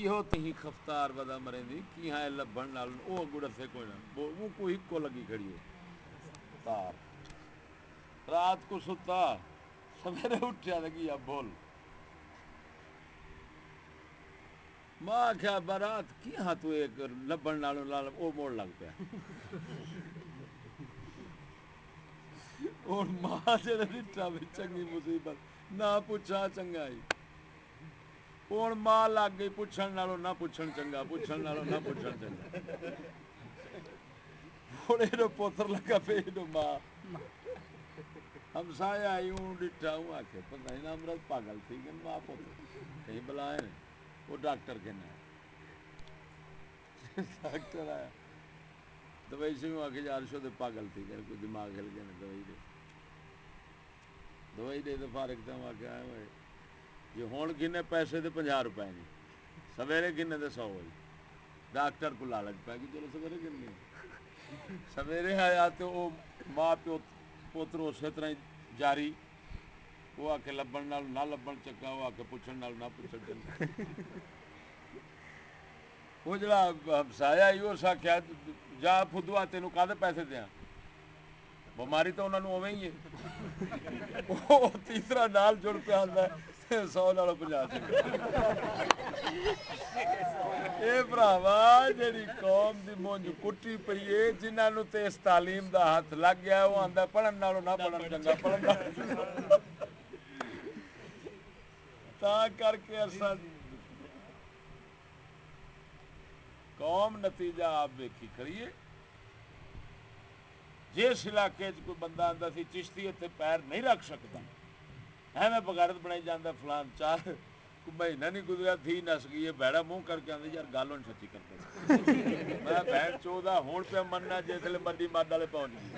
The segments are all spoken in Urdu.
ہوتی ہی خفتار ودا مرے دی کی ہے لبن نال او گڑ سے کوئی نہ وہ کوئی کو لگی کھڑی ہے تار رات کو ستا سویرے اٹھیا لگی اب بول ماں کیا بارات کی ہاں تو ایک لبن نالوں لال او موڑ لگ پیا اور ماں جڑے ڈٹا بھی چنگی مصیبت نہ پوچھا چنگا ہی ہوں ماں لگ گئی پوچھن نالوں نہ پوچھن چنگا پوچھن نالوں نہ پوچھن چنگا ہوں یہ پوتر لگا پہ یہ ماں ہم سائے آئی ہوں ڈٹھا ہوں آ کے پتہ نہیں امرت پاگل تھی کہ ماں پوتر کہیں بلائے وہ ڈاکٹر کہنا ہے ڈاکٹر آیا دوائی سے آ کے یار شو پاگل تھی کہ کوئی دماغ ہل گیا نا دوائی دے تو فارغ تھا آ کے آئے ہوئے یہ ہون گنے پیسے دے 50 روپے نہیں سویرے گنے دے 100 ہوئی ڈاکٹر کو لالچ پہ گی چلو سویرے گنے سویرے آیا تو وہ ماں پیو پوتر اسی طرح جاری وہ آ کے لبن نال نہ لبن چنگا وہ آ کے پوچھن نال نہ پوچھن چنگا وہ جڑا ہمسایا ہی اس آخیا جا فدوا تینوں کدے پیسے دیاں بیماری تو انہوں نے اوے ہی ہے وہ تیسرا نال جڑ پہ آتا ہے 100 نالوں 50 چنگا اے بھراوا جیڑی قوم دی مونج کٹی پئی ہے جنہاں نوں تے اس تعلیم دا ہاتھ لگ گیا وہ آندا پڑھن نالوں نہ پڑھن چنگا پڑھن تا کر کے اصل قوم نتیجہ آپ ویکھی کریے جس علاقے کوئی بندہ آتا سی چشتی اتنے پیر نہیں رکھ سکتا ہے میں بغیرت بنائی جانا فلان چار مہینہ نہیں گزریا تھی نس گئی ہے بیڑا منہ کر کے آدھے یار گل ہوں سچی کرتے میں بہن چودہ ہون پہ مننا جسے مرضی مرد والے پہنچ گئی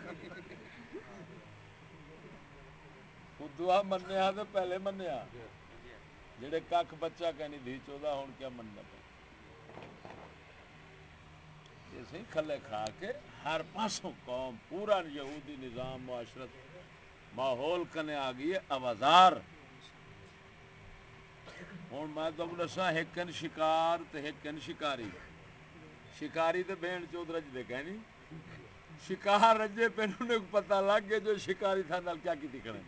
خدوا منیا تو پہلے منیا جڑے کھ بچہ کہنی دھی چودہ ہون کیا مننا پہ اسی کھلے کھا کے ہر پاسوں قوم پورا یہودی نظام معاشرت ماحول کنے آ گئی ہے اوازار ہوں میں تم دسا ایکن شکار تے ایکن شکاری شکاری تے بہن چود رجدے کہنی شکار رجے پہ انہوں پتہ لگ گیا جو شکاری تھا نال کیا کی دکھنے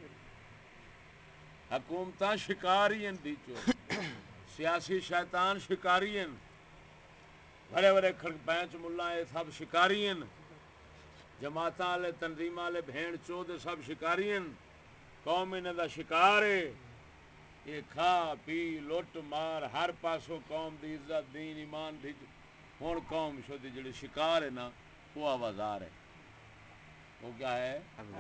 حکومتاں شکاری ہیں دی چو سیاسی شیطان شکاری ہیں بڑے بڑے بینچ ملا یہ سب شکاری ہیں جماعت والے تنظیم والے بہن چود سب شکاری ہیں قوم انہاں دا شکار ہے یہ کھا پی لٹ مار ہر پاسوں قوم دی عزت دین ایمان دی ہوں قوم شو دی جڑی شکار ہے نا وہ آوازار ہے وہ کیا ہے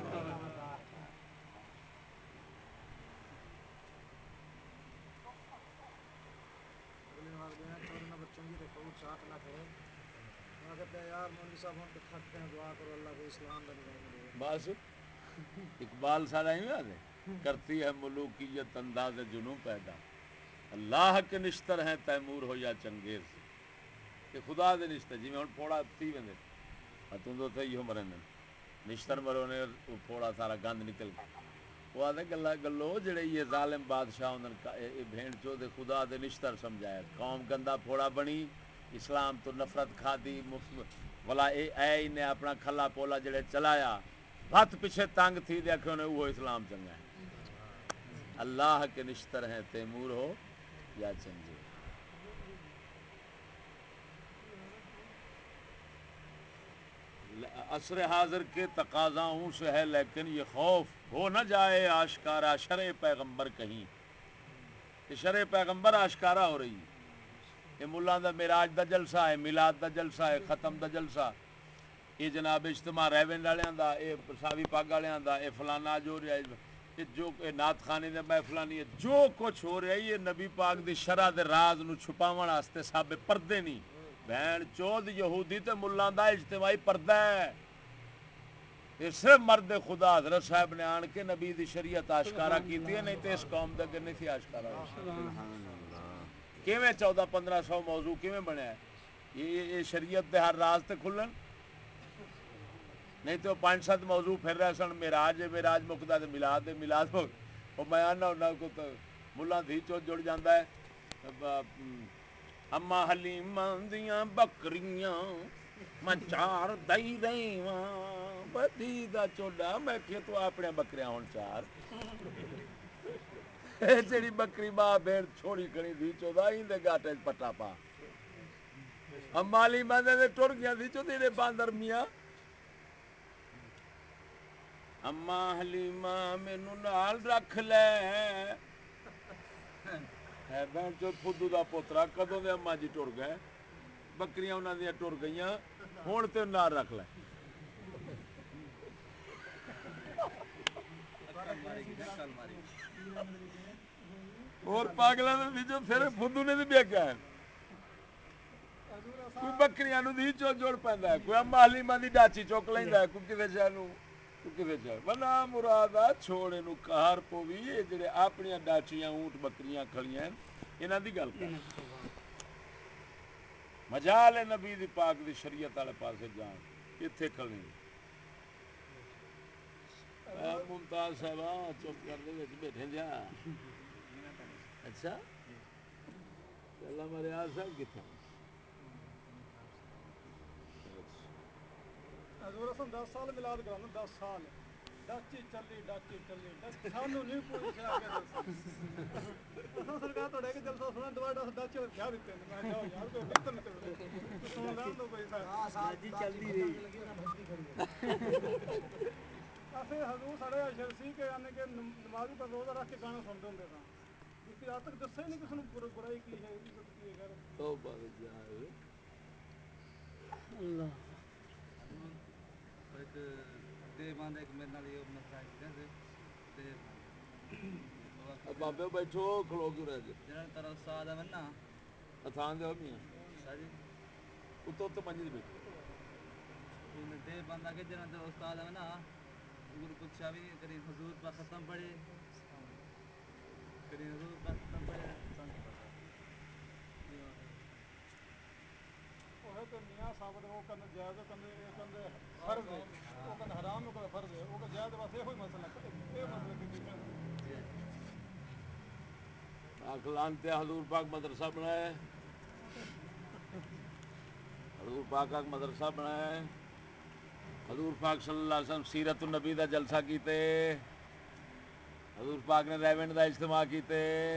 بچوں کی دیکھو چاٹ نہ کرے یار مولوی صاحب ہم تھک گئے دعا کرو اللہ کو اسلام کا نظام دے بس اقبال سارا ہی یاد ہے کرتی ہے ملوکیت انداز جنوں پیدا اللہ کے نشتر ہیں تیمور ہو یا چنگیز کہ خدا دے نشتر جی میں ہوں پوڑا تھی وے تم تو تھی ہو مرے نشتر مرو نے پوڑا سارا گند نکل گیا وہ آدھے گلا گلو جڑے یہ ظالم بادشاہ بھینٹ چو دے خدا دے نشتر سمجھایا قوم گندا پھوڑا بنی اسلام تو نفرت کھا دی بلا اے نے اپنا کھلا پولا جڑے چلایا بت پیچھے تنگ تھی دیکھو نے وہ اسلام چنگا ہے اللہ کے نشتر ہیں تیمور ہو یا چنگے عصر حاضر کے تقاضاؤں سے ہے لیکن یہ خوف ہو نہ جائے آشکارا شرع پیغمبر کہیں کہ شرع پیغمبر آشکارا ہو رہی ہے یہ ملا دا معراج دا جلسہ ہے میلاد دا جلسہ ہے ختم دا جلسہ یہ جناب اجتماع ریونڈ والوں دا یہ پرساوی پگ والوں دا یہ فلانا جو رہا ہے جو نعت خانی دے محفلانی ہے جو کچھ ہو رہا ہے یہ نبی پاک دی شرع دے راز نو چھپاون واسطے سب پردے نہیں بہن چود یہودی تے ملاں دا اجتماعی پردہ ہے یہ صرف مرد خدا حضرت صاحب نے آن کے نبی دی شریعت آشکارا کیتی ہے نہیں تے اس قوم دے اگر نہیں تھی آشکارا کیویں 1400-1500 موضوع کیویں بنیا ہے یہ شریعت دے ہر راز تے کھلن نہیں تو 5-7 موضوع پھر رہے سن معراج مکدا تے میلاد وہ میں آنا ہونا کو تو ملا دھی چو جڑ جاندا ہے اما حلیمہ دیاں بکریاں میں چار دئی رہی ہاں بدی دا چوڈا میں کہ تو اپنے بکریاں ہون چار جڑی بکری ماں بھیڑ چھوڑی کھڑی دی چودا ایندے گاٹے پٹا پا اما حلیمہ دے ٹر گیا دی چودے نے باندر میاں اما حلیمہ مینوں نال رکھ لے ہے بہن چو فدو دا پوترا کدوں دے اما جی ٹر گئے بکریاں انہاں دیاں ٹر گئیاں ہن تے نال رکھ لے اور پاگلاں دے وچوں پھر فدو نے بھی بیکا ہے کوئی بکریاں نوں دی جوڑ پیندا ہے کوئی اما حلیمہ دی ڈاچی چوک لیندا ہے کوئی کسے شے نوں بنا مراد چھوڑ اینو کار پوی اے جڑے اپنی ڈاچیاں اونٹ بکریاں کھڑیاں انہاں دی گل کر مجال ہے نبی دی پاک دی شریعت والے پاسے جان ایتھے کھڑی ممتاز صاحبہ چپ کر دے وچ بیٹھے جا اچھا اللہ ہمارے آل صاحب کتنا حضور اسم 10 سال میلاد کرانا 10 سال ڈاچی چلی سانو نہیں پوچھا کہ اساں سرکار توڑے کے جلسہ سنا دوبارہ ڈاچی کیا دیتے ہیں میں جاؤ یار کوئی بیت نہیں چل تو سن لان دو کوئی ڈاچی چلدی رہی اسے حضور ساڑے اشرسی کے یعنی کہ نمازی پر روزہ رکھ کے گانا سنتے ہوندے سن اس کی آج تک دسے نہیں کسی نے برائی کی ہے عزت کی ہے غیرت کی توبہ جائے اللہ ایک دیوبند ایک میرے نال یہ مسئلہ کیتے تھے دیوبند بابے بیٹھو کھلو کیوں رہ جے جنہاں تیرا استاد ہے نا اتھان دے میاں ساری اتو تو منجی بیٹھو انہیں دیوبند کے جنہاں تیرا استاد ہے نا انہوں پوچھا بھی کری حضور پا ختم پڑھے کری حضور پا ختم پڑھے سن پتا وہ تو میاں ثابت وہ کرنا جائز ہے کندے فرض ہے وہ کندے حرام ہے فرض ہے وہ کہ جائز بس یہ ہوئی مسئلہ یہ مسئلہ کی اخلان تے حضور پاک مدرسہ بنایا ہے حضور پاک کا مدرسہ بنایا ہے حضور پاک صلی اللہ علیہ وسلم سیرت النبی دا جلسہ کیتے حضور پاک نے ریونڈ دا اجتماع کیتے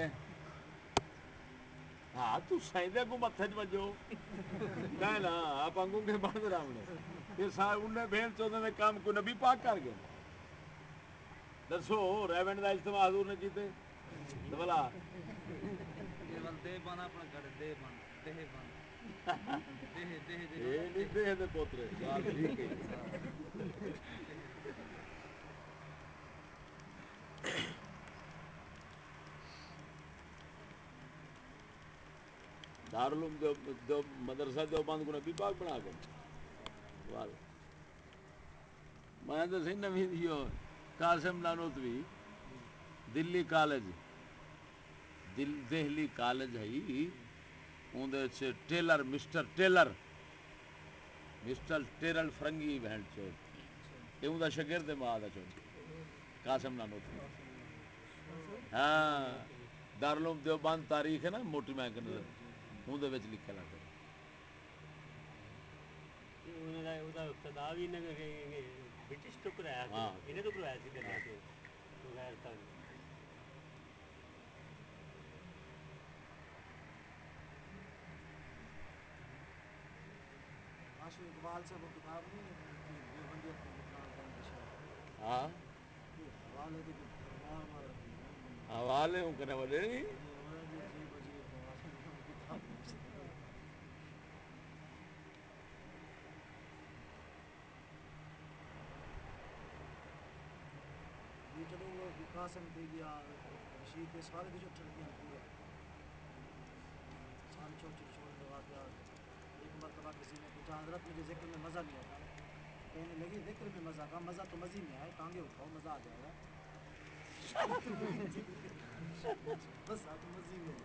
ہاں تو سائندے کو متھے وجو کہنا آپ انگوں کے بند راونے یہ سارے انہیں بھین چودے نے کام کو نبی پاک کر گئے دسو ریونڈ دا اجتماع حضور نے کیتے بلا یہ ول دے بان اپنا گھر دے بان دے نہیں دے پوترے سوال ٹھیک ہے دارالعلوم دو مدرسہ دیوبند کو نبی پاک بنا کے سوال میں تو سی نویں دیو قاسم نانوتوی دلی کالج دہلی کالج ہے اندر ٹیلر مسٹر ٹیلر فرنگی بہن چوت یہ اندر شگرد ماں دا چوت قاسم نانوتوی ہاں دارالعلوم دیوبند تاریخ ہے نا موٹی میں اندر لکھا لگتا برٹش تو کرایا انہیں تو کرایا سی گلے کے بغیر تنگ عاشق اقبال سے وہ کتاب نہیں ہے دیوبندیت کی بطلان کا انتشار ہاں حوالے دی دربار مار رکھی حوالے ہوں کنے والے نہیں جی عجیب عجیب حوالے کتاب یہ جدوں وہ قاسم تھی گیا رشید کے سوال دی جو ٹھر گیا پورے ساری چھوٹی چھوٹی چھوٹے واقعات ایک مرتبہ کسی نے پوچھا حضرت مجھے ذکر میں مزہ نہیں آتا کہنے لگی ذکر میں مزہ کا مزہ تو مزی میں آئے ٹانگے اٹھاؤ مزہ آ جائے گا مزہ تو مزی میں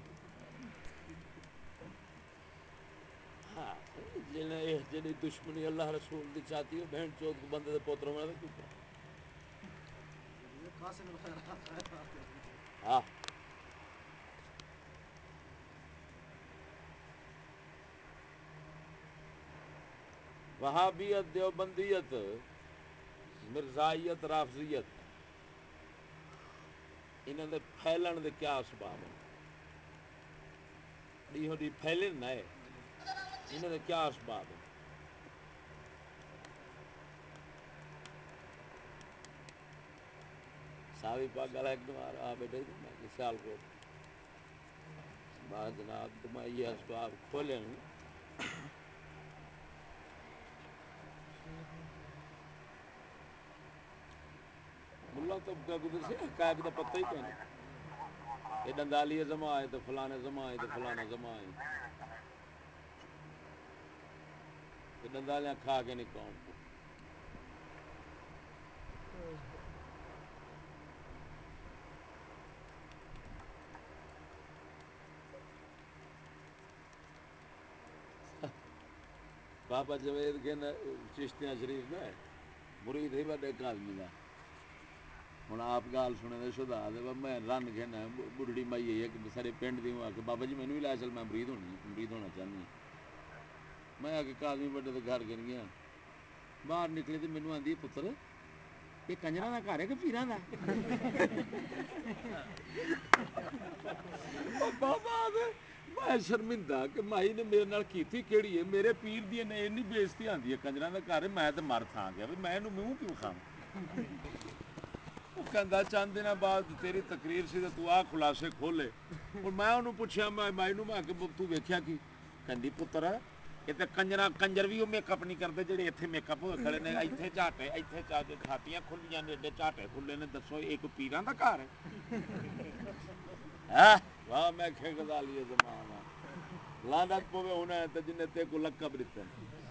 ہاں جنہیں دشمنی اللہ رسول دی چاہتی ہو بہن چوت کو بندے دے پوتروں میں کیوں کر یہ قاسم ہاں وہابیت، دیوبندیت، مرزائیت، رافضیت، انہاں دے پھیلن دے کیا اسباب ہیں؟ ڈیہو ڈی پھیلن نہ ہے، انہاں دے کیا اسباب ہیں؟ ساوی پاک والا ایک دوار آ بیٹھے تھے میں سیال کو بات جناب تو میں یہ اسباب کھولے ہوں ملا تو کیا گزر سے حقائق دا پتہ ہی کوئی نہیں، یہ ڈنڈالی زما آئے تو فلانے زما آئے تو فلانا زما آئے، یہ ڈنڈالیاں کھا کے نہیں قوم کو بابا جوید کے چشتیاں شریف نا مرید ہی بڑے کالمی دا ہوں آپ گال سنے دے شدا دے میں رن گھنا بڑھڑی مائی ہے کہ سارے پنڈ دی ہوں آ کے بابا جی مینوں بھی لے چل میں مرید ہونا چاہنی ہوں میں آ کے کالمی بڑے دے گھر گن گیا باہر نکلے تو مینوں آندی پتر یہ کنجراں دا گھر ہے کہ پیراں دا بابا میں شرمندہ کہ مائی نے میرے نال کیتی کیڑی ہے میرے پیر دی نے اینی بےزتی آندی ہے کنجراں دا گھر ہے میں تے مر تھاں گیا میں اینوں منہ کیوں کھاواں وہ کہندا چند دن بعد تیری تقریر سی تے تو آ خلاصے کھولے اور میں انہوں پوچھیا میں مائی نوں میں کہ تو ویکھیا کی کہندی پتر یہ تے کنجر بھی وہ میک اپ نہیں کرتے جڑے ایتھے میک اپ ہوئے کھڑے نے ایتھے چاٹے ایتھے چاٹے چھاتیاں کھلیاں نے ایڈے چاٹے کھلے نے دسو ایک پیراں دا گھر ہے واہ میں کہ غزالی زمانہ لعنت پوے ہونا ہے تے جنے تے کو لقب دتے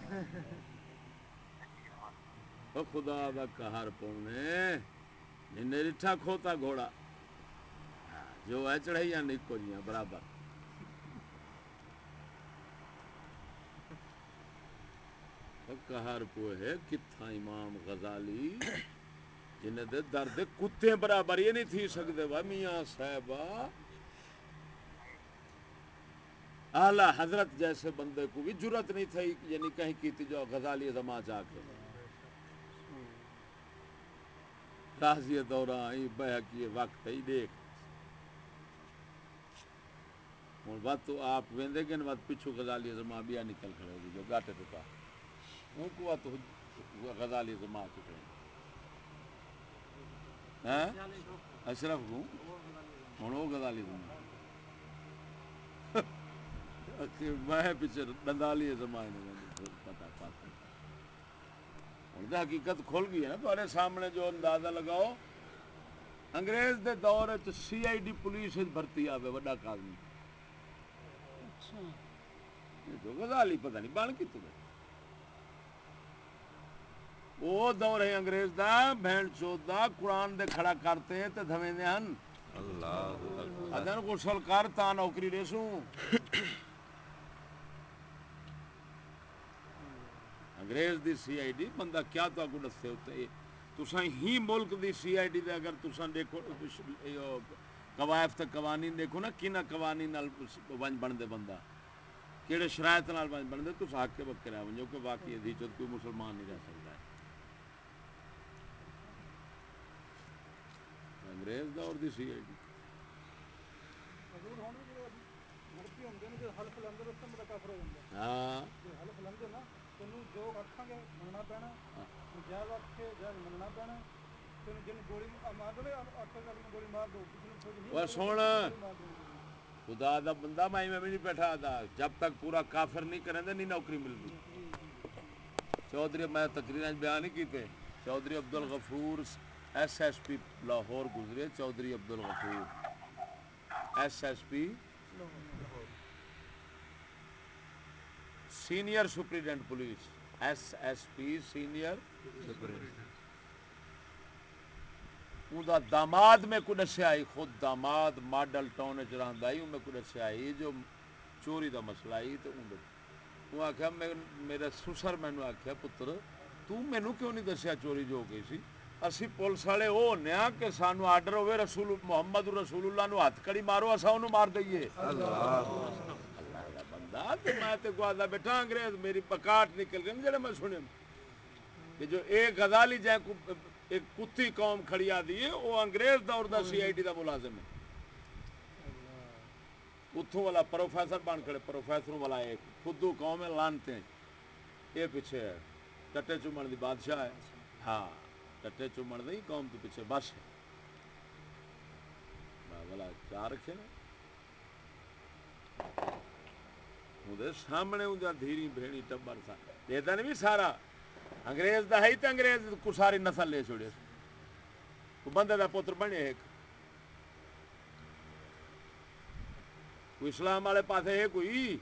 او خدا دا قہر پونے جن رٹھا کھوتا گھوڑا جو ہے چڑھائیاں نکو جیاں برابر قہر پوے کتھا امام غزالی جنہیں دے درد کتے برابر یہ نہیں تھی سکتے وا میاں صاحبہ اعلی حضرت جیسے بندے کو بھی جرت نہیں تھی یعنی کہیں کیتی جو غزالی زما جا کے رازی دوران ہی بہکی وقت ہی دیکھ ہوں بات تو آپ ویندے گے بات پچھو غزالی زما بیا نکل کھڑے گی جو گاٹے پہ پا ہوں کو تو غزالی زما چکے اشرف کو ہوں وہ غزالی زما میں پیچھے ڈنڈالی زمانے پتا پاس ہوں تو حقیقت کھل گئی ہے نا تمہارے سامنے جو اندازہ لگاؤ انگریز دے دور سی آئی ڈی پولیس بھرتی آوے وڈا کاغذ جو غزالی پتہ نہیں بن کی تمہیں وہ دور ہے انگریز دا بہن چود دا قرآن دے کھڑا کرتے تے دھویندے ہن اللہ ادن غسل کر تا نوکری ریسوں انگریز دی سی آئی ڈی بندہ کیا تو اگو دسے ہوتے تساں ہی ملک دی سی آئی ڈی دے اگر تساں دیکھو قوائف تے قوانین دیکھو نا کنا قوانین نال ونج بندے بندہ کیڑے شرائط نال ونج بندے تو حق کے وقت رہ ونجو کہ واقعی دی چود کوئی مسلمان نہیں رہ سکتا ہے انگریز دور دی سی آئی ڈی حضور ہون بھی جڑے ملکی ہوندے نے جو حلف لیندے اس تے کافر ہو جاندے ہاں جو حلف لیندے نا تینوں جو آکھاں گے مننا پینا جائز آکھ کے جائز مننا پینا تینوں جن گولی مار دے آکھے گا گولی مار دو کسی نے سوچ نہیں گولی مار دو خدا دا بندہ میں بھی نہیں بیٹھا تھا جب تک پورا کافر نہیں کریں دے نہیں نوکری ملتی چودھری میں تقریر بیان نہیں کیتے Chaudhry Abdul Ghafoor S S P Lahore گزرے Chaudhry Abdul Ghafoor S S P senior superintendent police S S P senior superintendent اوندا داماد میں کو دسیا آئی خود داماد ماڈل ٹاؤن وچ رہندا ائی میں کو دسیا آئی جو چوری دا مسئلہ آئی تے وہ آکھیا میرا سسر مینوں آکھیا پتر تو مینوں کیوں نہیں دسیا چوری جو گئی سی اسی پولیس والے او ہونے ہاں کہ سانو آرڈر ہوئے رسول محمد رسول اللہ نو ہاتھ کڑی مارو اساں اونوں مار دئیے اللہ دا بندہ تے میں تے گوادا بیٹھا انگریز میری پکاٹ نکل گئی جڑے میں سنیا کہ جو ایک غزالی جائے ایک کتی قوم کھڑی آدھی ہے وہ انگریز دور دا سی آئی ڈی دا ملازم ہے اتوں والا پروفیسر بن کھڑے پروفیسروں والا ایک خودو قوم ہے لانتے ہیں یہ پیچھے ہے ٹٹے چومن دی بادشاہ ہے ہاں ٹٹے چومن دی قوم تو پیچھے بس ہے والا چار رکھے نا وہ سامنے اندر دھیری بھیڑی ٹبر سا دیتا نہیں بھی سارا انگریز دا ہے تو انگریز کو ساری نسل لے چھوڑے وہ بندے دا پتر بنے ایک کوئی اسلام والے پاسے ہے کوئی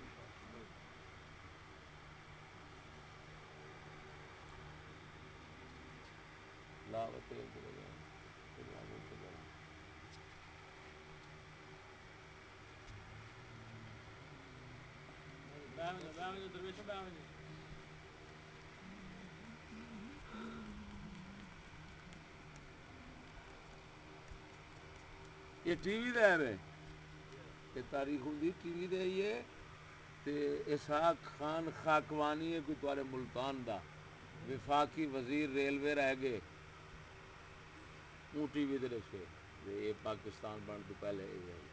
یہ ٹی وی دے ہے یہ تاریخ ہوں ٹی وی دے ہی ہے تے اسحاق خان خاکوانی ہے کوئی تارے ملتان دا وفاقی وزیر ریلوے رہ گئے اون ٹی وی دے رکھے یہ پاکستان بن تو پہلے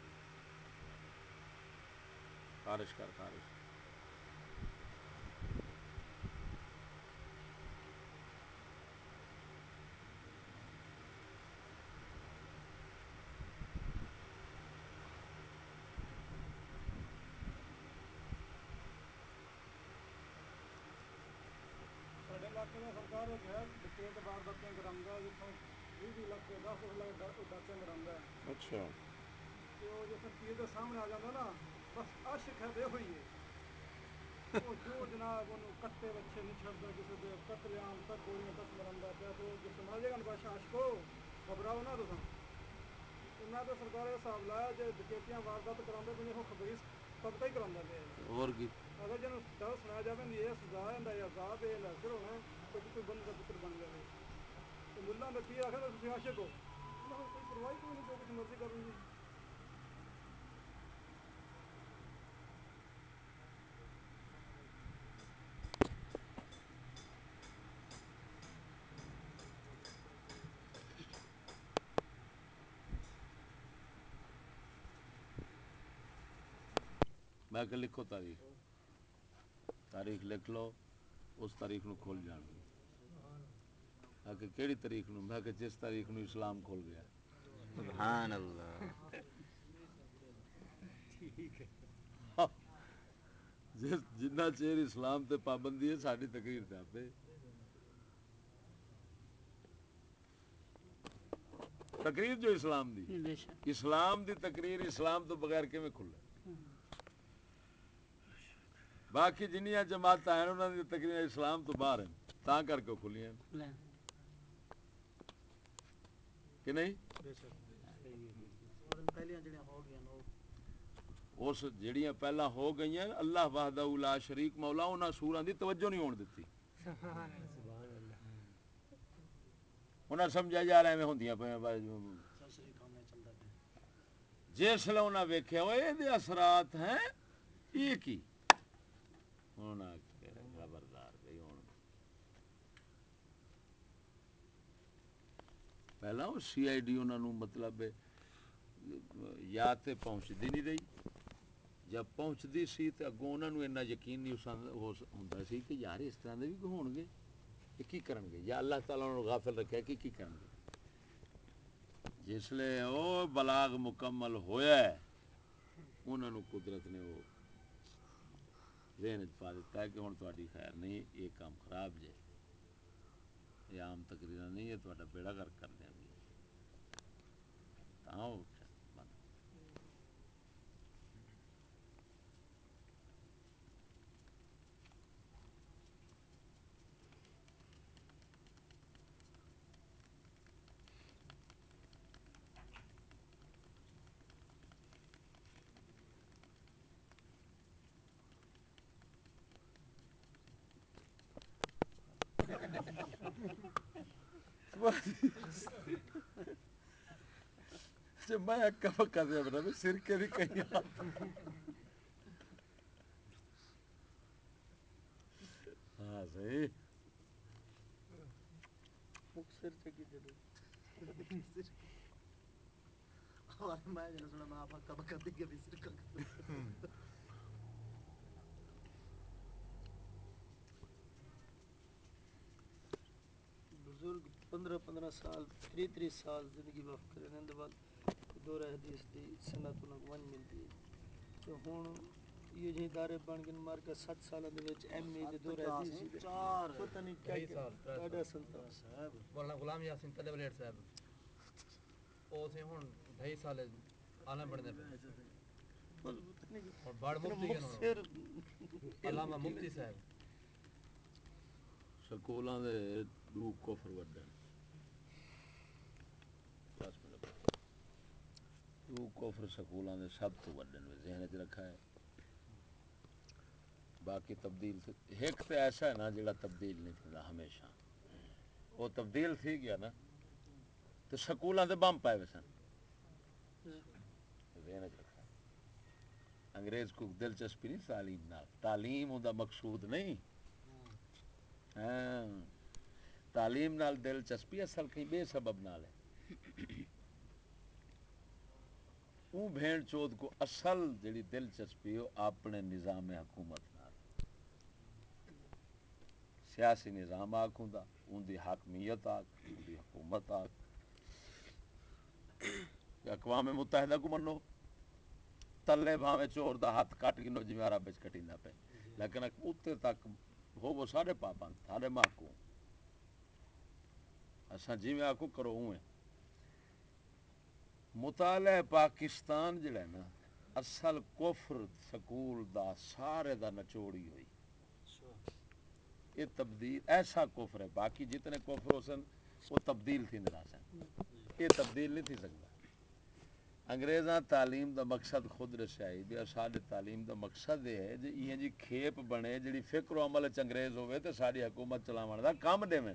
خارش کر خارش ਸਾਡੇ ਇਲਾਕੇ ਦਾ ਸਰਕਾਰ ਇੱਕ ਹੈ ਡਕੇਤ ਵਾਰਦਾਤਾਂ ਕਰਾਉਂਦਾ ਜਿੱਥੋਂ 20 ਲੱਖ 10 ਲੱਖ ਡਾਕਿਆਂ ਕਰਾਉਂਦਾ ਹੈ ਅੱਛਾ ਤੇ ਉਹ ਜੇ ਤੀਰ ਦੇ ਸਾਹਮਣੇ ਆ ਜਾਂਦਾ ਨਾ ਬਸ ਆਸ਼ਿਕ ਹੈ ਤੇ ਹੋਈ ਹੈ ਉਹ ਜੋ ਜਨਾਬ ਉਹਨੂੰ ਕੱਟੇ ਬੱਚੇ ਨਹੀਂ ਛੱਡਦਾ ਕਿਸੇ ਦੇ ਕਤਲੇਆਮ ਤੱਕ ਗੋਲੀਆਂ ਤੱਕ ਮਰਾਉਂਦਾ ਪਿਆ ਤੇ ਉਹ ਜੇ ਸਮਝ ਜਾਏਗਾ ਨਾ ਬਾਸ਼ਾ ਆਸ਼ਕੋ ਘਬਰਾਓ ਨਾ ਤੁਸੀਂ ਉਹਨਾਂ ਦਾ ਸਰਕਾਰ ਦਾ ਹਿਸਾਬ ਲਾਇਆ ਜੇ ਡਕੇਤੀਆਂ ਵਾਰਦਾਤ ਕਰਾਉਂਦੇ ਪਏ ਉਹ ਖਬੀਸ ਤਬਕਾ ਹੀ ਕਰਾਉਂਦਾ ਪਿਆ ਹੋਰ ਕੀ ਅਗਰ ਜਿਹਨੂੰ ਡਰ ਸੁਣਾਇਆ ਜਾਵੇ ਵੀ ਇਹ ਸਜ਼ਾ ਹੁੰਦਾ ਜਾਂ ਅਜ਼ਾਬ ਇਹ ਨਸਰ ਹੋਣਾ ਕੋਈ ਬੰਦੇ ਦਾ ਪੁੱਤਰ ਬਣ ਜਾਵੇ ਤੇ ਮੁੱਲਾ ਦੇ ਪੀਰ ਆਖਦਾ ਤੁਸੀਂ ਆਸ਼ਿਕ ਹੋ ਉਹਨਾਂ ਨੂੰ ਕੋਈ ਪਰਵਾਹ ਕੋਈ ਨਹੀਂ ਜੋ ਕੁਝ ਮਰਜ਼ੀ ਕਰਨ ਦੀ میں کہ لکھو تاریخ تاریخ لکھ لو اس تاریخ نو کھول جان میں کہ کیڑی تاریخ نو میں کہ جس تاریخ نو اسلام کھول گیا سبحان اللہ ٹھیک ہے جس جنہ چیر اسلام تے پابندی ہے ساری تقریر تے آپے تقریر جو اسلام دی اسلام دی تقریر اسلام تو بغیر کیویں کھلے باقی جنیاں جماعتاں ہیں انہاں دی تقریر اسلام تو باہر ہیں تاں کر کے کھلیاں کہ نہیں پہلیاں جڑیاں ہو گئیاں اس جڑیاں پہلا ہو گئی ہیں اللہ وحدہ لا شریک مولا انہاں سوراں دی توجہ نہیں ہون دتی انہاں سمجھا جا رہے ہیں ہوندیاں پہ جس لے انہاں ویکھیا اوے دے اثرات ہیں یہ کی انہاں خبردار بھئی ہن پہلا وہ سی آئی ڈی انہاں نو مطلب یا تے پہنچدی نہیں رہی جب پہنچدی سی تے اگوں انہاں نو اتنا یقین نہیں ہوندا سی کہ یار اس طرح دے بھی ہون گے یہ کی کرن گے یا اللہ تعالیٰ انہوں غافل رکھیا کہ کی کرن گے جس لے او بلاغ مکمل ہویا ہے انہوں نے قدرت نے وہ ذہن پا دیتا ہے کہ ہن تہاڈی خیر نہیں یہ کام خراب جائے یہ عام تقریراں نہیں ہے تہاڈا بیڑا غرق کر دیں گے تاں بند میں اکا پکا دے بنا سرکے دی کہیں صحیح مکسر چکی جدو اور میں جنہوں سنا میں آپ کب کرتی کہ بھی سرکا بزرگ 15 سال 30 سال زندگی وقف کرنے کے بعد دورہ حدیث دی سنت انہوں کو ملتی ہے تو ہوں یہ جی دارے بن گئے مار کے 7 سالوں دے وچ ایم اے دے دورہ حدیث دی پتہ نہیں کیا ڈاڈا سنتا صاحب مولانا غلام یاسین تلے ولیٹ صاحب او سے ہن 2.5 سال عالم بننے پہ اور بڑ مفتی کے علامہ مفتی صاحب سکولاں دے دو کفر وڈن دو کفر سکولاں دے سب تو وڈن ذہن وچ رکھا ہے باقی تبدیل ایک تے ایسا ہے نا جڑا تبدیل نہیں تھیندا ہمیشہ وہ تبدیل تھی گیا نا تو سکولاں دے بم پائے وسن ذہن وچ رکھا انگریز کو دلچسپی نہیں تعلیم نال تعلیم اوندا مقصود نہیں ہاں تعلیم نال دلچسپی اصل کہیں بے سبب نال ہے اون بھین چود کو اصل جڑی دلچسپی ہو اپنے نظام حکومت نال سیاسی نظام آکھوں دا اون دی حاکمیت آکھ اون دی حکومت آکھ کہ اقوام متحدہ کو منو تلے بھاویں چور دا ہاتھ کٹ گنو جی میرا بچ کٹیندا پے لیکن اتنے تک ہو وہ سارے پابند سارے محکوم اساں جی میں آکو کرو اویں مطالعہ پاکستان جڑا ہے نا اصل کفر سکول دا سارے دا نچوڑی ہوئی یہ تبدیل ایسا کفر ہے باقی جتنے کفر ہو سن وہ تبدیل تھی نہ سن یہ تبدیل نہیں تھی سکتا انگریزاں تعلیم دا مقصد خود رسائی بھی ساڈے تعلیم دا مقصد یہ ہے جی یہ جی کھیپ بنے جڑی فکر و عمل چ انگریز ہوئے تے ساری حکومت چلاون دا کام دیویں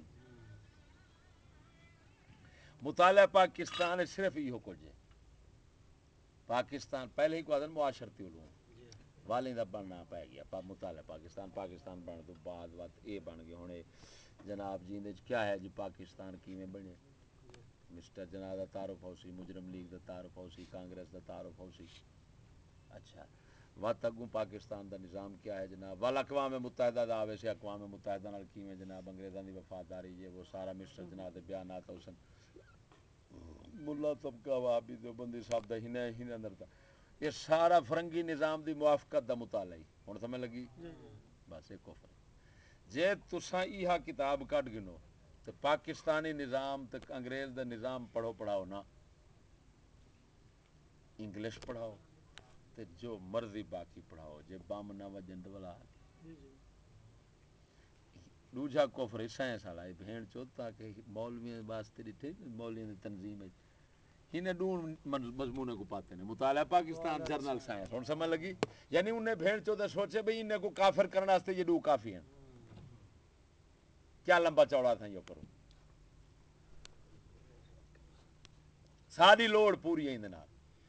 مطالعہ پاکستان صرف یہ کچھ ہے پاکستان پہلے ہی کو آدھن معاشرتی علوم والی دا بننا پہ گیا مطالعہ پاکستان بن تو بعد وقت یہ بن گئے ہونے جناب جی کیا ہے جی پاکستان کیویں بنے مسٹر جناب دا تعارف ہو سی مجرم لیگ دا تعارف ہو سی کانگریس دا تعارف ہو سی اچھا وقت اگوں پاکستان دا نظام کیا ہے جناب والا اقوام متحدہ دا آوے سے اقوام متحدہ نال کیویں جناب انگریزاں دی وفاداری یہ وہ سارا مسٹر جناب دے بیانات حسن ملا طبقہ وہابی دیوبندی صاحب دا ہی اندر دا یہ سارا فرنگی نظام دی موافقت دا مطالعہ ہن سمجھ لگی بس ایک کفر جے تساں ایہا کتاب کڈ گنو تے پاکستانی نظام تے انگریز دا نظام پڑھو پڑھاؤ نا انگلش پڑھاؤ تے جو مرضی باقی پڑھاؤ جے بم نہ وجن والا دوجا کفر سائنس والا ہے بھین چوتا کہ مولویوں واسطے ڈٹھے مولویوں دی تنظیم ہے ہنے ڈون مضمون کو پاتے ہیں مطالعہ پاکستان جرنل سائنس ہن سمجھ لگی یعنی انہیں بھین چوتا سوچے بھئی انہیں کو کافر کرنے واسطے یہ دو کافی ہیں کیا لمبا چوڑا تھا یہ کرو ساری لوڑ پوری ہے اندر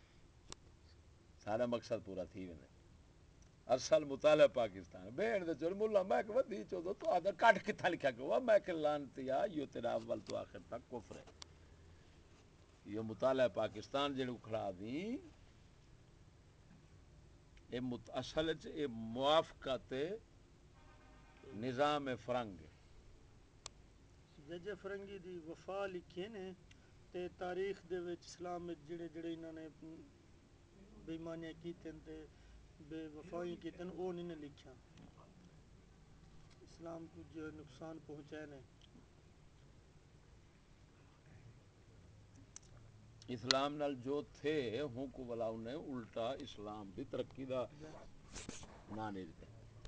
سارا مقصد پورا تھی ویندے اصل مطالعہ پاکستان بھیڑ دے چل مولا میں کہ ودی چودو تو آدھا کٹ کتھا لکھا کہ وہ میں کہ لانتیا یہ تیرا اول تو آخر تک کفر ہے یہ مطالعہ پاکستان جڑو کھڑا دی یہ اصل یہ موافقت نظام فرنگ جج فرنگی دی وفا لکھی نے تے تاریخ دے وچ اسلام وچ جڑے جڑے انہاں نے بے ایمانیاں کیتن تے بے وفائی کیتن او نہیں نے لکھیا اسلام کو جو نقصان پہنچائے نے اسلام نال جو تھے ہوں کو بلا انہیں الٹا اسلام دی ترقی دا نا نہیں دیتے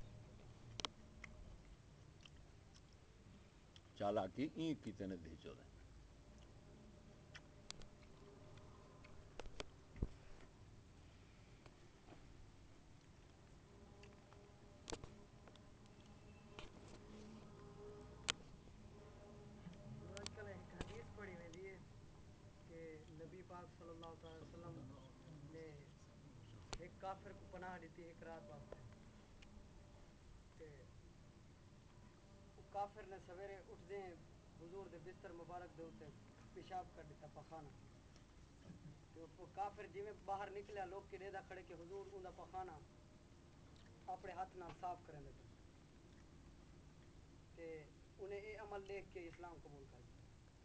چالاکی این کیتے نے دی چودے کل ایک حدیث پڑھی میں دی کہ نبی پاک صلی اللہ علیہ وسلم نے ایک کافر کو پناہ دیتی ایک رات واسطے تے کافر نے سویرے اٹھدے حضور دے بستر مبارک دے اوتے پیشاب کر دیتا پخانہ تو وہ کافر جویں باہر نکلیا لوگ کڈے دا کھڑے کہ حضور اوندا پخانہ اپنے ہاتھ نال صاف کریں دے تے انہیں یہ عمل دیکھ کے اسلام قبول کر لیا.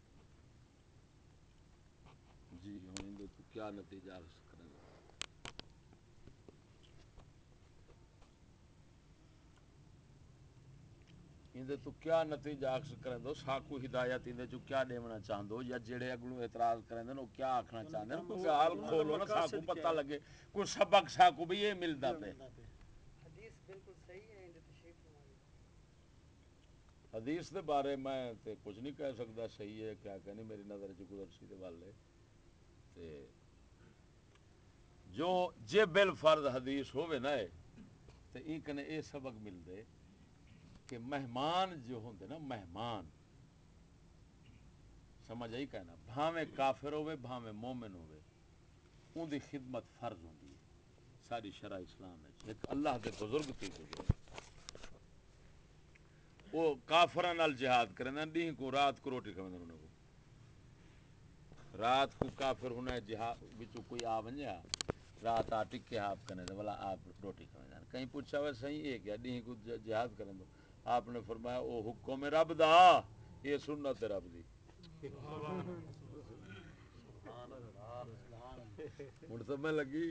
جی ہوں تو کیا نتیجہ کریں گے؟ اندے تو کیا نتیجہ کریں دو ساکو ہدایت اندے جو کیا دیونا چاہندو یا جڑے اگلو اعتراض کریں دے نو کیا آکھنا چاہندے کوئی حال کھولو نا ساکو پتہ لگے کوئی سبق ساکو بھی یہ ملدا پہ. حدیث بالکل صحیح ہے اندے تشریف فرمائیے. حدیث دے بارے میں تے کچھ نہیں کہہ سکتا صحیح ہے کیا کہنی میری نظر چ گزر سی دے والے تے جو جے بالفرض حدیث ہووے نا تے ای کنے اے سبق ملدے کہ مہمان جو ہوندے نا مہمان سمجھ آئی کہنا بھاویں کافر ہوئے بھاویں مومن ہوئے ان دی خدمت فرض ہوندی ہے ساری شرع اسلام ہے. ایک اللہ دے بزرگ تھی گزرے وہ کافراں نال جہاد کریں دیں کو رات کو روٹی کھویں انہاں کو رات کو کافر ہونا جہاد وچ کوئی آ ونجا رات آ ٹکے آپ کنے دے والا آپ روٹی کھویں کہیں پوچھا وے صحیح ہے کیا دیں کو جہاد کریں دو آپ نے فرمایا او حکم رب دا یہ سنت رب دی. ہن سمجھ لگی.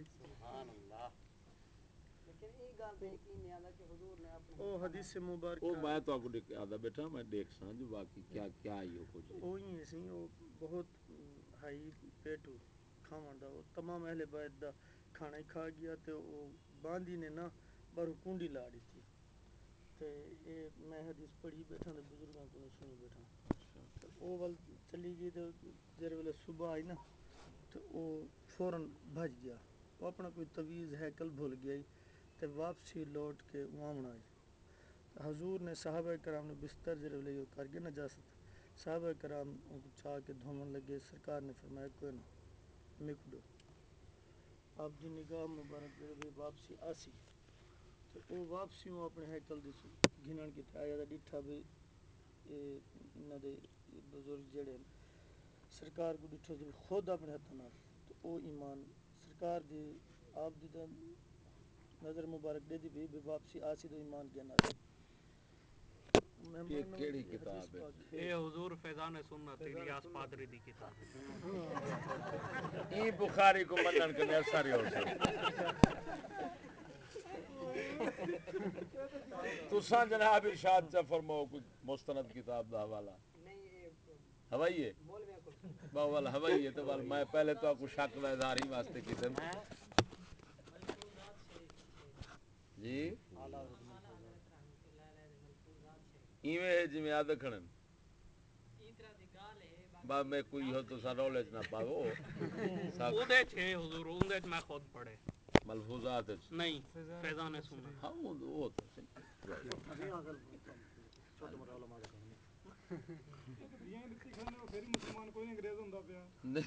لیکن یہ گل تے یقین نہیں آندا کہ حضور نے اپنے او حدیث مبارک او میں تو کو آدا بیٹھا میں دیکھ سان جو باقی کیا کیا ہی کچھ وہی سی او بہت ہائی پیٹو کھاون دا او تمام اہل بیت دا کھانا ہی کھا گیا تے او باندی نے نا برو کنڈی لا دیتی تے اے میں حدیث پڑھی بیٹھا تے بزرگاں کو سنی بیٹھا تے او ول چلی گئی تے جڑے ویلے صبح آئی نا تے او فوراً بھج گیا وہ اپنا کوئی تویز ہیکل بھول گیا تے واپسی لوٹ کے وامنا آئی. حضور نے صحابہ کرام نے بستر جڑے ویلے کر گئے نجاست صحابہ کرام چاہ کے دھومن لگے سرکار نے فرمایا کوئی نہ مکدو آپ دی نگاہ مبارک جڑے بھی واپسی آسی تو او واپسی وہ اپنے ہیکل دی گھنن کی آیا دا ڈٹھا بھی انہاں دے بزرگ جڑے سرکار کو ڈٹھو جو خود اپنے ہاتھ نال تو او ایمان سرکار دی آپ دی نظر مبارک دے دی بھی واپسی آسی تو ایمان کے نال یہ کیڑی کتاب ہے اے حضور فیضان سنت الیاس پادری دی کتاب ہے. ای بخاری کو منن کنے اثر ہو سکتا تساں جناب ارشاد چا فرماؤ کچھ مستند کتاب دا حوالہ نہیں ہوائی ہے مولویاں کو باول ہوائی ہے تو میں پہلے تو آپ کو شک دا اظہار ہی واسطے کیتے جی ایویں جی میں آدھے کھڑن با میں کوئی ہو تو سا رولے نہ پاو اودے چھے حضور اودے میں خود پڑھے ملفوظات نہیں فیضان سنت ہاں وہ تو چھوٹے موٹے علماء دا کہنا یہ دتی کھڑنے وہ پھر مسلمان کوئی نہیں انگریز ہوندا پیا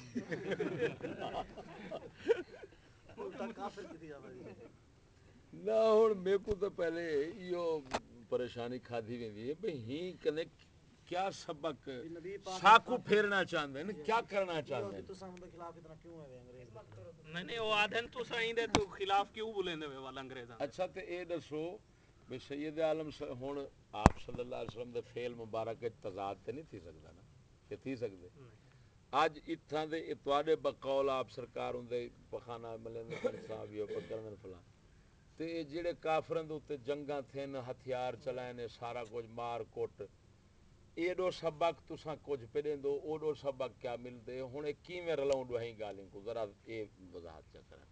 الٹا کافر کیتی جاوے نہ ہن میرے کو تو پہلے ایو پریشانی کھادی ویندی ہے بھئی ہی کنے کیا سبق ساکو پھیرنا چاہندے ہیں کیا کرنا چاہندے ہیں تساں دے خلاف اتنا کیوں ہے انگریز نہیں وہ آدھن تو سائیں دے تو خلاف کیوں بولیں دے والا انگریزاں. اچھا تے اے دسو بے سید عالم ہن آپ صلی اللہ علیہ وسلم دے فعل مبارک تضاد تے نہیں تھی سکدا نا کہ تھی سکدے اج اتھاں دے تواڈے بقول آپ سرکار ہوندے پخانہ ملن صاحب یو پکرن فلاں تے جڑے کافراں دے اوتے جنگاں تھن ہتھیار چلائے نے سارا کچھ مار کوٹ ایڈو سبق تساں کچھ پہ دیندو اوڈو سبق کیا ملدے ہن کیویں رلاؤں ڈوہیں گالیں کو ذرا اے وضاحت چا کرن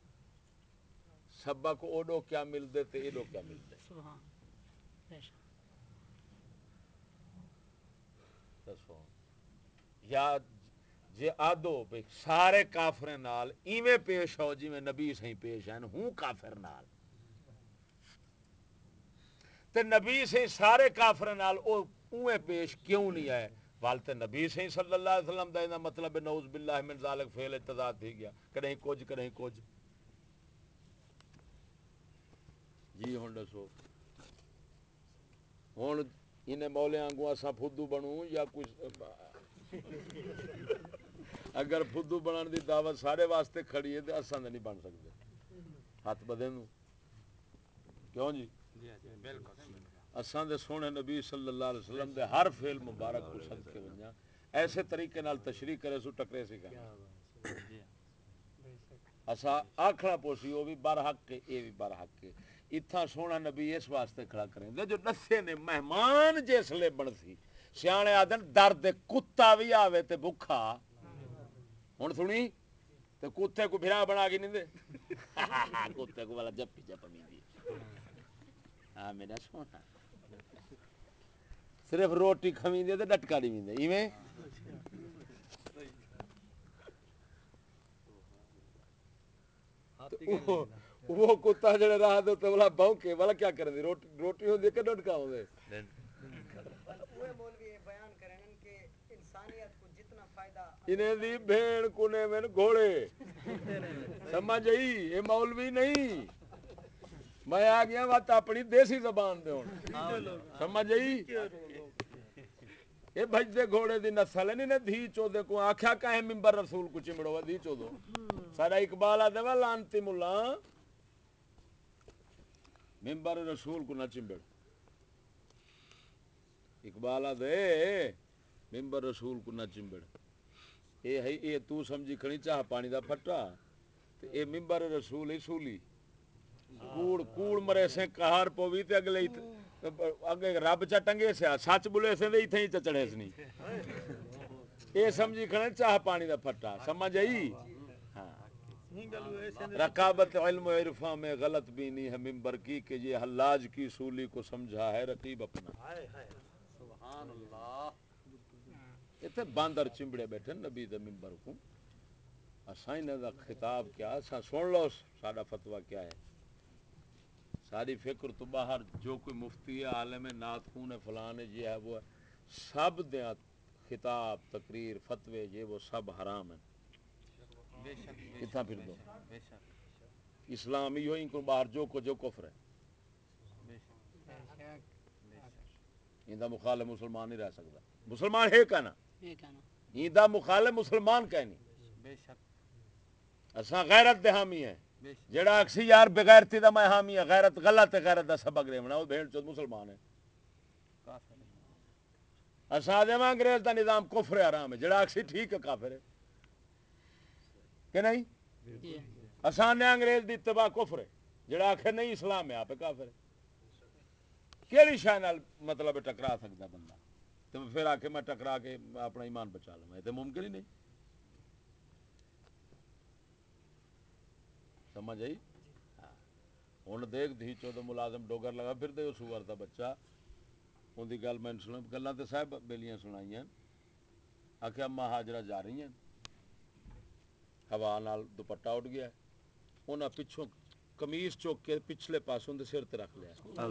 سبق اوڈو کیا ملدے تے ایڈو کیا ملدے سبحان دسو یا جے آدو بھئی سارے کافریں نال ایویں پیش ہو جی میں نبی سہیں پیش ہیں ہوں کافر نال تے نبی سہیں سارے کافریں نال اوے پیش کیوں نہیں آئے والتے نبی سہیں صلی اللہ علیہ وسلم دا مطلب نعوذ باللہ من ذالک فعل اتضاد تھی گیا کہیں کچھ جی ہن دسو ہن انہیں مولے آنگوں اسا فدو بنوں یا کچھ اگر فدو بنان دی دعوت سارے واسطے کھڑی ہے تو اساں نہیں بن سکتے ہاتھ بدے نو کیوں جی اساں دے سونے نبی صلی اللہ علیہ وسلم دے ہر فعل مبارک کو صدقے ونجا ایسے طریقے نال تشریح کرے سو ٹکرے سی کہنا اسا آکھنا پوسی وہ بھی برحق کے اے بھی برحق کے اتھا سونا نبی اس واسطے کھڑا کریں دے جو نسے نے مہمان جس لے بن سی سیانے آدن درد کتا بھی آوے تے بکھا ہن سنی تے کتے کو بھرا بنا کے نہیں دے کتے کو والا جپی جپ میندی ہاں میرا سونا صرف روٹی کھویندے تے ڈٹکا نہیں ویندے ایویں وہ کتا جڑے راہ دے تے والا بھونکے والا کیا کرے روٹی ہوندی کہ ڈٹکا ہوندے وہ مولوی بیان کریں کہ انسانیت کو جتنا فائدہ انہیں دی بھیڑ کنے میں گھوڑے سمجھ آئی یہ مولوی نہیں میں آ گیا بات اپنی دیسی زبان دے ہوں سمجھ آئی یہ بھجدے گھوڑے دی نسل ہے نہیں دھی چودے کو آکھیا کہیں ممبر رسول کو چمڑو دھی چودو سارا اقبال آدھے وا لانتی ملا ممبر رسول کو نہ چمبڑ اقبال آدھے ممبر رسول کو نہ چمبڑ اے تو سمجھی کھڑی چاہ پانی دا پھٹا تے اے ممبر رسول اصولی کوڑ مرے سے کہار پوی تے اگے رب چا ٹنگے سے سچ بولے سے تے ایتھے ہی چڑھے سنی اے سمجھی کھڑے چاہ پانی دا پھٹا سمجھ آئی ہاں رقابت علم و عرفاں میں غلط بینی ہے ممبر کی کہ یہ حلاج کی اصولی کو سمجھا ہے رقیب اپنا سبحان اللہ اتنے باندر چمبڑے بیٹھے نبی دے ممبر کو اساں انہاں دا خطاب کیا اساں سن لو ساڈا فتویٰ کیا ہے ساری فکر تو باہر جو کوئی مفتی ہے عالم ہے نعت خون ہے فلان ہے یہ ہے وہ ہے سب دیا خطاب تقریر فتوے یہ وہ سب حرام ہیں کتنا پھر دو اسلامی ہوئی کو باہر جو کفر ہے ایندہ مخالف مسلمان نہیں رہ سکتا مسلمان ہے کہنا ایندہ مخالف مسلمان کہنی اساں غیرت دے حامی ہے جڑا اکسی یار بغیرتی دا میں حامی ہے غیرت غلط ہے غیرت دا سبق ریونا وہ بھیڑ چود مسلمان ہے اساں دے انگریز دا نظام کفر حرام ہے جڑا اکسی ٹھیک ہے کافر ہے کہ نہیں اساں نے انگریز دی اتباع کفر ہے جڑا آخر نہیں اسلام ہے آپ کافر ہے کیڑی شے نال مطلب ٹکرا سکدا بندہ تو پھر آ کے میں ٹکرا کے اپنا ایمان بچا لوں یہ تو ممکن ہی نہیں سمجھ آئی ہوں دیکھ دھی چودہ ملازم ڈوگر لگا پھر دے سور دا بچہ ان دی گل میں سنا گلاں تے صاحب بیلیاں سنائیاں آخیا اما ہاجرہ جا رہی ہیں ہوا نال دوپٹہ اٹھ گیا انہاں پچھوں قمیض چوک کے پچھلے پاسوں دے سر تے رکھ لیا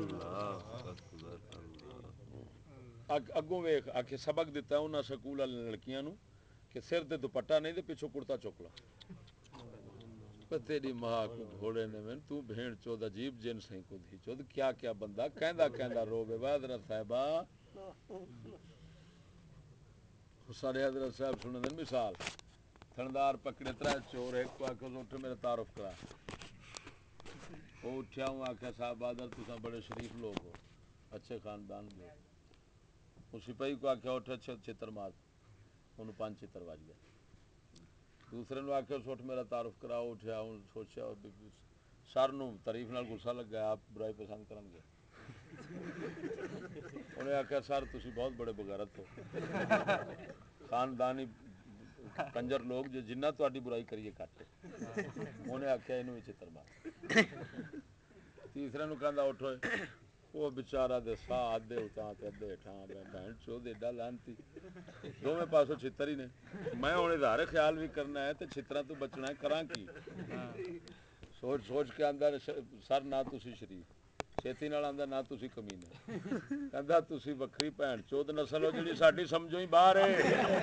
اگوں ویکھ آکھے سبق دیتا ہے انہاں سکول والے لڑکیاں نو کہ سر تے دوپٹہ نہیں تے پچھوں کرتا چک لو تیری ماں کو گھوڑے نے میں تو بھیڑ چود عجیب جنس ہیں کو دھی چود کیا کیا بندہ کہندا رو بے حضرت صاحبہ سارے حضرت صاحب سنن دن مثال تھندار پکڑے ترے چور ایک کو آکھو اٹھ میرے تعارف کرا وہ اٹھیا ہوں آکھیا صاحب بہادر تساں بڑے شریف لوگ ہو اچھے خاندان دے اس سپاہی کو آکھیا اٹھ اچھے چتر مار انہوں 5 چتر واج گئے دوسرے نو آکھیا سوٹ میرا تعارف کراؤ اٹھیا ہوں سوچیا سر نو تعریف نال غصہ لگ گیا آپ برائی پسند کرن گے انہیں آکھیا سر تسی بہت بڑے بغیرت ہو خاندانی کنجر لوگ جو جنہ تہاڈی برائی کریے کٹ انہیں آکھیا اینوں وی چتر مار تیسرے نو کہندا اٹھو وہ بیچارہ دے ساہ ادھے اتاں تے ادھے ٹھاں بہن چود ایڈا لانتی دوویں پاسوں چھتر ہی نے میں ہن اظہار خیال بھی کرنا ہے تے چھتراں تو بچنا ہے کراں کی سوچ سوچ کے اندر سر نہ تسی شریف چھیتی نال آندا نہ تسی کمینے کہندا تسی وکھری بہن چود نسل ہو جڑی ساڈی سمجھو ہی باہر ہے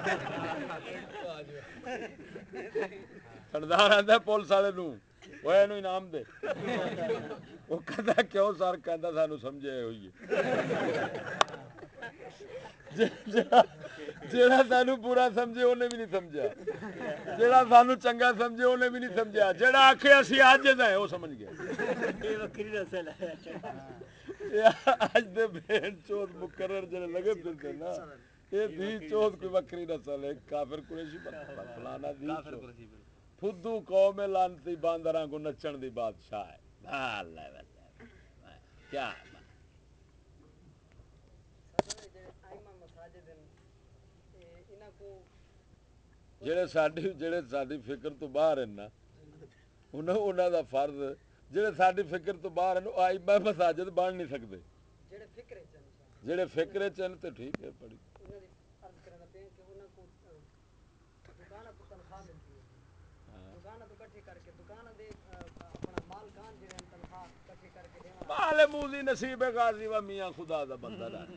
تھندار آندا پولیس والے نو وہ اینوں انعام دے وہ کہندا کیوں سر کہندا سانو سمجھے ہوئی ہے ਜਿਹੜਾ ਸਾਨੂੰ ਬੁਰਾ ਸਮਝੇ ਉਹਨੇ ਵੀ ਨਹੀਂ ਸਮਝਿਆ, ਜਿਹੜਾ ਸਾਨੂੰ ਚੰਗਾ ਸਮਝੇ ਉਹਨੇ ਵੀ ਨਹੀਂ ਸਮਝਿਆ, ਜਿਹੜਾ ਆਖੇ ਅਸੀਂ ਅੱਜ ਦਾ ਉਹ ਸਮਝ ਗਿਆ। ਇਹ ਵੱਖਰੀ ਨਸਲ ਹੈ। ਅੱਜ ਦੇ ਬੇਨ ਚੋਦ ਮੁਕਰਰ ਜਿਹੜੇ لگے پھرتے نا یہ دی چوت کوئی وکری نسل ہے، کافر قریشی فلانا دی چوت فدو قوم لانتی باندراں کو نچن دی بادشاہ ہے۔ اللہ کیا جڑے ساڈی فکر تو باہر ہیں نا انہاں دا فرض، جڑے ساڈی فکر تو باہر ہیں او ائمہ مساجد بن نہیں سکدے، جڑے فکر چن تے ٹھیک ہے پڑھی مال مولی نصیب غازی و میاں خدا دا بندہ رہا۔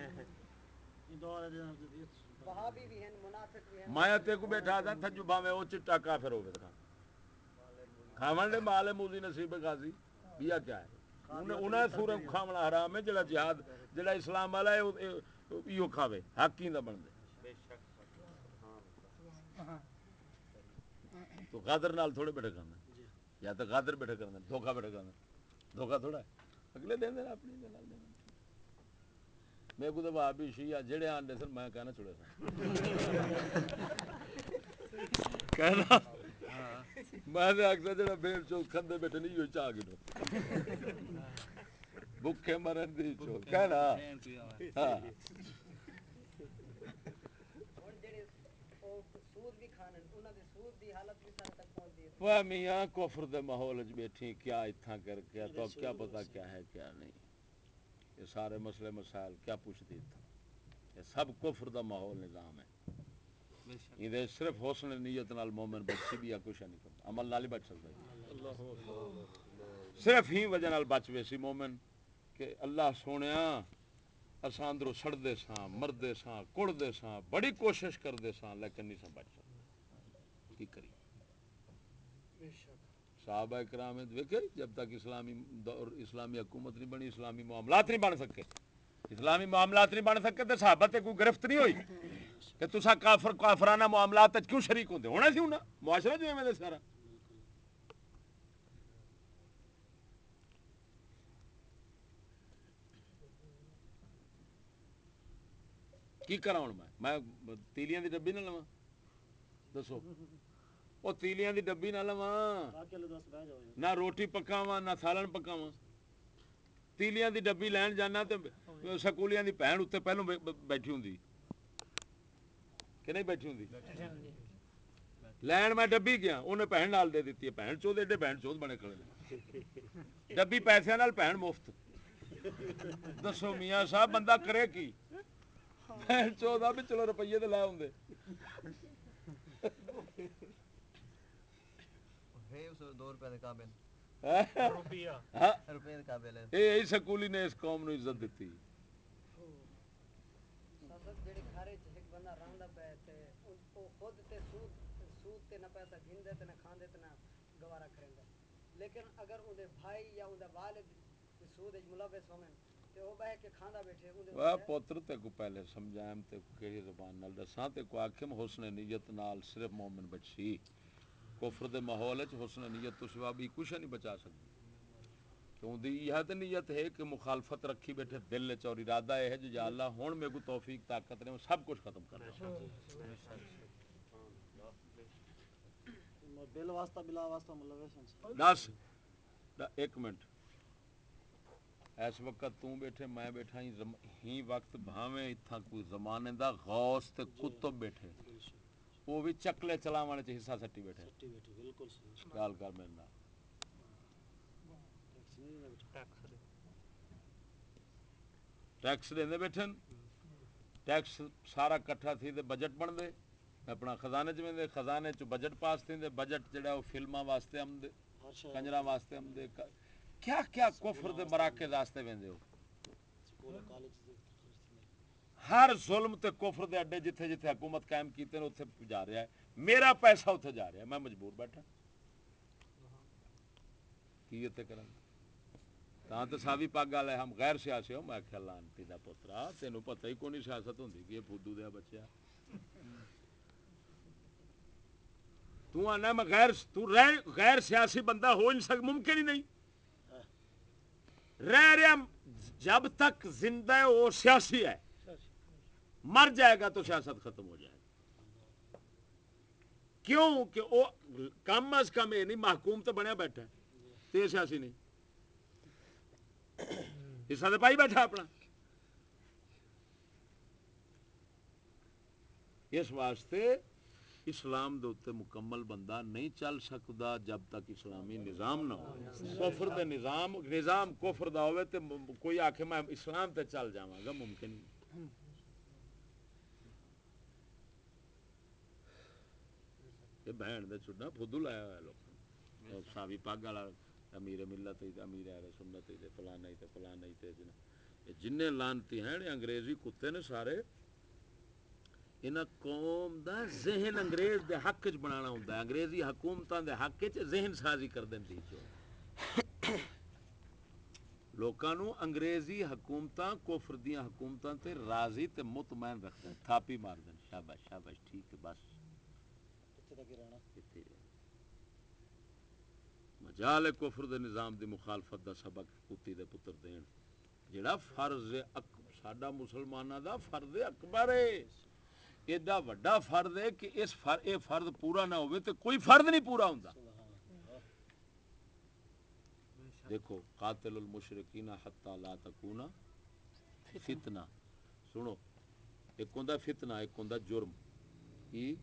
میں تے کو بیٹھا تھا تھجو بھاویں او چٹا کافر ہوے تھا کھاون دے مال مولی نصیب غازی بیا کیا ہے انہاں سورہ کھاونا حرام ہے، جڑا جہاد جڑا اسلام والا ہے ایو کھاوے حق ہی دا بندے۔ تو غادر نال تھوڑے بیٹھے کرنا، یا تو غادر بیٹھے کرنا، دھوکا بیٹھے کرنا، دھوکا تھوڑا ہے اگلے دن دینا اپنی دے نال دینا۔ میں کو تو بھی شیعہ جڑے آندے سن میں کہنا چھڑے سن کہنا میں تے اکثر جڑا بے چوک کھندے بیٹھے نہیں ہوئی چاہ گنو بھوکے مرن دی چوک کہنا ہاں وہ میاں کفر دے ماحول وچ بیٹھی کیا اتھاں کر کے تو کیا پتہ کیا ہے کیا نہیں، یہ سارے مسئلے مسائل کیا پوچھتی تھا، یہ سب کفر دا ماحول نظام ہے۔ یہ صرف حسن نیت نال مومن بچی بھی کچھ نہیں کرتا، عمل نال ہی بچ سکتا ہے، صرف ہی وجہ نال بچ ویسی مومن کہ اللہ سونیا اساں اندروں سڑدے ساں مردے ساں کڑدے ساں بڑی کوشش کردے ساں لیکن نہیں سا بچ سکتے، کی کری صحابہ کرام دیکھے جب تک اسلامی دور اسلامی حکومت نہیں بنی اسلامی معاملات نہیں بن سکے، اسلامی معاملات نہیں بن سکے تو صحابہ تے کوئی گرفت نہیں ہوئی کہ تسا کافرانہ معاملات کیوں شریک ہوندے ہونا سی ہونا معاشرہ جو ہے سارا۔ کی کرا ہوں میں تیلیاں دی ڈبی نہ لواں دسو، وہ تیلیاں دی ڈبی نہ لواں نہ روٹی پکاواں نہ سالن پکاواں، تیلیاں دی ڈبی لین جانا تے سکولیاں دی بہن اتنے پہلو بیٹھی ہوں کہ نہیں بیٹھی ہوں لین میں ڈبی گیا انہیں بہن نال دے دیتی ہے، بہن چود ایڈے بہن چود بنے کھڑے ڈبی پیسے نال بہن مفت، دسو میاں صاحب بندہ کرے کی بہن چودہ بھی چلو روپیے تو لے ہوں یہی سکولی نے اس قوم نو عزت دیتی۔ لیکن اگر اندے بھائی یا اندے والد سود وچ ملوث ہوویں تے او بہ کے کھاندا بیٹھے واہ پتر تے کو پہلے سمجھائم تے کہڑی زبان نال دساں تے کو آکھم حسن نیت نال صرف مومن بچی، کفر دے ماحول وچ حسن نیت تو سوا بھی کچھ نہیں بچا سکتی، کیوں دی یہ تے نیت ہے کہ مخالفت رکھی بیٹھے دل وچ اور ارادہ ہے جو یا اللہ ہن میرے کو توفیق طاقت نے سب کچھ ختم کر دے بل واسطہ بلا واسطہ ملوث دس ایک منٹ اس وقت تو بیٹھے میں بیٹھا ہی وقت بھاویں اتھا کوئی زمانے دا غوث تے کتب بیٹھے وہ بھی چکلے چلاونے چ حصہ سٹی بیٹھے بالکل صحیح گال کر میرے نال ٹیکس دیندے بیٹھن ٹیکس سارا کٹھا تھی تے بجٹ بن دے اپنا خزانے چ ویندے خزانے چ بجٹ پاس تھیندے بجٹ جڑا وہ فلماں واسطے آمدے کنجراں واسطے آمدے کیا کیا کفر دے مراکز واسطے ویندے ہو ہر ظلم تے کفر دے اڈے جتھے جتھے حکومت قائم کیتے نے اتھے جا رہا ہے، میرا پیسہ اتھے جا رہا ہے، میں مجبور بیٹھا کی تے کراں تاں تے ساوی پگ والے ہم غیر سیاسی ہو میں کہ لانتی دا پترا تینوں پتہ ہی کوئی سیاست ہوندی کہ پھودو دیا بچیا تو آنا میں غیر سیاسی بندہ ہو نہیں سک ممکن ہی نہیں رہ رہا جب تک زندہ ہے وہ سیاسی ہے مر جائے گا تو سیاست ختم ہو جائے گا کیوں کہ وہ کم از کم یہ نہیں محکوم تو بنیا بیٹھا ہے تو یہ سیاسی نہیں حصہ تو پائی بیٹھا اپنا اس واسطے اسلام دے اوتے مکمل بندہ نہیں چل سکتا جب تک اسلامی نظام نہ ہو کفر دے نظام کفر دا ہوئے تے کوئی آکھے میں اسلام تے چل جاواں گا ممکن نہیں یہ بہن دے چھڈا پھدو لایا ہوا لوگ ساوی پگ والا امیر ملت امیر اہل سنت تے فلانا تے جننے لانتی ہیں انگریزی کتے نے سارے انہاں قوم دا ذہن انگریز دے حق وچ بنانا ہوندا ہے انگریزی حکومتاں دے حق وچ ذہن سازی کر دندی جو لوکاں نو انگریزی حکومتاں کفر دیاں حکومتاں تے راضی تے مطمئن رکھدے تھاپی مار دین شاباش شاباش ٹھیک ہے بس اتھے تک رہنا مجال کفر دے نظام دی مخالفت دا سبق کتی دے پتر دین جڑا فرض ساڈا مسلماناں دا فرض اکبر ہے ایڈا وڈا فرض ہے کہ اس فرض پورا نہ ہوئے تو کوئی فرض نہیں پورا ہوندا دیکھو قاتل المشرکین حتی لا تکون فتنہ سنو ایک ہوندا فتنہ ایک ہوندا جرم کی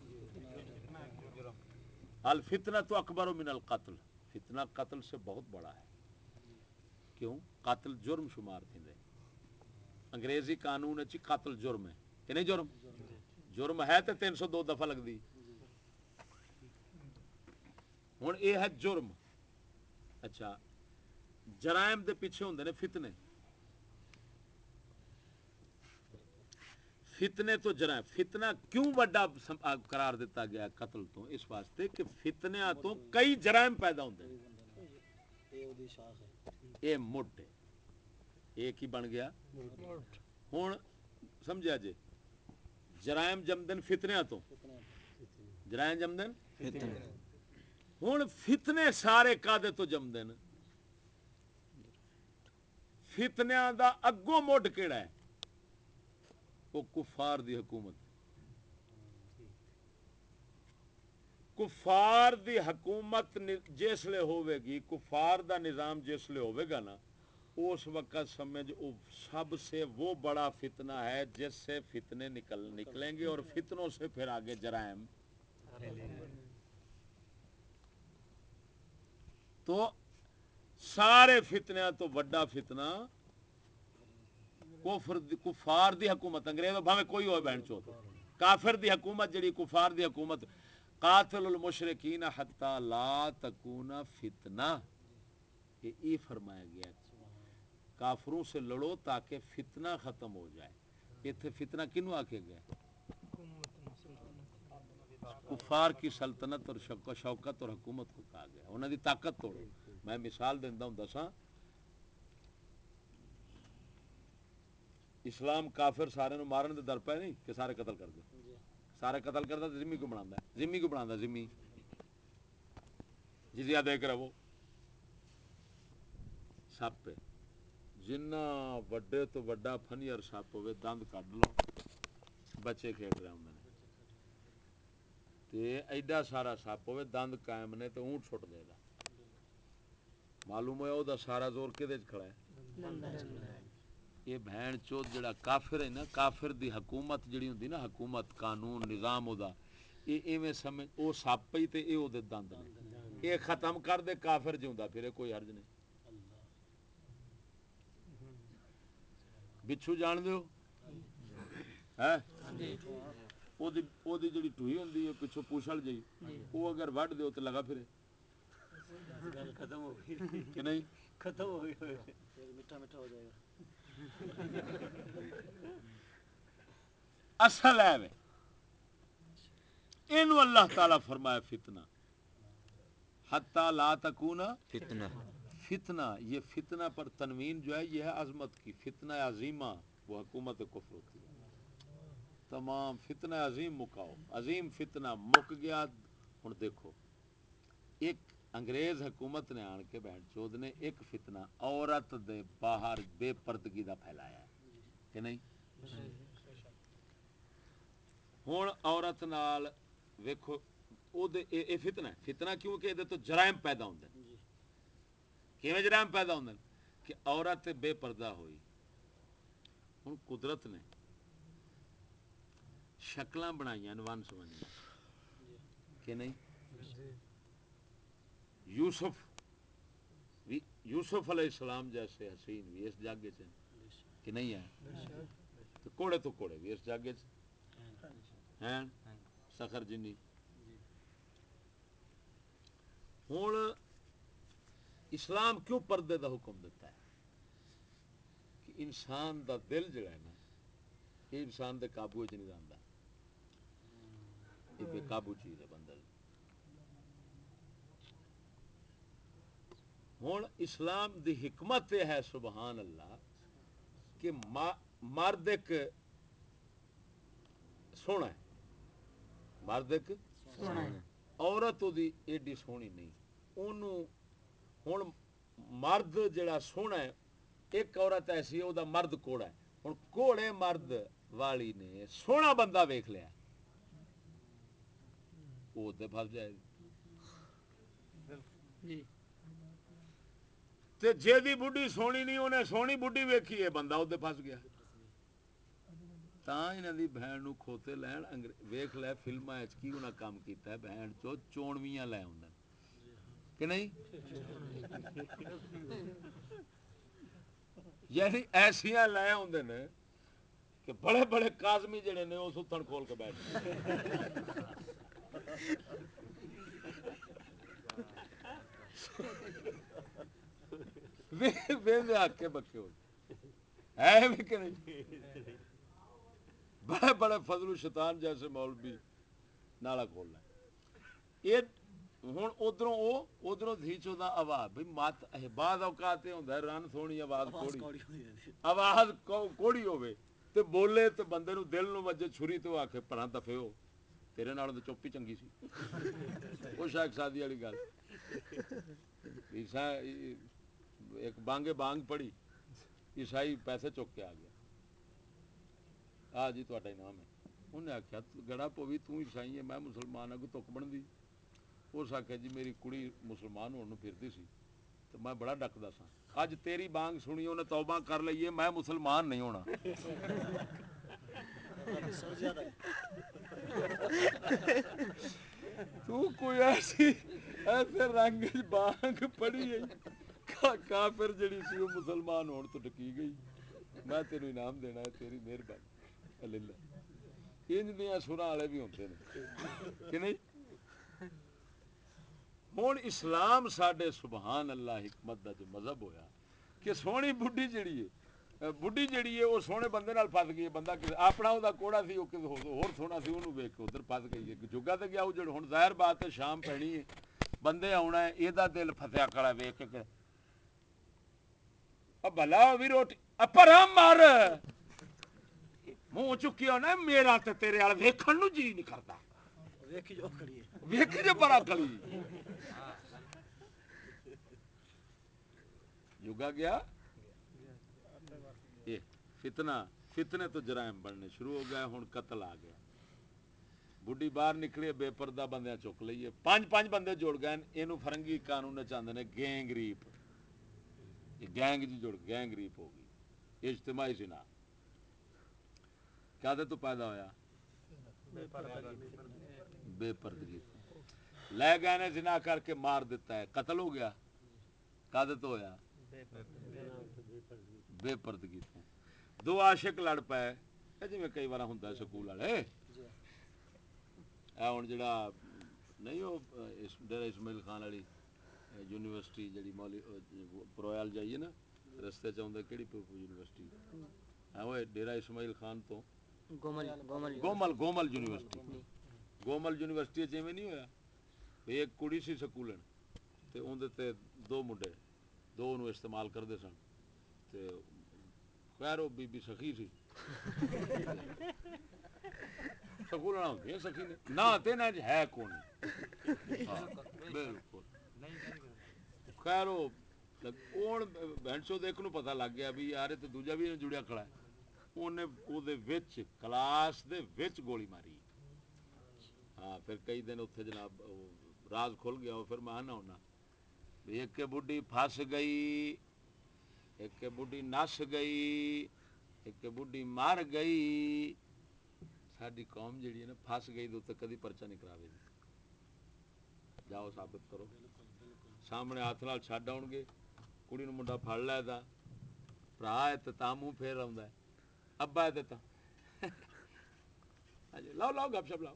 الفتنہ تو اکبر من القتل فتنہ قتل سے بہت بڑا ہے کیوں قاتل جرم شمار تھیندے انگریزی قانون وچ قاتل جرم ہے کہ نہیں جرم ہے تے 302 دفعہ لگ دی ہن اے ہے جرم اچھا جرائم دے پیچھے ہوندے نے فتنے فتنے تو جرائم فتنہ کیوں بڑا قرار دیتا گیا قتل تو اس واسطے کہ فتنیاں تو کئی جرائم پیدا ہوندے اے مٹ ایک ہی بن گیا ہن سمجھا جے جرائم جمدن فتنیاں تو جرائم جمدن ہن فتنے سارے قادے تو جمدن فتنیاں دا اگوں مڈ کیڑا ہے وہ کفار دی حکومت کفار دی حکومت جسلے ہوے گی کفار دا نظام جسلے ہوے گا نا اس وقت سمجھ وہ سب سے وہ بڑا فتنہ ہے جس سے فتنے نکلیں گے اور فتنوں سے پھر آگے جرائم تو سارے فتنیاں تو بڑا فتنہ کفار دی حکومت انگریز بھاویں کوئی ہوئے بہن چوت کافر دی حکومت جڑی کفار دی حکومت قاتل المشرکین حتی لا تکون فتنہ یہ فرمایا گیا کافروں سے لڑو تاکہ فتنہ ختم ہو جائے ایتھے فتنہ کنوں آکھے گیا کفار کی سلطنت اور شوکت اور حکومت کو کہا گیا انہاں دی طاقت توڑو میں مثال دیندا ہوں دساں اسلام کافر سارے نو مارن دے در پے نہیں کہ سارے قتل کر دے سارے قتل کردا تے ذمہ کو بناندا ہے ذمہ کو بناندا ذمہ جزیہ دے کے رہو سپ پہ جنہ وڈے تو وڈا فنیر سپ ہوئے دند کڈ لو بچے کھیڈ رہے ہوندے نے تے ایڈا سارا سپ ہوئے دند قائم نے تے اونٹ چھٹ دے گا معلوم ہے او دا سارا زور کدے وچ کھڑا ہے یہ بہن چوت جڑا کافر ہے نا کافر دی حکومت جڑی ہوندی نا حکومت قانون نظام او دا اے ایویں سمجھ او سپ ہی تے اے او دے دند نے اے ختم کر دے کافر جوندا پھر کوئی حرج نہیں بچھو جان دیو ہے او دی جڑی ٹوئی ہوندی ہے پچھو پوچھل جئی او اگر وڈ دیو تے لگا پھرے ختم ہو گئی کہ نہیں ختم ہو گئی پھر میٹھا میٹھا ہو جائے گا اصل ہے اینو اللہ تعالی فرمایا فتنہ حتی لا تکون فتنہ، یہ فتنہ پر تنوین جو ہے یہ ہے عظمت کی، فتنہ عظیمہ وہ حکومت کفر ہوتی ہے. تمام فتنہ عظیم مکاؤ، عظیم فتنہ مک گیا. ہن دیکھو ایک انگریز حکومت نے آن کے بہن چود نے ایک فتنہ عورت دے باہر بے پردگی دا پھیلایا ہے کہ نہیں. ہن عورت نال ویکھو او دے اے فتنہ ہے. فتنہ کیوں کہ ادھے تو جرائم پیدا ہوندے ہیں. کیویں جرائم پیدا ہوندے ہیں کہ عورت بے پردہ ہوئی. ہن قدرت نے شکلاں بنائیاں ون سونیاں کہ نہیں. یوسف علیہ السلام جیسے حسین بھی اس جاگے سے کہ نہیں ہے، تو کوڑے تو کوڑے بھی اس جاگے سے ہیں. سخر جنی ہوں اسلام کیوں پردے دا حکم دیتا ہے کہ انسان دا دل جڑا ہے نا یہ انسان دے قابو چ نہیں رہندا، یہ بے قابو چیز ہے بندے. ہوں اسلام دی حکمت یہ ہے سبحان اللہ کہ مرد ایک سونا ہے، مرد ایک سونا ہے، عورت دی ایڈی سونی نہیں. اونوں ہن مرد جڑا سونا ہے، ایک عورت ایسی ہے او دا مرد کوڑا ہے. ہن کوڑے مرد والی نے سونا بندہ ویکھ لیا وہ تے پھس جائے گی. تے جے دی بڈھی سونی نہیں انہیں سونی بڈھی ویکھی ہے بندہ ادھے پھس گیا. تاں انہاں دی بہن نو کھوتے لین ویکھ لے فلماں وچ کی انہاں کام کیتا ہے. بہن چو چونویاں لے ہوندے کہ نہیں، یعنی ایسیاں لے ہوندے نے کہ بڑے بڑے کاظمی جڑے نے وہ ستھن کھول کے بیٹھ ویندے آ کے بکے ہو ہے بھی کہ نہیں. بڑے بڑے فضل الشیطان جیسے مولوی نالا کھول لیں. یہ ہوں ادھروں دھی چودہ آواز بھائی مت بعض اوقات یہ ہوندا ہے رن سونی آواز کوڑی آواز کوڑی ہوے تے بولے تے بندے نو دل نو وجے چھری تو آکھے پڑھا دفے ہو تیرے نال تے چپ ہی چنگی سی. وہ شاخ شادی والی گل ایک بانگے بانگ پڑی عیسائی پیسے چک کے آ گیا. جی تہاڈا انعام ہے. انہیں آخیا گڑا پوی تو عیسائی ہے میں مسلمان ہوں کوئی تک بنتی. اس آخیا جی میری کڑی مسلمان ہونے پھرتی سی تو میں بڑا ڈکدا سا. اج تیری بانگ سنی انہیں توبہ کر لئیے میں مسلمان نہیں ہونا. تو کوئی ایسے رنگ بانگ پڑی کافر جڑی سی وہ مسلمان ہون تو ڈکی گئی. میں تینو انعام دینا ہے تیری مہربانی اللہ. انج دیاں سراں والے بھی ہوندے نے کہ نہیں. ہن اسلام ساڈے سبحان اللہ حکمت دا جو مذہب ہویا کہ سونی بڈھی جڑی ہے وہ سونے بندے نال پھس گئی. بندہ اپنا وہ کوڑا سی وہ ہور سونا سی انہوں ویکھ کے ادھر پھس گئی ہے. جگہ تے گیا اجڑ. ہن ظاہر بات ہے شام پینی ہے بندے آنا ہے یہ دل پھسیا کڑا ویکھ کے بھلا بھی روٹی پرام مار منہ چکی ہونا میرا تے تیرے وال ویکھن نو جی نہیں کرتا. ویکھ جو بڑا کلی جگہ گیا فتنے تو جرائم بننے شروع ہو گئے. ہن قتل آ گیا. بڈھی باہر نکلی بے پردہ بندیاں چک لئیے. 5 بندے جڑ گئے. اینو فرنگی قانون چاہتے ہیں گینگ ریپ. گینگ جی جڑ گینگ ریپ ہو گئی. اجتماعی زنا کیا تو پیدا ہویا بے پردگی. لے گئے نے زنا کر کے مار دیتا ہے قتل ہو گیا. کد تو ہویا بے پردگی. دو عاشق لڑ پائے جی میں کئی بار ہوں سکول والے ہوں جڑا نہیں وہ ڈیرا اسماعیل خان والی یونیورسٹی جڑی پرویال جائیے نا رستے چاہتے کہڑی یونیورسٹی وہ ڈیرا اسماعیل خان تو گومل یونیورسٹی. گومل یونیورسٹی جی نہیں ہویا ایک کڑی سی سکولن تے اندر تے 2 منڈے دو نو استعمال کرتے سن تے خیر وہ بی بی سخی سی سکول ہوتی ہے سخی نے نہ تین ہے کون بالکل خیر وہ بہن چو ایک نو پتہ لگ گیا بھی یار تو دوجا بھی جڑیا کھڑا ہے انہیں او دے وچ کلاس دے وچ گولی ماری ہاں پھر کئی دن اتنے جناب راز کھل گیا پھر میں آنا ہونا ایک بڈھی پھس گئی ایک بڈھی نس گئی ایک بڈھی مر گئی ساری قوم جیڑی ہے نا پھس گئی تو کدی پرچہ نہیں کراوے گی جاؤ ثابت کرو سامنے ہاتھ نال چھڈ آؤ گے کڑی نو منڈا پھڑ لے دا بھرا ہے تو منہ پھیر آਉਂدا ہے ابا ہے تو لاؤ لاؤ گپ شپ لاؤ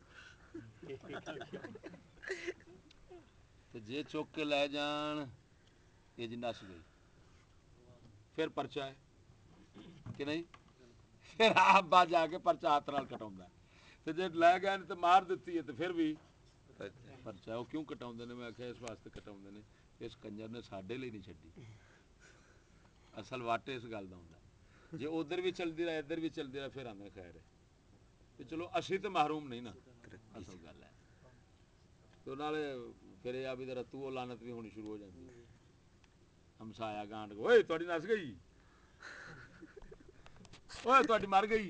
تو جے چوک کے لے جان یہ جی نس گئی پھر پرچہ ہے کہ نہیں پھر ابا جا کے پرچہ ہاتھ نال کٹاوندا ہے تے جے لے گئے تو مار دتی ہے تو پھر بھی پرچہ وہ کیوں کٹاوندے نے میں آخیا اس واسطے کٹاوندے نے اس کنجر نے ساڈے لیے نہیں چھڈی اصل واٹے اس گل دا ہوندا جے ادھر بھی چلدی رہے ادھر بھی چلدی رہے پھر آندے خیر ہے چلو اسی تے محروم نہیں نا اصل گل ہے تو نالے پھر یہ بھی ذرا تو لعنت بھی ہونی شروع ہو جاتی ہے ہمسایا گانڈ اوئے تہاڈی نس گئی اوئے تہاڈی مر گئی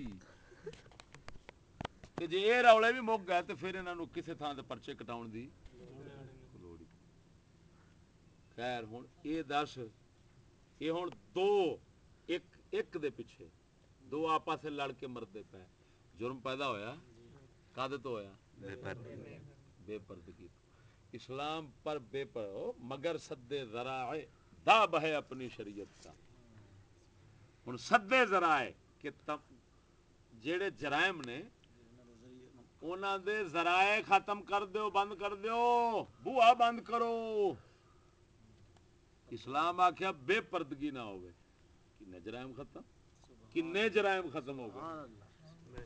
تے جے اے رولے بھی مک گئے تے پھر انہاں نوں کسے تھان تے پرچے کٹاون دی لوڑ ہی خیر ہن اے دس یہ ہن دو ایک دے پیچھے دو آپس سے لڑ کے مردے پے جرم پیدا ہویا کدے تو ہویا بے پردگی اسلام پر بے مگر سد ذرائع داب ہے اپنی شریعت کا ہن سد ذرائع کہ جیڑے جرائم نے انہاں دے ذرائع ختم کر دیو بند کر دیو بوا بند کرو اسلام آکھیا بے پردگی نہ ہوئے کنے جرائم ختم کنے جرائم ختم ہو گئے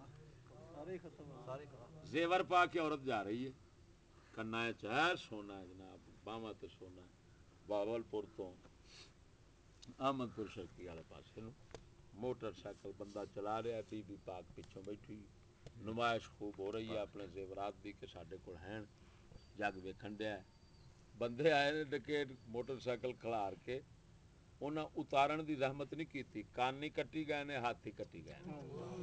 زیور پا کے عورت جا رہی ہے کنا چہر سونا ہے جناب باواں تے سونا باول پور تو احمد پور شرکی والے پاسے نو موٹر سائیکل بندہ چلا رہا ہے بی بی پاک پیچھوں بیٹھی نمائش خوب ہو رہی ہے اپنے زیورات دی کہ ساڈے کول ہیں جگ ویکھن دیا بندے آئے نے ڈکیٹ موٹر سائیکل کھلار کے انہاں اتارن دی رحمت نہیں کیتی کان کٹی گئے نے ہاتھ کٹی گئے نے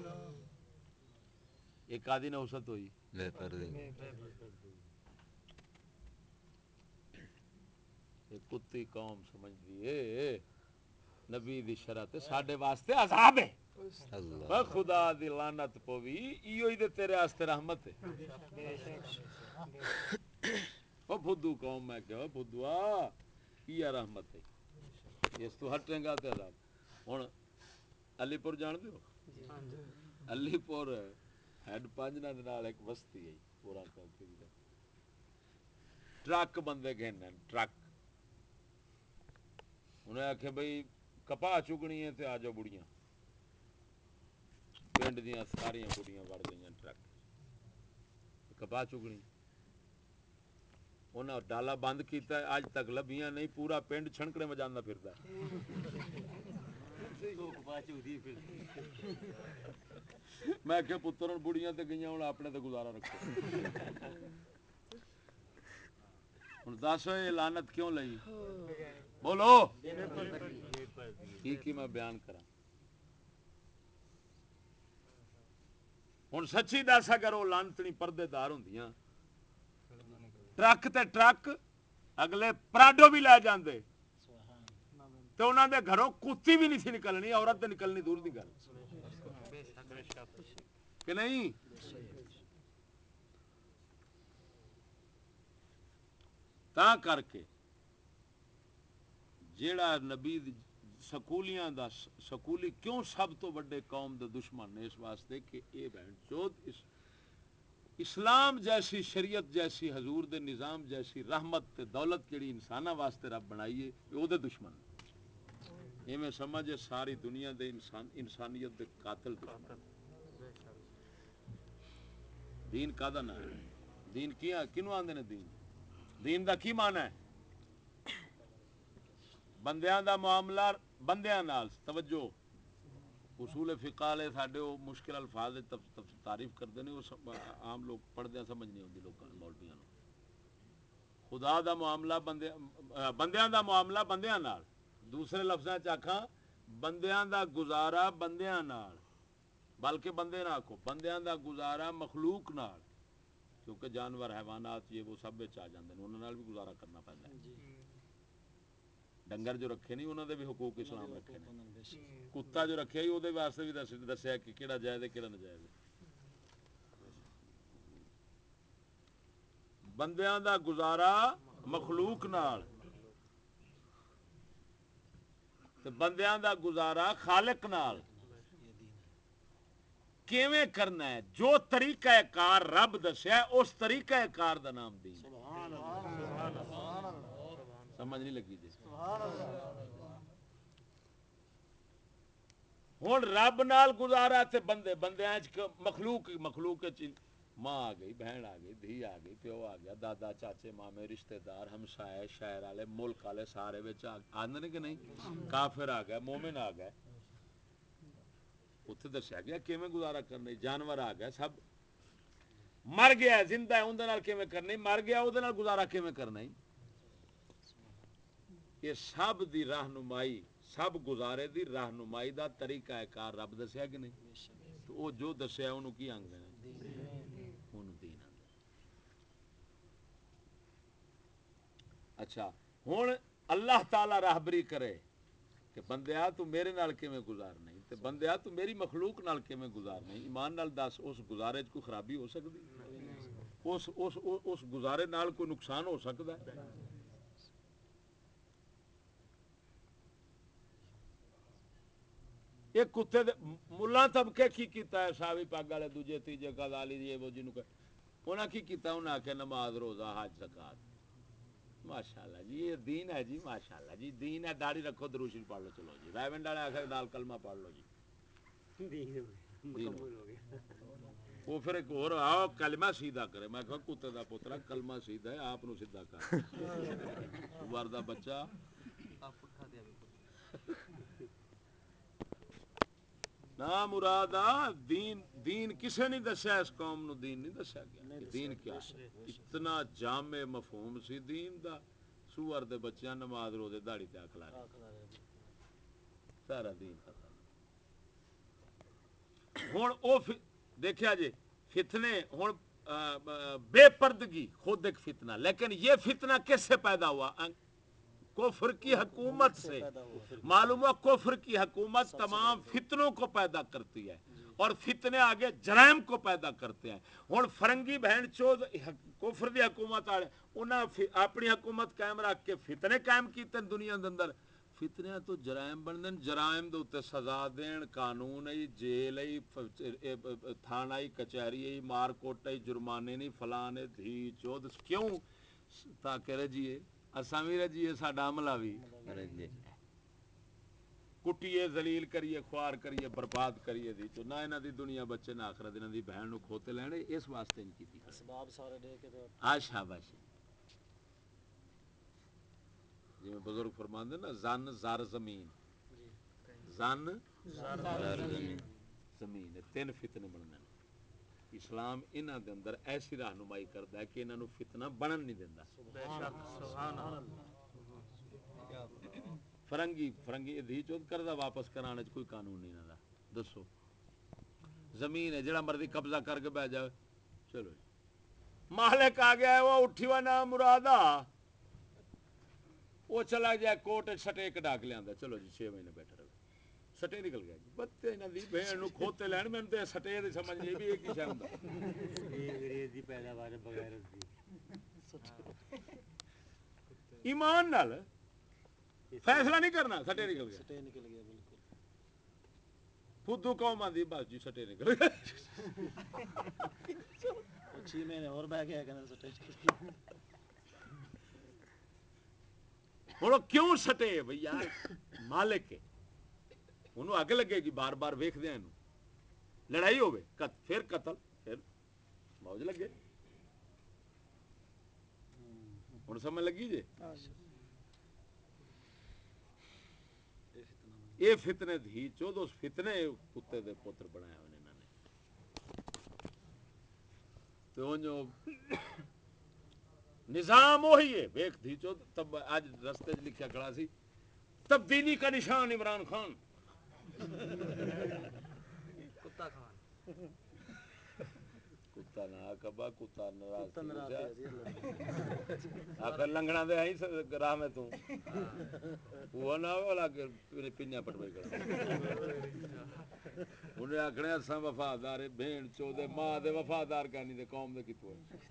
ایک آدھی نوست ہوئی کتی قوم سمجھ دی نبی دی شرط ساڈے واسطے عذاب ہے اللہ خدا دی لعنت پوی ایو ہی تے تیرے واسطے رحمت ہے او بدھو قوم میں کہ بدھوا کیا رحمت ہے اس تو ہٹیں گا تے عذاب ہن علی پور جان دیو علی پور ہیڈ پنجنا دے نال ایک بستی ہے پورا کرتی ٹرک بندے گھن ٹرک انہیں آخیا بھائی کپاہ چگنی ہے تے آ جاؤ بڑیاں پنڈ دیاں ساریاں بڑیاں وڑ گئی ٹرک کپاہ چگنی انہیں ڈالا بند کیتا ہے اج تک لبیاں نہیں پورا پنڈ چھنکڑے میں جانا پھردا میں کہ پتر بڑیاں تے گئیاں ہوں اپنے تے گزارا رکھو ہوں دس یہ لعنت کیوں لئی بولو کی میں بیان کرا ہوں سچی دس اگر وہ لعنتنی پردے دار ہوندیاں ٹرک تے ٹرک اگلے پراڈو بھی لے جاندے تو انہاں دے گھروں کتی بھی نہیں سی نکلنی عورت تے نکلنی دور دی گل کہ نہیں تا کر کے جیڑا نبی سکولیاں دا سکولی کیوں سب تو بڑے قوم دے دشمن نے اس واسطے کہ اے بہن چود اسلام جیسی شریعت جیسی حضور دے نظام جیسی رحمت تے دولت جڑی انساناں واسطے رب بنائی ہے او دے دشمن ایویں سمجھ ساری دنیا دے انسانیت دے قاتل دشمن دین کادا نہ ہے دین کیا کنوں آندے نے دین دا کی معنی ہے بندیاں دا معاملہ بندیاں نال توجہ اصول فقہ والے ساڈے وہ مشکل الفاظ تعریف کرتے ہیں، وہ عام لوگ پڑھدے سمجھ نہیں آتی لوگوں مولویاں نوں. خدا دا معاملہ بندیاں دا معاملہ بندیاں نال، دوسرے لفظاں چ آکھاں بندیاں دا گزارا بندیاں نال، بلکہ بندے نہ آکھو بندیاں دا گزارا مخلوق نال، کیونکہ جانور حیوانات یہ وہ سب وچ آ جاندے نے، انہاں نال بھی گزارا کرنا پیندا ہے. ڈنگر جو رکھے نہیں انہاں دے بھی حقوق اسلام رکھے نے. کتا جو رکھے او دے واسطے بھی دسیا کہ کیڑا جائز ہے کیڑا ناجائز ہے. بندیاں دا گزارا مخلوق نال تے بندیاں دا گزارا خالق نال کیویں کرنا ہے؟ جو طریقہ کار رب دسیا اس طریقہ کار دا نام دین. سبحان اللہ. سمجھ نہیں لگی جی؟ ہن رب نال گزارا تے بندیاں مخلوق ماں آ گئی، بہن آ گئی، دھی آ گئی، پیو آ گیا، دادا چاچے مامے رشتہ دار ہمسائے شہر والے ملک والے سارے آدھے کہ نہیں. کافر آ گیا، مومن آ گئے، اتنے دسیا گیا کیویں گزارا کرنا. جانور آ گیا، سب مر گیا زندہ ہے اندر نال کیویں کرنا، مر گیا وہ گزارا کیویں کرنا. یہ سب دی رہنمائی، سب گزارے دی رہنمائی دا طریقہ کار رب دسیا کہ نہیں. تو وہ جو دسیا انہوں کی آنگدے ہیں؟ انہوں دین آنگدے. اچھا ہن اللہ تعالی راہبری کرے کہ بندیا تو میرے نال کیویں گزارنا ہے، تے بندیا تو میری مخلوق نال کیویں گزارنا ہے. ایمان نال دس اس گزارے چ کوئی خرابی ہو سکتی؟ اس گزارے نال کوئی نقصان ہو سکتا ہے؟ ایک کتے ملا طبقے کی کیتا ہے، صحابی پاک والے دوجے تیجے غزالی یہ وہ جنوں انہاں کی کیتا، انہاں آکھیا نماز روزہ حج زکات. ماشاءاللہ جی یہ دین ہے جی، ماشاءاللہ جی دین ہے. داڑھی رکھو درود شریف پڑھ لو، چلو جی. رائیونڈ والے آخر نال کلمہ پڑھ لو جی، مکمل ہو گیا. وہ پھر ایک اور آؤ کلمہ سیدھا کرے. میں کہا کتے دا پترا کلمہ سیدھا ہے، آپ نو سیدھا کر. سوار دا بچہ آپ اٹھا دیا بالکل. نا مراد دین کسے نہیں دسیا، اس قوم نو دین نہیں دسیا گیا کہ دین کیا ہے. اتنا جامع مفہوم سی دین دا. سوار دے بچیاں نماز روزے داڑھی تے اکھلا رہے، سارا دین ختم. ہن او دیکھیا جی فتنے، ہن بے پردگی خود ایک فتنہ، لیکن یہ فتنہ کس سے پیدا ہوا؟ کفر کی حکومت سے. معلوم ہوا کفر کی حکومت تمام فتنوں کو پیدا کرتی ہے، اور فتنے آگے جرائم کو پیدا کرتے ہیں. ہن فرنگی بہن چود کفر دی حکومت والے انہاں اپنی حکومت قائم رکھ کے فتنے قائم کیتے دنیا دے اندر. فتنیاں تو جرائم بن دین، جرائم دے اوتے سزا دین، قانون ہے، جیل ہے، تھانہ کچہری ہے، مار کوٹ ہے، جرمانے نہیں، فلان ہے، دھی چود. کیوں؟ تاکہ رجیے اساں بھی رجیے، ساڈا عملہ بھی کٹیے، ذلیل کریے، خوار کریے، برباد کریے. دی تو نہ انہاں دی دنیا بچے نہ آخرت، انہاں دی بہن نو کھوتے لینے. اس واسطے نہیں کیتی اسباب سارے دے کے تو ہاں شاباش. جی میں بزرگ فرماندے نا زن زر زمین، زن زر زمین، تین فتنے بننے. اسلام انہاں دے اندر ایسی رہنمائی کردا ہے کہ انہاں نو فتنہ بنن نہیں دیندا. سبحان اللہ. فرنگی دھی چود کردا واپس کرانے چ کوئی قانون نہیں انہاں دا. دسو زمین ہے جڑا مرضی قبضہ کر کے بیٹھ جائے، چلو جی مالک آ گیا ہے وہ اٹھی ہوا نام مرادا، وہ چلا جائے کوٹ سٹے کڈا کے لیا، چلو جی 6 مہینے بیٹھا رہے. سٹے نکل گیا جی. بتے انہاں دی بہن نو کھوتے لین، میں تے سٹے دی سمجھ نہیں بھی ایک ہی شے ہوندا. یہ انگریز دی پیداوار بغیر دی ایمان نال فیصلہ نہیں کرنا، سٹے نکل گیا. سٹے نکل گیا بالکل. خود قوم آندی بس جی سٹے نکل گیا. 6 مہینے اور بیٹھ گیا کہنا سٹے نکل گیا. بولو کیوں سٹے بھئی یار مالک ہے انہوں اگ لگے گی. بار بار ویکھ دیا انہوں لڑائی ہوئے پھر قتل، پھر موج لگے. ہوں سمجھ لگی جی. یہ فتنے دھی چود اس فتنے کتے دے پتر بنایا انہوں نے تو جو نظام وہی ہے ویکھ دھی چود تب آج رستے لکھیا کھڑا سی تبدیلی کا نشان عمران خان کتا خان کتا نہ کبا کتا ناراض آخر لنگنا دے آئی راہ میں تو وہ نہ والا کہ پنیا پٹوئی کرا انہیں آکھنے اساں وفادار بھین چودے ماں دے وفادار کہنی دے قوم دے کتو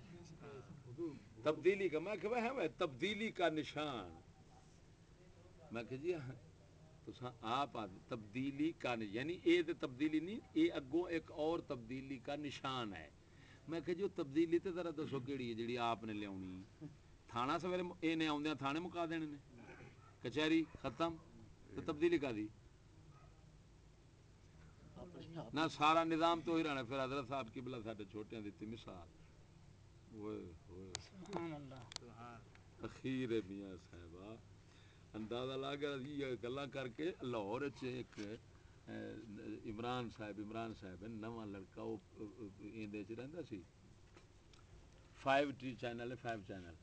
تبدیلی کا میں کہ وہ تبدیلی کا نشان میں کہ جی تو آپ تبدیلی کا یعنی اے تبدیلی نہیں اے اگوں ایک اور تبدیلی کا نشان ہے میں کہ جو تبدیلی تے ذرا دسو کیڑی ہے جڑی آپ نے لیاونی تھانہ سویرے اے نے آوندیاں تھانے مکا دینے نے کچہری ختم تو تبدیلی کا دی نہ سارا نظام تو ہی رہنا پھر حضرت صاحب کی بلا ساڈے چھوٹیاں دیتی مثال اوئے ہوئے سبحان اللہ اخیر میاں صاحبہ اندازہ لا کے یہ گلاں کر کے لاہور وچ ایک عمران صاحب نواں لڑکا وہ ایندے چ رہندا سی 5T چینل ہے 5 چینل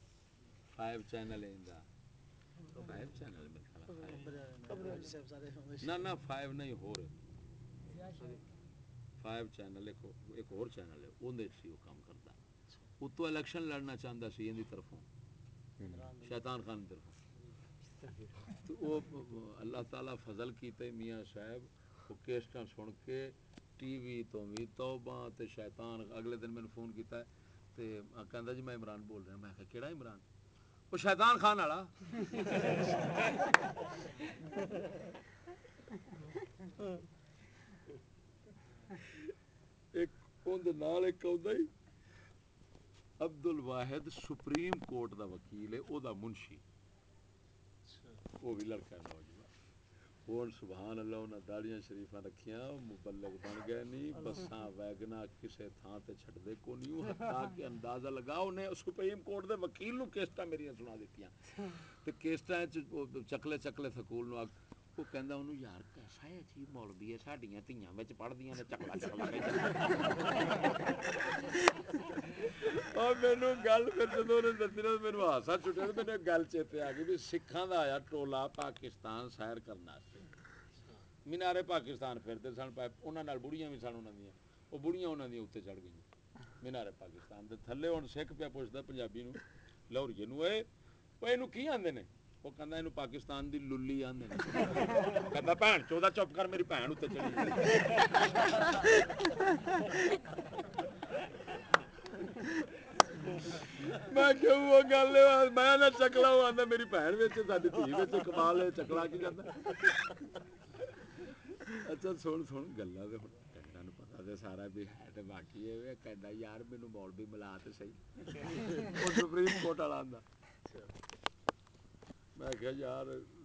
ایندا 5 چینل میرے خیال نہ 5 نہیں ہو رہے 5 چینل ایک اور چینل ہے اون دے سی وہ کام کردا اتو الیکشن لڑنا چاہندا سی ایندی طرفوں شیطان خان دی طرفوں تو وہ اللہ تعالیٰ فضل کیتے میاں صاحب وہ کیسٹاں سن کے ٹی وی تو بھی توبہ تے شیطان اگلے دن میں نے فون کیتا ہے تے کہندا جی میں عمران بول رہا میں کہا کیڑا عمران وہ شیطان خان والا ایک اون دے نال ایک اوندا ہی عبد الواحد سپریم کورٹ دا وکیل ہے او دا منشی وہ بھی لڑکا نوجوان ہوں سبحان اللہ انہاں داڑیاں شریفاں رکھیاں مبلغ بن گئے نہیں بساں ویگنا کسے تھاں تے چھڈ دے کو نہیں حتیٰ کہ اندازہ لگاؤ انہیں سپریم کورٹ دے وکیل نو کیسٹاں میریاں سنا دتیاں تے کیسٹاں چکلے سکول نو وہ کہندا انہوں یار کیسا ہے عجیب مولوی ہے ساڈیاں تیاں وچ پڑھدیاں نے چکلا اور مینوں گل پھر جدوں نے دسی نا مینوں ہاسا چھٹیا تے مینوں گل چیتے آ گئی بھی سکھاں دا آیا ٹولا پاکستان سیر کرنا مینارے پاکستان پھرتے سن پائے انہاں نال بڑیاں بھی سن انہاں دیاں وہ بڑیاں انہاں دیاں اوتے چڑھ گئیاں مینارے پاکستان دے تھلے ہن سکھ پیا پوچھدا پنجابی نو لاہوریے نو اے اینو کی آندے نے وہ کہندا اینو پاکستان دی للی آندے نے کہندا بہن چودا چپ کر میری بہن اوتے چڑھی میں کہ وہ گل میں نہ چکلا وہ آندا میری بہن وچ ساڈی دھی وچ کمال ہے چکلا کی جاندا اچھا سن گلاں تے ہن ٹنڈا نو پتہ تے سارا بھی ہے تے باقی ہے کہندا یار مینوں مولوی ملا تے صحیح او سپریم کورٹ والا آندا میں کہ یار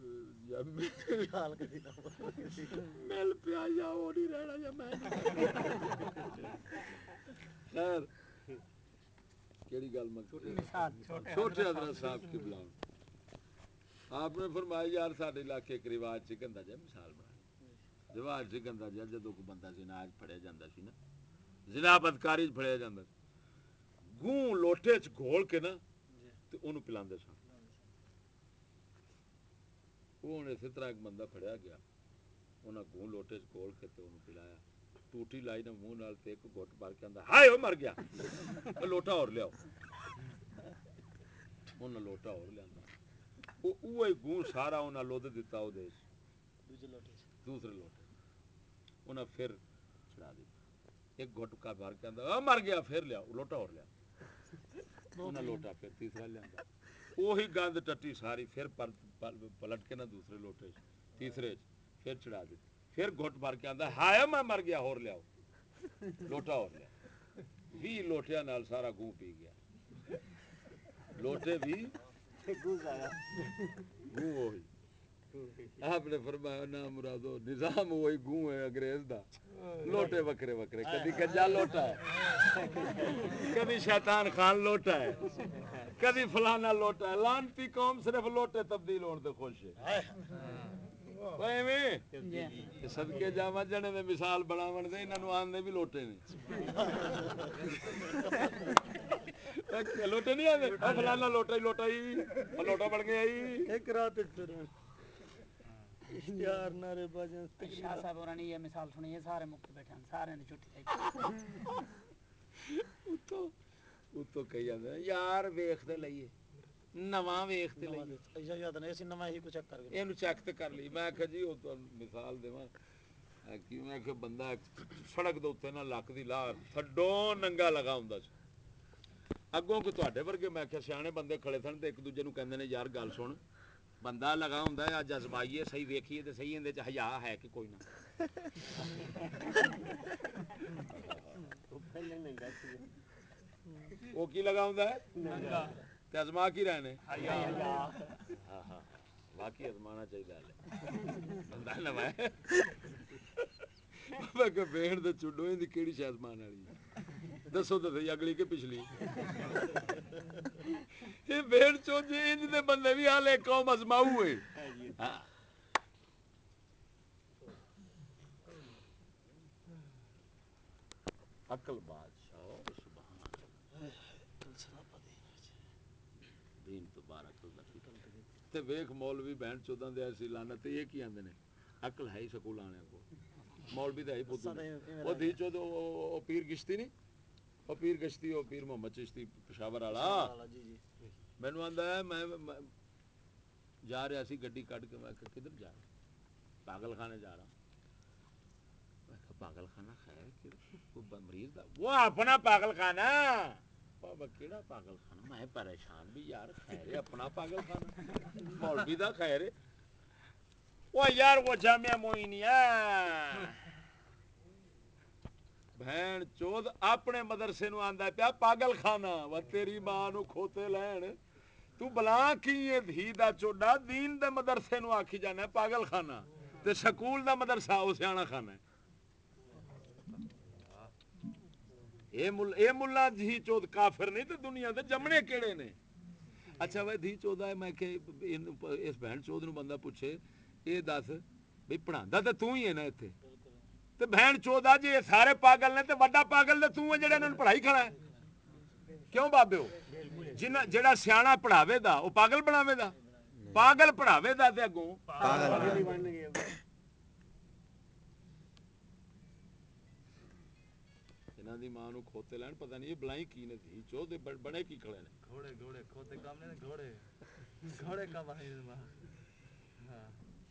مل پیا یا وہ نہیں رہنا یا میں خیر کیڑی گل میں چھوٹے حضرت صاحب کی بلاؤ آپ نے فرمایا یار ساڈے علاقے ایک رواج سی گندا جا مثال بنا رواج سی گندا جا جدوں کوئی بندہ زنا پھڑیا جاندا سی نا زنا بدکاری پھڑیا جاندا گوں لوٹے چ گھول کے نا تے اونوں پلاندے سن ہوں اسی طرح ایک بندہ پھڑیا گیا انہاں گوں لوٹے چ گھول کے تے اونوں پلایا ٹوٹی لائی نا منہ نال تے ایک گھٹ بھر کے آندا ہائے او مر گیا لوٹا اور لیاؤ انہاں لوٹا اور لیاندا اوہی گوں سارا انہاں لود دتا او دے دوسرے لوٹے انہاں پھر چڑھا دیتا ایک گھٹ کا بھر کے آندا مر گیا پھر لیاؤ لوٹا اور لیا انہاں لوٹا پھر تیسرا لیاندا وہی گند ٹٹی ساری پھر پلٹ کے نہ دوسرے لوٹے تیسرے پھر چڑھا دی پھر گھٹ بھر کے آندا ہائے میں مر گیا اور لیاؤ لوٹا اور لیا 20 لوٹیاں نال سارا گوں پی گیا لوٹے بھی گوں وہی آپ نے فرمایا نا مرادو نظام وہی گوں ہے انگریز دا لوٹے وکرے وکرے کدی گنجا لوٹا ہے کبھی شیطان خان لوٹا ہے کبھی فلانا لوٹا ہے لانتی قوم صرف لوٹے تبدیل ہونے تے خوش ہے صدقے جاوا جنے دے مثال بناون دے انہاں نوں آندے بھی لوٹے نے لوٹے نہیں آندے فلانا لوٹا ہی لوٹا بن گیا ایک رات پھر اشتہار نعرے باجاں شاہ صاحب ہوراں نے یہ مثال سنی ہے سارے مکے بیٹھے ہیں سارے دی چھٹی آئی اتو کہی جاندے یار ویکھ تے لئیے نواں ویکھ تے لئیے ایسا یاد نہیں اسی نواں ہی کو چیک کر کے اینو چیک تے کر لی میں کہ جی او تو مثال دیواں کہ میں کہ بندہ سڑک دے اوتے نہ لک دی لا تھڈوں ننگا لگا ہوندا سی اگوں کو تواڈے ورگے میں کہ سیانے بندے کھڑے سن تے ایک دوجے نوں کہندے نے یار گل سن بندہ لگا ہوندا ہے اج ازمائیے صحیح ویکھیے تے صحیح اندے چ حیا ہے کہ کوئی نہ وہ کی لگا ہوندا ہے ننگا تے ازما کی رہنے حیا ہاں واقعی ازمانا چاہیے بندہ نواں ہے میں کہ بھیڑ دے چڈو دی کیڑی شے ازمان والی دسو تے صحیح اگلی کہ پچھلی یہ بھیڑ چو جی انج دے بندے بھی حال ایک قوم ازماؤ ہے عقل بادشاہ سبحان دین تبارک اللہ تے ویکھ مولوی بہن چوداں دے ایسی لعنت یہ کی آندے نے عقل ہے ہی سکول آنے کو مولوی تے ہے ہی پتو او دی چود او پیر گشتی نہیں او پیر گشتی او پیر محمد چشتی پشاور والا مینوں آندا ہے میں جا رہا سی گڈی کڈ کے میں کہ کدھر جا رہا پاگل خانے جا رہا میں کہ پاگل خانہ خیر کوئی مریض دا وہ اپنا پاگل خانہ بابا کیڑا پاگل خانہ میں پریشان بھی یار خیر ہے اپنا پاگل خانہ مولوی دا خیر ہے وہ یار وہ جامعہ معینیہ بہن چود اپنے مدرسے نو آندا پیا پاگل خانہ و تیری ماں نو کھوتے لین تو بلا کی یہ دھی دا چوڈا دین دے مدرسے نو آکھی جانا ہے پاگل خانہ تے سکول دا مدرسہ او سیاںا خانہ ہے اے ملا دھی چود کافر نہیں تے دنیا دے جمنے کیڑے نے اچھا بھائی دھی چودا ہے میں کہ اس بہن چود نو بندہ پوچھے اے دس بھئی پڑھاندا تے تو ہی ہے نا ایتھے تے بہن چودا جی سارے پاگل نے تے وڈا پاگل تے تو ہے جڑا انہاں نوں پڑھائی کھڑا ہے کیوں بابیو جڑا سیاںا پڑھاوے دا او پاگل بناوے دا پاگل پڑھاوے دا تے اگوں پاگل بن گیا انہاں دی ماں نوں کھوتے لین پتہ نہیں یہ بلائیں کی نے دھی چو تے بڑے کی کھڑے نے گھوڑے کھوتے کام نے گھوڑے کا بھائی ہاں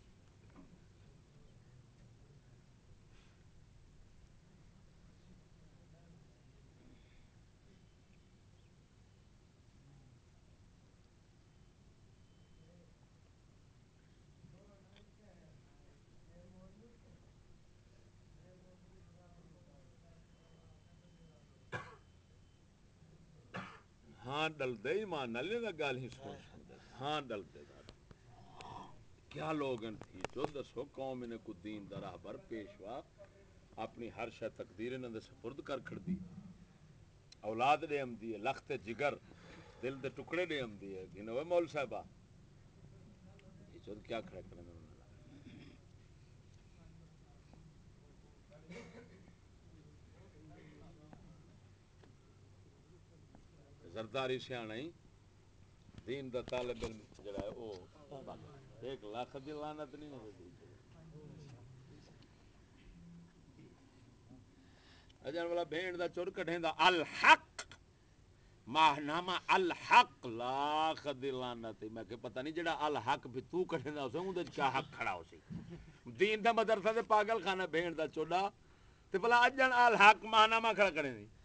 ہاں ڈل دے ایمان نال دا گل ہی سن دے ہاں ڈل دے کیا لوگ ہیں جو دسو قوم نے کو دین دا راہبر پیشوا اپنی ہر شے تقدیر انہاں دے سپرد کر کھڑدی اولاد دے امدی ہے لخت جگر دل دے ٹکڑے دے امدی ہے گنوے مول صاحبہ یہ جو کیا کھڑے کرنے انہوں نے زرداری سیاںا ہی دین دا طالب علم جڑا ہے او 1 لاکھ دی لعنت نہیں ہے اجن والا بھین دا چور کڈھیں دا الحق ماہنامہ الحق لاکھ دی لعنت میں کہ پتہ نہیں جڑا الحق بھی تو کڈھیں دا اسے اون دے کیا حق کھڑا ہو سی دین دا مدرسہ تے پاگل خانہ بھین دا چوڑا تے بھلا اجن الحق ماہنامہ کھڑا کریں دی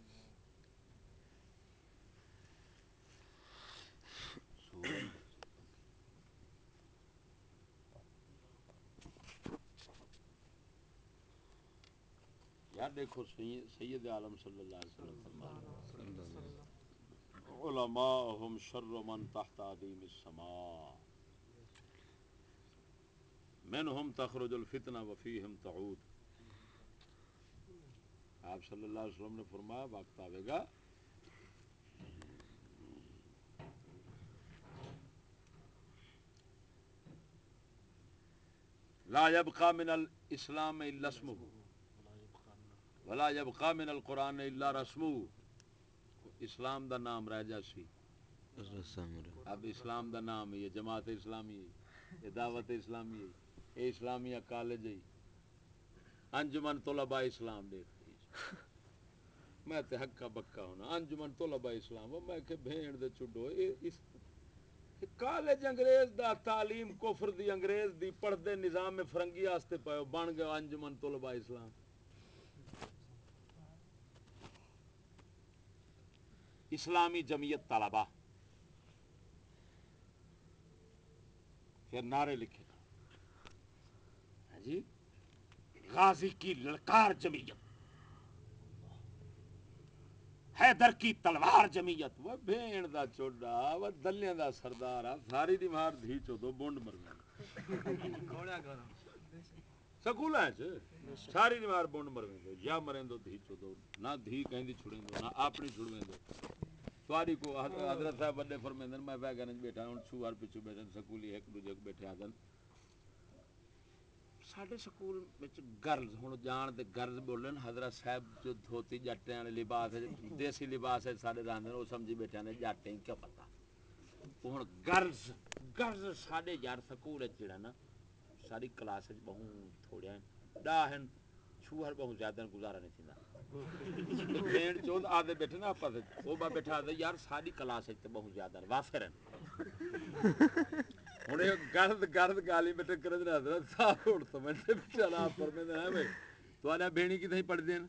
یار دیکھو سید عالم صلی اللہ علیہ وسلم فرمایا علماءہم شر من تحت عدیم السماء منہم تخرج الفتنہ وفیہم تعود آپ صلی اللہ علیہ وسلم نے فرمایا وقت آئے گا لا یبقى من الاسلام الا اسمه ولا یبقى من القرآن الا رسمه، اسلام دا نام رہ جا سی، اب اسلام دا نام ہے، یہ جماعت اسلامی ہے، یہ دعوت اسلامی ہے، یہ اسلامیہ کالج ہے، انجمن طلباء اسلام دیکھ میں تے ہکا بکا ہونا انجمن طلباء اسلام، میں کہ بھین دے چڈو اس کالج انگریز دا تعلیم کفر دی انگریز دی پڑھدے نظام میں فرنگی واسطے پاؤ بن گیا انجمن طلباء اسلام، اسلامی جمعیت طلباء، پھر نعرے لکھے جی غازی کی للکار جمعیت، حیدر کی تلوار جمعیت، وہ بھین دا چوڑا وہ دلیاں دا سردار ساری دی مار دھی چودو بونڈ مر گئی سکول ہے ساری دی مار بونڈ مر گئی یا مریں دو دھی چودو نہ دھی کہیں دی چھڑیں دو نہ اپنی چھڑیں دو سواری کو حضرت صاحب بڑے فرمیندن میں ویگن بیٹھا ہوں چھوار پچھو بیٹھا سکولی ایک دوجے کو بیٹھے آدن ساڈے سکول وچ گرلز ہن جان تے گرلز بولن حضرت صاحب جو دھوتی جٹیاں والے لباس ہے دیسی لباس ہے ساڈے راندے او سمجھی بیٹھے نے جٹ ہی کیا پتہ ہن گرلز ساڈے یار سکول وچ جڑا نا ساری کلاس وچ بہت تھوڑے ہیں 10 ہیں چھوہر بہت زیادہ گزارا نہیں تھیندا بھین چود آدے بیٹھے نا آپس وچ او با بیٹھا دے یار ساری کلاس وچ تے بہت زیادہ وافر ہیں ہوں گرد گالی بیٹھے کرے دے حضرت صاحب ہوں سمجھتے چلا فرمے دے ہیں بھائی تو آنا بھینی کی تھی پڑھ دین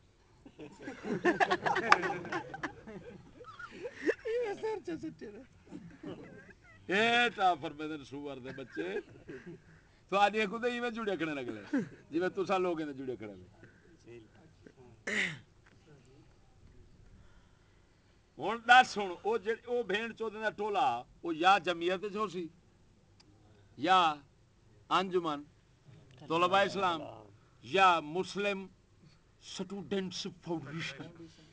اے تا فرمے دے سوار دے بچے تو آنے کو دے ہی میں جڑے کھڑے لگ لے جی میں تو سا لوگ ہیں جڑے کھڑے لے ہوں دس ہوں او بھین چودے دا ٹولا او یا جمعیت جو سی یا انجمن طلباء اسلام یا مسلم سٹوڈنٹس فاؤنڈیشن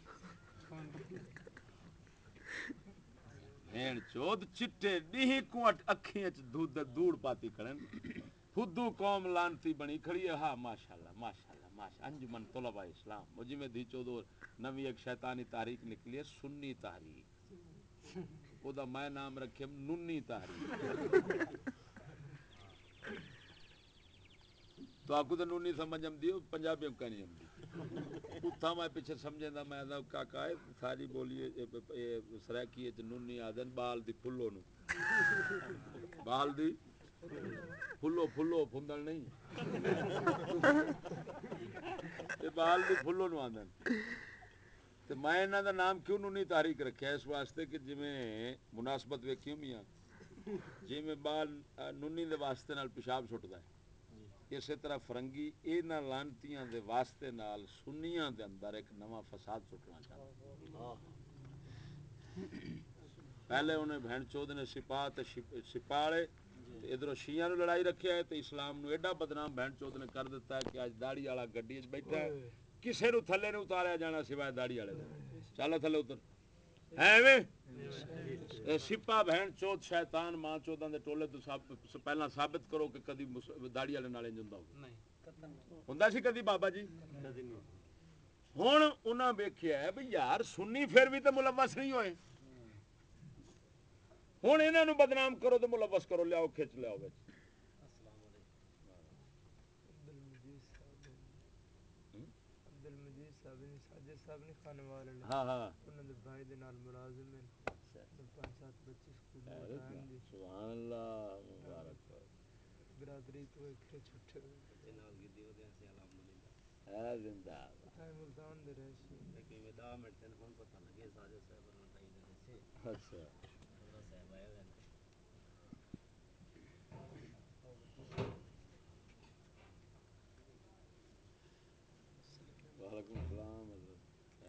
بھین چود چٹے نہیں کو اکھیں وچ دھوڑ پاتی کھڑن خودو قوم لانتی بنی کھڑی ہے ہاں ماشاءاللہ ماشاءاللہ ماشاء انجمن طلباء اسلام مجھ میں دی چودو نوی ایک شیطانی تحریک نکلی ہے سنی تحریک او دا میں نام رکھے ننی تحریک تو آپ کو تو نونی سمجھ ہم دی پنجابی ہم کہنی ہم دی اتھا میں پیچھے سمجھے دا میں دا کاکا ہے ساری بولیے سریکی ہے نونی آدن بال دی پھلو نو بال دی پھلو پھندل نہیں بال دی پھلو نو آدن تو میں انہاں دا نام کیوں نونی تحریک رکھا ہے اس واسطے کہ جی میں مناسبت ویکھیوں میاں جی میں بال نونی دے واسطے نال پیشاب چھٹدا ہے اسی طرح فرنگی انہاں لانتیاں دے واسطے نال سنیاں دے اندر ایک نواں فساد سٹنا چاہتا پہلے انہیں بہن چود نے سپاڑے ادھر شیعہ نو لڑائی رکھیا ہے تے اسلام نو ایڈا بدنام بہن چود نے کر دیتا ہے کہ اج داڑھی والا گڈی وچ بیٹھا ہے کسے نو تھلے نہیں اتاریا جانا سوائے داڑھی والے دے چل تھلے اتر ہے سپا بہن چود شیطان ماں چوداں دے ٹولے تو پہلا ثابت کرو کہ کدی داڑھی والے نال انج ہوندا ہوندا سی کدی بابا جی ہن انہاں ویکھیا ہے بھئی یار سنی پھر بھی تے ملوث نہیں ہوئے ہن انہاں نو بدنام کرو تے ملوث کرو لیاؤ کھچ لیاؤ وچ عبدالمجید صاحب نے ساجد صاحب نے خانے والے ہاں ہاں انہاں دے بھائی دے نال ملازم ہیں 5-7 بچے سکول میں پڑھان دی سبحان اللہ مبارک برادری تو ایک چھٹے نال کی دیو دے سے الحمدللہ ہے زندہ تھا ملتان دے رہے سی لیکن میں 10 منٹ تن ہن پتہ لگے ساجد صاحب نے تائی دے سے اچھا حضرت صاحب آئے ہیں وعلیکم السلام حضرت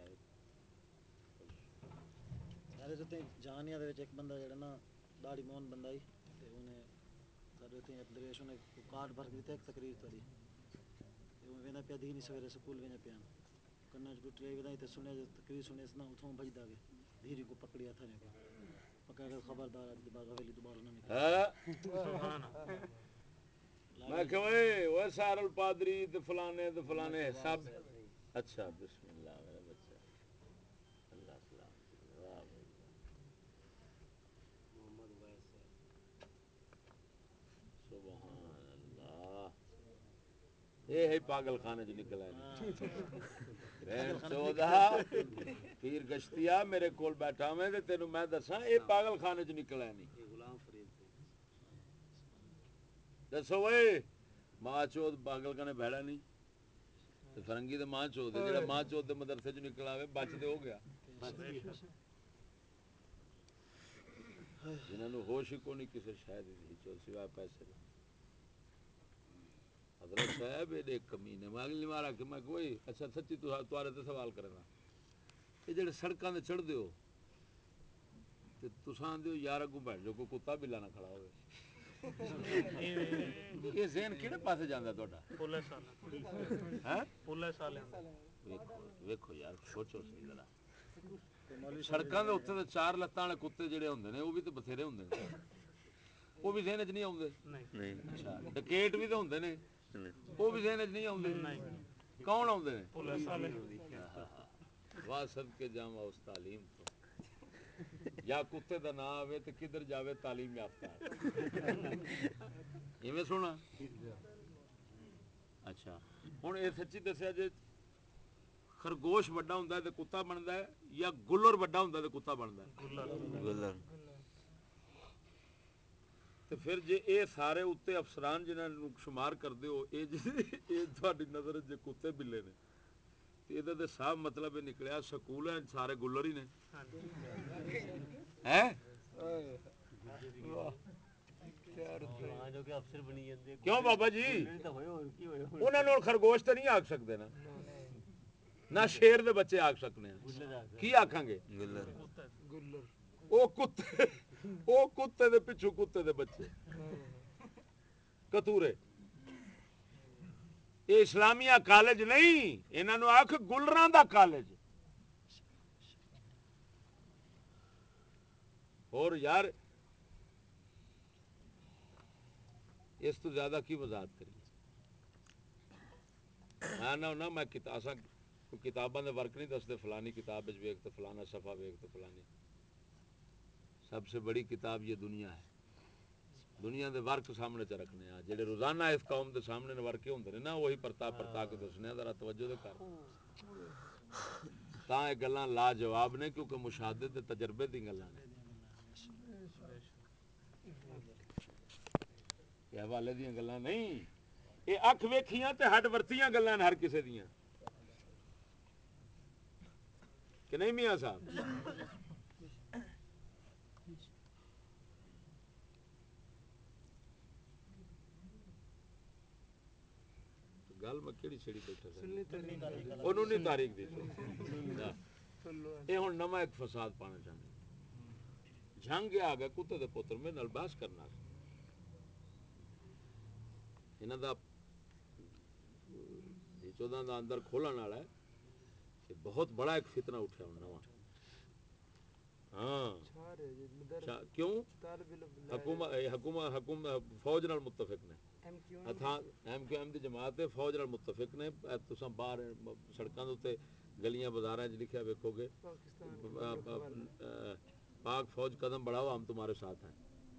سارے تے جہانیاں دے وچ ایک بندہ جڑا نا داڑھی مون بندہ ہی تے انہیں سارے تے درویش نے کارڈ بھر کے دتا ایک تقریر تاری تے او ویندا پیا دی نہیں سویرے سکول ویندا پیا کناں چ ٹوٹے ودا تے سنیا جو تقریر سنے اس نا اتھوں بھجدا گیا دھیری کو پکڑیا تھا نے کو پکڑ کے خبردار اج دی بار حویلی دوبارہ نہ نکل سبحان اللہ میں کہ اوے سار الپادری تے فلانے سب اچھا بسم اللہ میرا بچہ اللہ سلام واہ محمد ویس سبحان اللہ یہ ہے پاگل خانے جو نکل آئے پیر گشتیا میرے کول بیٹھا میں تے تینوں میں دساں اے پاگل خانے جو نکل آئے نہیں غلام فرید سے دسو وے ماں چوت پاگل کنے بھیڑا نہیں تے فرنگی تے ماں چوت جڑا ماں چوت دے مدرسے جو نکل آوے بچ تے ہو گیا جنہاں نو ہوش ہی کوئی نہیں کسے شاید ہی چوت سوائے پیسے دے حضرت صاحب ایڈے کمینے میں اگلی بار آ کے میں کوئی اچھا سچی تہاڈے تے سوال کرنا یہ جڑے سڑکاں تے چڑھ دیو تے تساں آندے یار اگوں بیٹھ جو کوئی کتا بلا نہ کھڑا ہوئے یہ ذہن کیڑے پاسے جاندا تہاڈا پولے سال ویکھو یار سوچو صحیح ذرا سڑکاں دے اوتے تے چار لتاں والے کتے جڑے ہوندے نے وہ بھی تے بتھیرے ہوندے نے وہ بھی ذہن وچ نہیں آوندے نہیں اچھا ڈکیٹ بھی تے ہوندے نے وہ بھی ذہن وچ نہیں آوندے کون آوندے نے واہ صدقے جاواں اس تعلیم تو یا کتے دا نام آوے تے کدھر جاوے تعلیم یافتہ ایویں سونا اچھا ہن اے سچی دسیا جے خرگوش وڈا ہوندا ہے تے کتا بندا ہے یا گلر وڈا ہوندا ہے تے کتا بندا ہے گلر تے پھر جے اے سارے اوتے افسران جنہاں نوں شمار کردے ہو اے تہاڈی نظر جے کتے بلے نے تے ادا تے صاف مطلب یہ نکلیا سکول ہیں سارے گلر ہی نے ہیں جو کہ افسر بنی جاندے کیوں بابا جی انہاں نوں خرگوش تے نہیں آکھ سکدے نا نہ شیر دے بچے آکھ سکنے ہیں کی آکھاں گے گلر او کتے دے پچھو کتے دے بچے کتورے یہ اسلامیہ کالج نہیں انہاں نوں آکھ گلراں دا کالج اور یار اس تو زیادہ کی وضاحت کریے میں کتاباں دے ورک نہیں دستے فلانی کتاب وچ ویکھ تے فلانا صفحہ ویکھ تے فلانی سب سے بڑی کتاب یہ دنیا ہے دنیا دے ورک سامنے چ رکھنے ہیں جڑے روزانہ اس قوم دے سامنے ورکے ہوندے نے نا وہی پرتا کے دسنے ذرا توجہ دے کر تاں یہ گلاں لاجواب نے کیونکہ مشاہدے تے تجربے دی گلاں نے یہ حوالے دیاں گلاں نہیں یہ اکھ ویکھیاں تے ہڈ ورتیاں گلاں نے ہر کسے دیاں کہ نہیں میاں صاحب گل میں کیڑی چھڑی بیٹھا سا انہوں نے تاریخ دی یہ ہن نواں ایک فساد پانا چاہندے جنگ آ گیا کتے دے پتر میرے نال بحث کرنا انہاں دا 14 دا اندر کھولن والا ہے کہ بہت بڑا ایک فتنہ اٹھا ہوں نواں ہاں کیوں حکومت فوج نال متفق نے ایم کیو ایم دی جماعت ہے فوج نال متفق نے تساں باہر سڑکاں دے تے گلیاں بازاراں وچ لکھیا ویکھو گے پاک فوج قدم بڑھاؤ ہم تمہارے ساتھ ہیں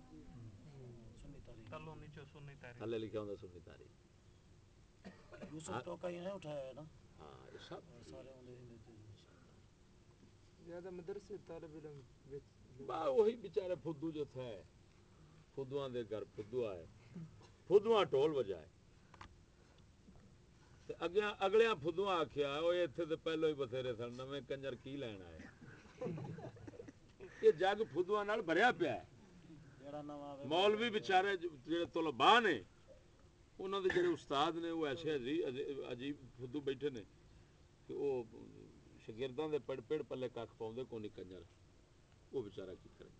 تھلے لکھا ہوندا سنی تاریخ یوسف ٹوکائی نے اٹھایا ہے نا ہاں یہ سب سارے ہوندے ہندے زیادہ مدرسے طالب علم وہی بیچارے فدو جو تھے فدواں دے گھر فدو آئے فدواں ٹول وجائے اگلیاں فدواں آکھیا وہ اتنے تو پہلو ہی بتھیرے سن نویں کنجر کی لین آئے یہ جگ فدواں نال بھریا پیا ہے مولوی بیچارے جڑے طلباء نے انہاں دے جڑے استاد نے وہ ایسے عجیب فدو بیٹھے نے کہ وہ شاگرداں دے پیڑ پلے کھ پاؤندے کوئی نہیں کنجر وہ بیچارہ کی کرے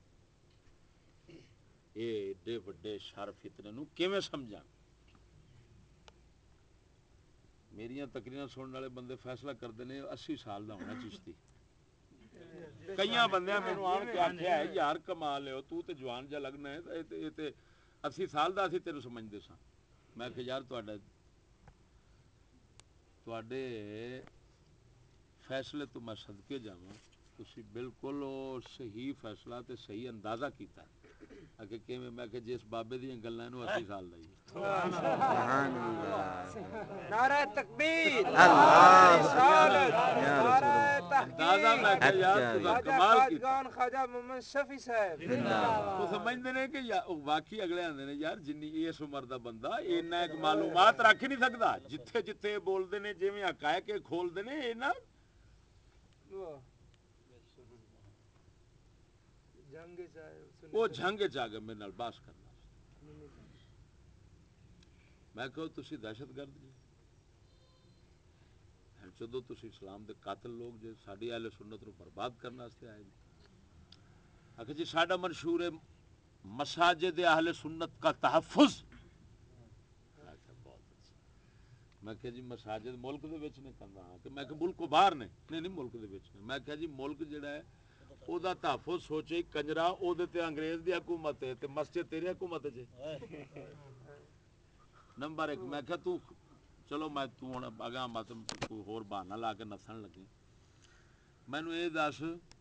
یہ ایڈے وڈے شر فتنے نو کیویں سمجھاں میریاں تقریراں سننے والے بندے فیصلہ کرتے ہیں 80 سال دا ہونا چشتی کئی بندیاں مینوں آن کے آکھیا ہے یار کمال ہے تو تے جوان جا لگنا ہے 80 سال دا اسی تینوں سمجھدے ساں میں کہ یار تواڈے فیصلے تو میں صدقے جاواں، تسی بالکل صحیح فیصلہ تے صحیح اندازہ کیتا ہے کہ کیویں میں کہ جس بابے دیاں گلاں نو 80 سال دا ہی سبحان اللہ، نعرہ تکبیر، اللہ رسالت، یا نعرہ اندازہ میں کہ یار اچھا تساں خواجہ کمال کیتا خواجگان خواجہ محمد شفیع صاحب تو سمجھتے ہیں کہ واقعی اگلے آندے نے یار جنی اس عمر دا بندہ اینا ایک معلومات رکھ ہی نہیں سکدا، جتھے جتھے بولدے نے جویں حقائق کھولدے نے اینا جنگ صاحب وہ جھنگ چا گئے میرے نال باس کرنا، میں کہو تسی دہشت گرد جی، جدو تسی اسلام دے قاتل لوگ جے ساڈی اہل سنت نو برباد کرنے واسطے آئے جی، آخر جی ساڈا منشور ہے مساجد اہل سنت کا تحفظ، میں کہ جی مساجد ملک دے وچ نے کہندا ہاں کہ میں کہ ملک کو باہر نے نہیں ملک دے وچ نے، میں کہ جی ملک جڑا ہے او دا تحفظ سوچے کنجرا او دے تے انگریز دی حکومت ہے تے مسجد تیری حکومت ہے جی نمبر 1 میں کہ تو چلو میں تو ہن اگاں مت کوئی ہور بہانہ لا کے نسن لگی، مینوں اے دس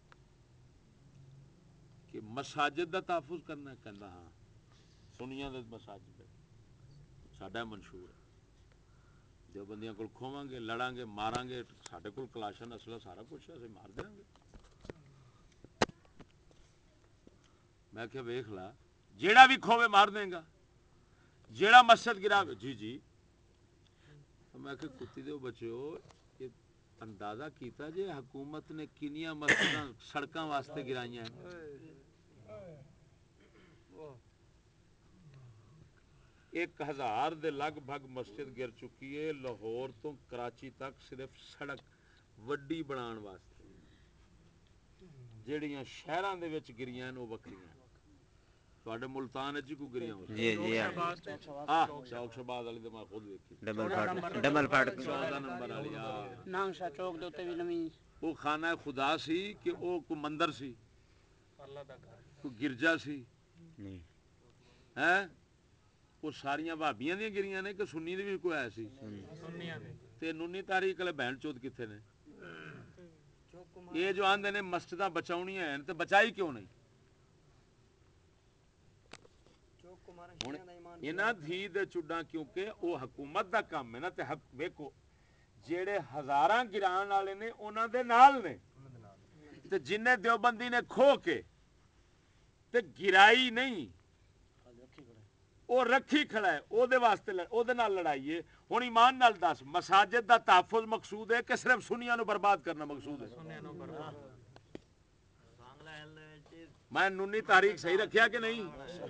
کہ مساجد دا تحفظ کرنا ہے، کہندا ہاں سنیاں دے مساجد ساڈا منشور ہے، جو بندیاں کول کھوواں گے لڑاں گے ماراں گے، ساڈے کول کلاشن اسلحہ سارا کچھ ہے، اسی مار دیاں گے۔ میں کہ ویکھ لا جیڑا بھی کھووے مار دیں گا، جیڑا مسجد گراوے جی جی، میں کہ کتی دے بچیو یہ اندازہ کیتا جے حکومت نے کنیاں مسجداں سڑکاں واسطے گرائیاں ہیں، 1000 دے لگ بھگ مسجد گر چکی ہے لاہور تو کراچی تک صرف سڑک وڈی بنان واسطے، جیڑیاں شہراں دے وچ گریاں نے وہ وکھریاں، تواڈے ملتان وچ کو گریاں ہو جی جی ہاں چوک شہباز والی تے میں خود ویکھی ڈبل فاٹ 14 نمبر والی ہاں نانگشا چوک دے اوتے وی نویں وہ خانہ خدا سی کہ وہ کو مندر سی اللہ دا گھر کوئی گرجا سی نہیں ہیں، وہ ساریاں بھابیاں دیاں گریاں نے کہ سنی دی بھی کوئی ہے سی سنیاں دے تے نونی تاریخ والے بہن چود کتنے نے، یہ جو آندے نے مسجداں بچاؤنیاں ہیں تے بچائی کیوں نہیں؟ ہن انہاں دھی دے چڈاں کیونکہ وہ حکومت دا کام ہے نا، تے ویکھو جیڑے ہزاراں گران والے نے انہاں دے نال نے، تے جن دیوبندی نے کھو کے تے گرائی نہیں وہ رکھی کھڑا ہے او دے واسطے او دے نال لڑائی ہے۔ ہن ایمان نال دس مساجد دا تحفظ مقصود ہے کہ صرف سنیاں نو برباد کرنا مقصود ہے؟ میں نونی تاریخ صحیح رکھیا کہ نہیں؟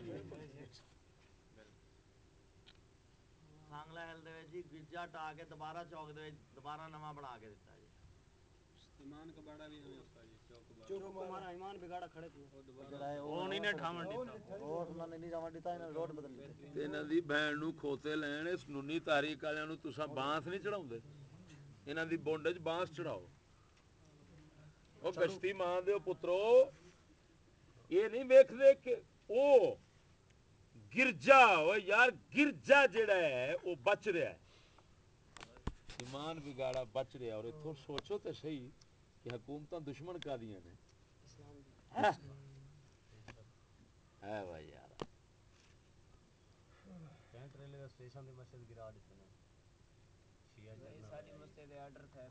سانگلا ہل دے جی گرجا ٹا کے دوبارہ چوک دے دوبارہ نواں بنا کے دتا جی، ایمان کا باڑا بھی ہمیں ہوتا ہے چوک ہمارا ایمان بگاڑا کھڑے تھے وہ نہیں نے ٹھاون دیتا اور انہوں نے نہیں جاون دیتا، انہوں نے روڈ بدل دیتے۔ انہاں دی بہن نو کھوتے لین اس نونی تاریخ والےاں نو تساں بانس نہیں چڑھاوندے، انہاں دی بونڈ وچ بانس چڑھاؤ، او گشتی ماں دیو پترو یہ نہیں ویکھدے کہ او گرجا او یار گرجا جڑا ہے وہ بچ رہا ہے، ایمان بگاڑا بچ رہا ہے، اور اتھوں سوچو تے صحیح کہ حکومتاں دشمن کا دیاں نے ہے بھائی یار کینٹ ریلوے اسٹیشن دی مسجد گرا دیتے ہیں شیعہ جنرل ساری مسجد دے آرڈر تھے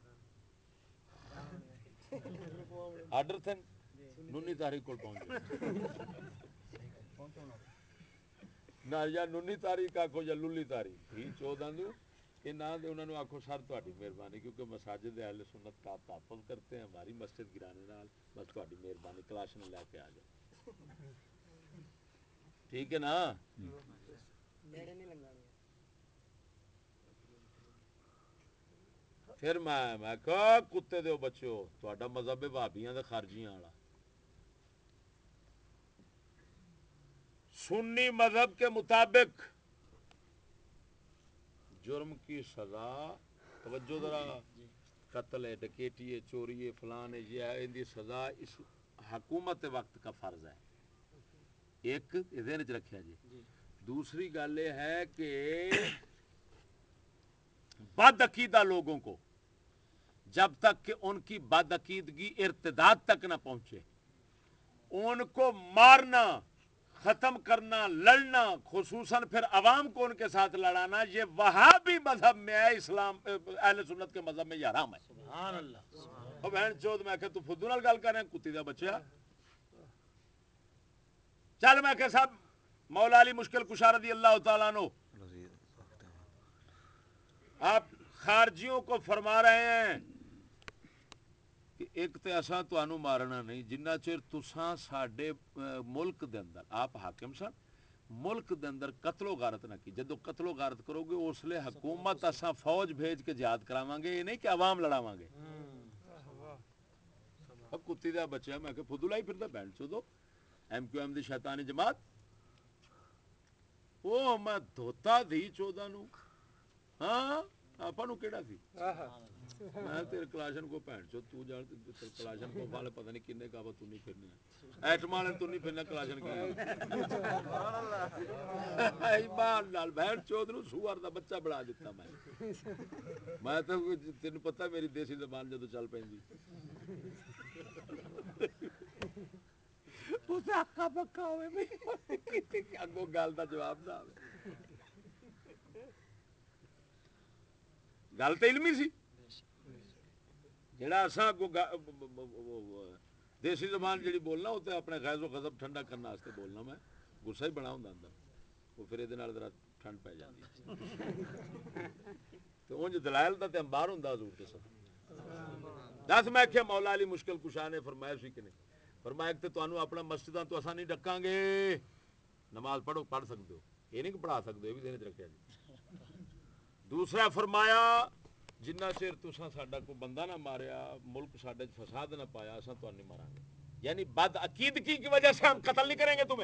آرڈر تھے نونی تاریخ کو پہنچ گئے نہ یا نونی تاریخ آکھو یا للی تاریخ ہی 14 دو کہ نہ دے انہوں نے آکھو سر تہاڈی مہربانی کیونکہ مساجد اہل سنت کا تحفظ کرتے ہیں، ہماری مسجد گرانے نال بس تہاڈی مہربانی کلاشن لے کے آ جاؤ، ٹھیک ہے نا؟ نیڑے نہیں لنگانے پھر میں کہا کتے دیو بچو تہاڈا مذہب بھابیاں تے خارجیاں والا، سنی مذہب کے مطابق جرم کی سزا توجہ ذرا قتل ہے ڈکیٹی ہے چوری ہے فلان ہے یہ ہے، ان دی سزا اس حکومت وقت کا فرض ہے، ایک ذہن چ رکھیا جی۔ دوسری گل یہ ہے کہ بد عقیدہ لوگوں کو جب تک کہ ان کی بد عقیدگی ارتداد تک نہ پہنچے، ان کو مارنا، ختم کرنا، لڑنا، خصوصاً پھر عوام کو ان کے ساتھ لڑانا، یہ وہابی مذہب میں ہے، اسلام اہل سنت کے مذہب میں یہ حرام ہے۔ سبحان اللہ۔ او بہن چود میں کہ تو فدو نال گل کر رہے ہیں، کتی دا بچہ چل میں کہ صاحب مولا علی مشکل کشا رضی اللہ تعالیٰ عنہ آپ خارجیوں کو فرما رہے ہیں کہ ایک تے اساں تانوں مارنا نہیں جنہ چر تساں ساڈے ملک دے اندر، آپ حاکم سن، ملک دے اندر قتل و غارت نہ کی، جدو قتل و غارت کرو گے اس لیے حکومت اساں فوج بھیج کے جہاد کراواں گے، یہ نہیں کہ عوام لڑاواں گے۔ اب کتی دا بچہ میں کہ فدو لائی پھردا بہن چودو ایم کیو ایم دی شیطانی جماعت، او میں دھوتا دی چودہ نو، ہاں آپا نو کیڑا سی میں تیرے کلاشن کو پہن چو تو جان کلاشن کو والے پتہ نہیں کنے کا تو نہیں پھرنے ایٹم والے تو نہیں پھرنا کلاشن کی ایمان نال بہن چود نو سوار دا بچہ بنا دیتا میں تو تینوں پتہ میری دیسی زبان جدو چل پیندی اسے آقا بکا ہوئے اگوں گل دا جواب نہ آوے، گل تو علمی سی، جڑا اساں اگوں دیسی زبان جڑی بولنا وہ تو اپنے غیظ و غضب ٹھنڈا کرنے واسطے بولنا، میں غصہ ہی بڑا ہوندا اندر، وہ پھر یہ ذرا ٹھنڈ پی جاتی تو انج دلائل دا تے انبار ہوندا حضور کے ساتھ۔ دس میں کہ مولا علی مشکل کشا نے فرمایا سی کہ نہیں، فرمایا کہ تانوں اپنا مسجداں تو اساں نہیں ڈکاں گے، نماز پڑھو پڑھ سکتے ہو، یہ نہیں کہ پڑھا سکتے ہو، یہ بھی ذہن وچ رکھیا جی۔ دوسرا فرمایا جنہ چر تساں ساڈا کوئی بندہ نہ ماریا، ملک ساڈے فساد نہ پایا، اساں تانوں نہیں ماران گے، یعنی بد عقیدگی کی وجہ سے ہم قتل نہیں کریں گے تمہیں۔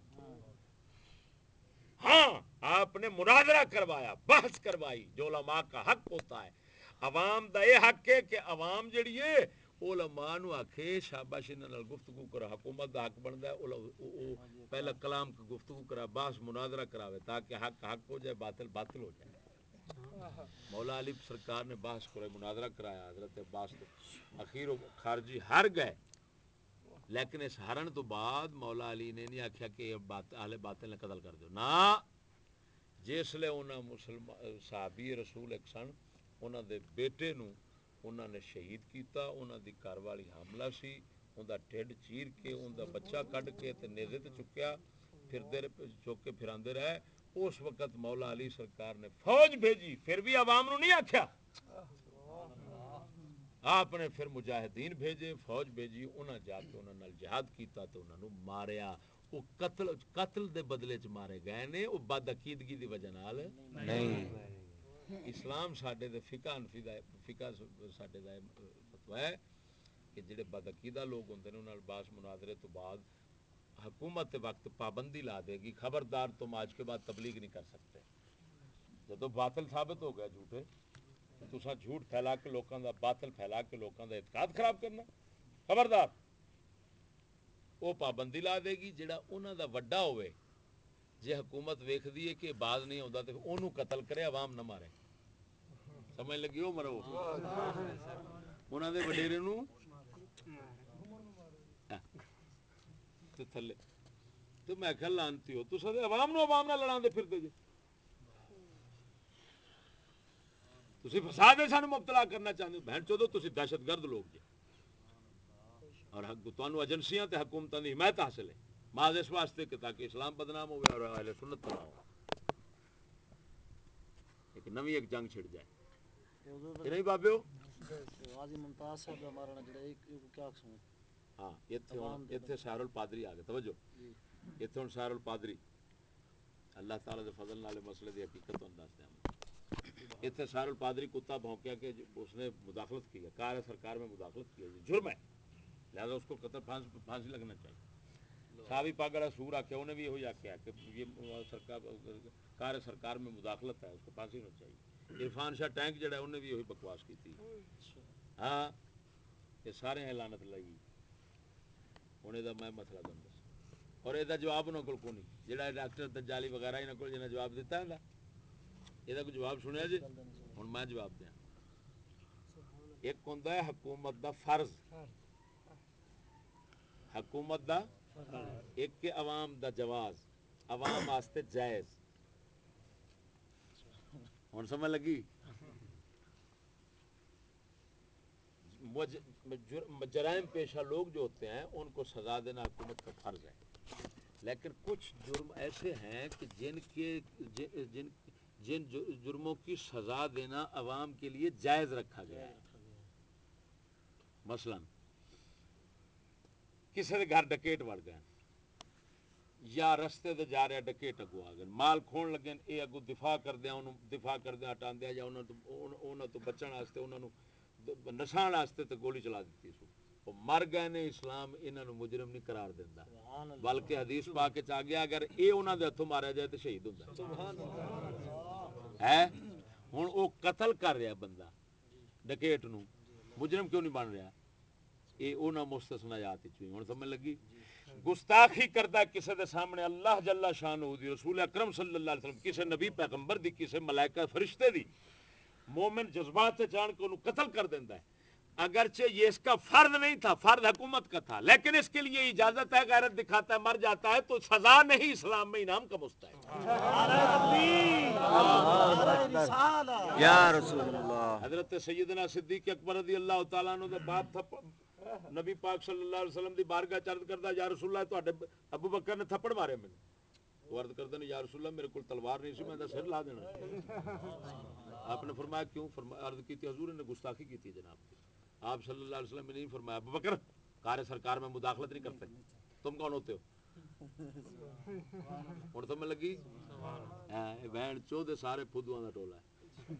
ہاں آپ نے مناظرہ کروایا، بحث کروائی، جو علماء کا حق ہوتا ہے، عوام دا یہ حق ہے کہ عوام جڑی ہے علماء نو آکھے شاباش انہاں نال گفتگو کرو، حکومت دا حق بندا ہے پہلا کلام کی گفتگو کرا، بحث مناظرہ کراوے تاکہ حق حق ہو جائے، باطل باطل ہو جائے۔ مولا علی سرکار نے بحث کرے، مناظرہ کرایا، حضرت عباس اخیر خارجی ہار گئے، لیکن اس ہارن تو بعد مولا علی نے نہیں آکھیا کہ اہل باطل نے قتل کر دیو، نا جس لے انہاں مسلمان صحابی رسول ایک سن، انہاں دے بیٹے نو انہاں نے شہید کیتا، انہاں دی گھر والی حاملہ سی، انہاں ڈھڈ چیر کے انہاں بچہ کڈ کے تے نیزے تے چکیا، پھر دیر چوک کے پھراندے رہے، اس وقت مولا علی سرکار نے فوج بھیجی، پھر بھی عوام نو نہیں آکھیا، آپ نے پھر مجاہدین بھیجے، فوج بھیجی، انہاں جا کے انہاں نال جہاد کیتا تے انہاں نو ماریا، وہ قتل دے بدلے چ مارے گئے نے، وہ بد عقیدگی دی وجہ نال نہیں۔ اسلام ساڈے دے فقہ ساڈے دا فتوی ہے کہ جڑے بد عقیدہ لوگ ہوندے نے انہاں نال باس مناظرے تو بعد حکومت وقت پابندی لا دے گی، خبردار تم آج کے بعد تبلیغ نہیں کر سکتے، جدو باطل ثابت ہو گیا جھوٹے، تساں جھوٹ پھیلا کے لوکاں دا، باطل پھیلا کے لوکاں دا اعتقاد خراب کرنا، خبردار وہ پابندی لا دے گی، جڑا انہاں دا وڈا ہوئے، جے حکومت ویکھدی ہے کہ باز نہیں ہوندا تے اونوں قتل کرے، عوام نہ مارے، سمجھ لگی ہو مرو، انہاں دے وڈیرے نوں تے تھلے تو میں کہ لانتی ہو تساں تے عوام نہ لڑاندے پھردے جے، تسی فساد دے سانو مبتلا کرنا چاہندے ہو، بہن چودو تسی دہشت گرد لوگ جے، اور تانوں ایجنسیاں تے حکومتاں دی حمایت حاصل ہے، محض اس واسطے کہ تاکہ اسلام بدنام ہوئے اور اہل سنت تباہ ہو، ایک نویں ایک جنگ چھڑ جائے، یہ نہیں بابیو؟ غازی ممتاز صاحب دا مارنا جڑا ایک کیا قسم ہے؟ ہاں ایتھے سہر الپادری آ گئے، توجہ ایتھے ہن سہر الپادری اللہ تعالی دے فضل نال مسئلے دی حقیقت ہن دس دیاں، ایتھے سہر الپادری کتا بھونکیا کہ اس نے مداخلت کی ہے، کار سرکار میں مداخلت کی ہے، جرم ہے، لہذا اس کو قتل پھانسی لگنا چاہیے۔ صحابی پاک والا سور آ کے انہیں بھی یہی آخیا کہ یہ کار سرکار میں مداخلت ہے، اس کو پھانسی ہونا چاہیے۔ عرفان شاہ ٹینک جڑا ہے انہیں بھی یہی بکواس کی تھی، ہاں یہ سارے اعلانت لگی، ہوں یہ میں مسئلہ تم دس اور یہ جواب انہوں کو نہیں جہاں ڈاکٹر دجالی وغیرہ انہوں کو جنہیں جواب دیتا ہے یہ کوئی جواب سنیا جی ہوں میں جواب دیا ایک ہوتا ہے حکومت دا فرض حکومت دا ایک کہ عوام دا جواز عوام واسطے جائز ہوں سمجھ لگی جرائم پیشہ لوگ جو ہوتے ہیں ان کو سزا دینا حکومت کا فرض ہے لیکن کچھ جرم ایسے ہیں کہ جن جرموں کی سزا دینا عوام کے لیے جائز رکھا گیا ہے مثلا کسی کے گھر ڈکیٹ وڑ گئے یا رستے تے جا رہا ڈکیٹ اگو آ گئے مال کھون لگے یہ اگو دفاع کردیا ہٹا دیا یا انہوں تو بچن واسطے انہوں نسان واسطے تے گولی چلا دیتی سو وہ مر گئے نے اسلام انہوں مجرم نہیں قرار دینا بلکہ حدیث پاک چ آ گیا اگر یہ انہوں دے ہتھوں ماریا جائے تو شہید ہوتا ہے ہوں وہ قتل کر رہا بندہ ڈکیٹ نو مجرم کیوں نہیں بن رہا یہ انہوں مستثنیات ہوں سمجھ لگی گستاخی کرتا کسی دے سامنے اللہ جل شانہ دی رسول اکرم صلی اللہ علیہ وسلم کسی نبی پیغمبر دی کسی ملائکہ فرشتے دی مومن جذبات سے جان کے انہوں قتل کر دیتا ہے اگرچہ یہ اس کا فرض نہیں تھا فرض حکومت کا تھا لیکن اس کے لیے اجازت ہے غیرت دکھاتا ہے مر جاتا ہے تو سزا نہیں اسلام میں انعام کا مستحق یا رسول اللہ حضرت سیدنا صدیق اکبر رضی اللہ تعالیٰ عنہ دے باپ نبی پاک صلی اللہ علیہ وسلم دی بارگاہ چرد کردا یا رسول اللہ تواڈے ابو بکر نے تھپڑ مارے مینوں وہ عرض کردے نے یا رسول اللہ میرے کول تلوار نہیں سی میں دا سر لا دینا آپ نے فرمایا کیوں فرمایا عرض کی حضور نے گستاخی کی تھی جناب کی آپ صلی اللہ علیہ وسلم نے نہیں فرمایا ابو بکر کار سرکار میں مداخلت نہیں کرتے تم کون ہوتے ہو ہن تو میں لگی بہن چودے سارے پھدواں دا ٹولا ہے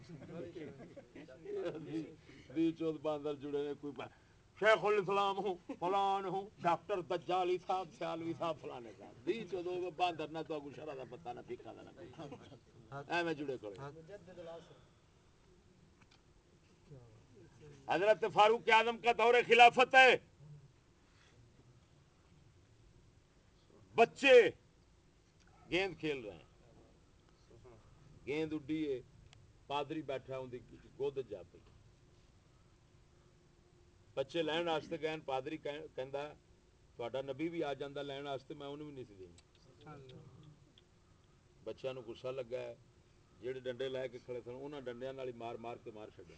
دی چود باندر جڑے نے کوئی شیخ الاسلام ہوں فلان ہوں ڈاکٹر دجالی صاحب سیالوی صاحب فلانے صاحب دی چودو باندر نہ تو شرع دا پتہ نہ فقہ دا نہ ایویں جڑے کھڑے حضرت فاروق اعظم کا دور خلافت ہے بچے گیند کھیل رہے ہیں گیند اڈی ہے پادری بیٹھا ان کی گود جا پئی بچے لین واسطے گئے پادری کہندا تہاڈا نبی بھی آ جاندا لین واسطے میں انہوں بھی نہیں سی دینی بچیاں نو غصہ لگا ہے جہے ڈنڈے لے کے کھڑے سن انہاں ڈنڈیاں نال مار مار کے مار چھڈیا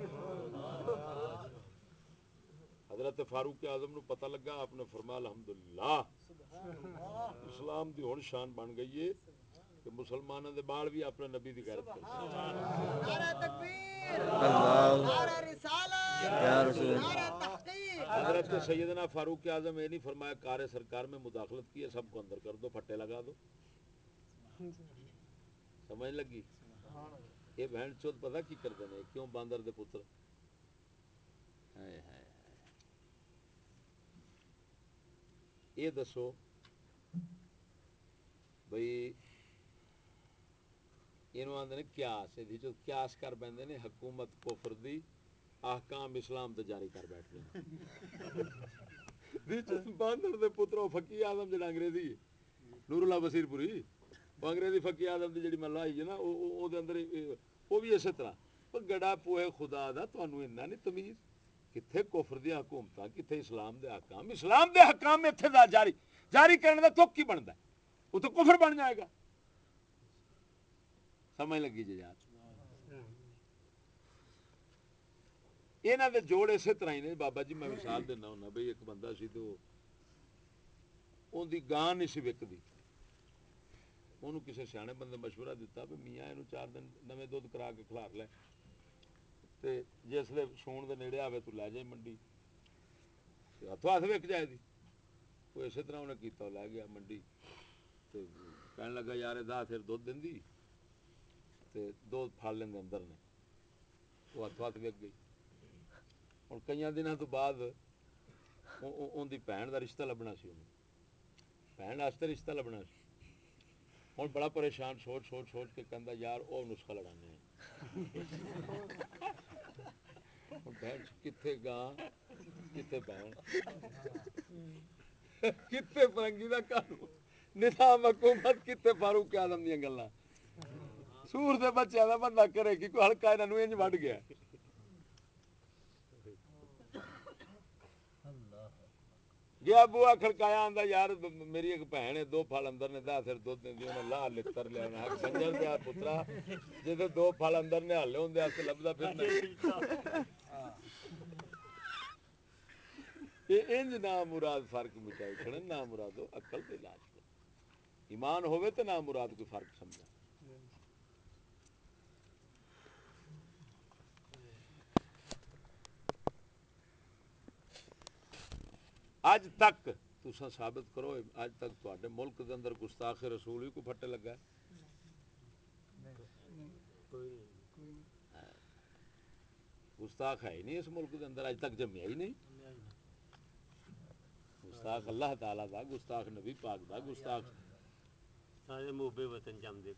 حضرت فاروق اعظم نو پتہ لگا آپ نے فرمایا الحمدللہ اسلام دی ہن شان بن گئی ہے کہ مسلمانوں دے بال بھی اپنے نبی دی غیرت کرتے ہیں نعرہ تکبیر نعرہ رسالت یا رسول نعرہ تحقیق حضرت سیدنا فاروق اعظم یہ نہیں فرمایا کار سرکار میں مداخلت کی ہے سب کو اندر کر دو پھٹے لگا دو سمجھ لگی یہ بہن چود پتہ کی کرتے ہیں کیوں باندر دے پتر یہ دسو بھئی اینو آندے نے قیاس یہ جو قیاس کر بیندے نے حکومت کفر دی احکام اسلام تے جاری کر بیٹھتے ہیں باندر دے پتروں فقی اعظم جڑا انگریزی نور اللہ بصیر پوری وہ انگریزی فقی اعظم دی جڑی ملائی ہے نا او دے اندر وہ بھی اسی طرح پر گڑا پوئے خدا دا تانوں اتنا نہیں تمیز کتھے کفر دی حکومتاں کتھے اسلام دے حکام ایتھے دا جاری کرنے دا تو کی بندا ہے وہ تو کفر بن جائے گا سمجھ لگی جی یار یہاں دے جوڑ اسی طرح ہی نے بابا جی میں مثال دینا ہونا بھئی ایک بندہ سی تو ان دی گاں نہیں سی وکدی انہوں کسی سیانے بندے مشورہ دیتا بھی میاں اینو 4 دن نویں دودھ کرا کے کھلار لے تے جس لے سون دے نیڑے آوے تو لے جائے منڈی ہاتھوں ہاتھ وک جائے دی وہ اسی طرح انہیں کیتا لے گیا منڈی تے کہنے لگا یار دا پھر دودھ دیندی تے دو پھال لیندے اندر نے وہ ہاتھوں ہاتھ وک گئی ہوں کئی دنوں تو بعد ان دی بھن دا رشتہ لبنا سی انہوں بہن واسطے رشتہ لبنا سی ہوں بڑا پریشان سوچ کے کہندا یار او نسخہ لڑانے ہیں بہن کتنے گاں کتنے بہن کتے فرنگی دا قانون نظام حکومت کتے فاروق اعظم دیاں گلاں سور دے بچیاں دا بندہ کرے کہ کوئی ہلکا انہاں نوں انج وڈ گیا گیا بوا کھڑکایا آندا یار میری ایک بہن ہے 2 پھل اندر نے 10 سر دودھ دیندی انہاں لا لتر لیا انہاں کنجر دیا پترا جے 2 پھل اندر نے ہلے ہوندے اس لبدا پھرنا انج نام مراد فرق مٹائی کھڑن نام مرادو عقل تے علاج کرو ایمان ہوے تے نام مراد کوئی فرق سمجھا اج تک تساں ثابت کرو اج تک تواڈے ملک دے اندر گستاخ رسول ہی کو پھٹے لگا ہے گستاخ ہے ہی نہیں اس ملک دے اندر اج تک جمیا ہی نہیں گستاخ اللہ تعالیٰ دا گستاخ نبی پاک دا گستاخ سارے محب وطن جم دے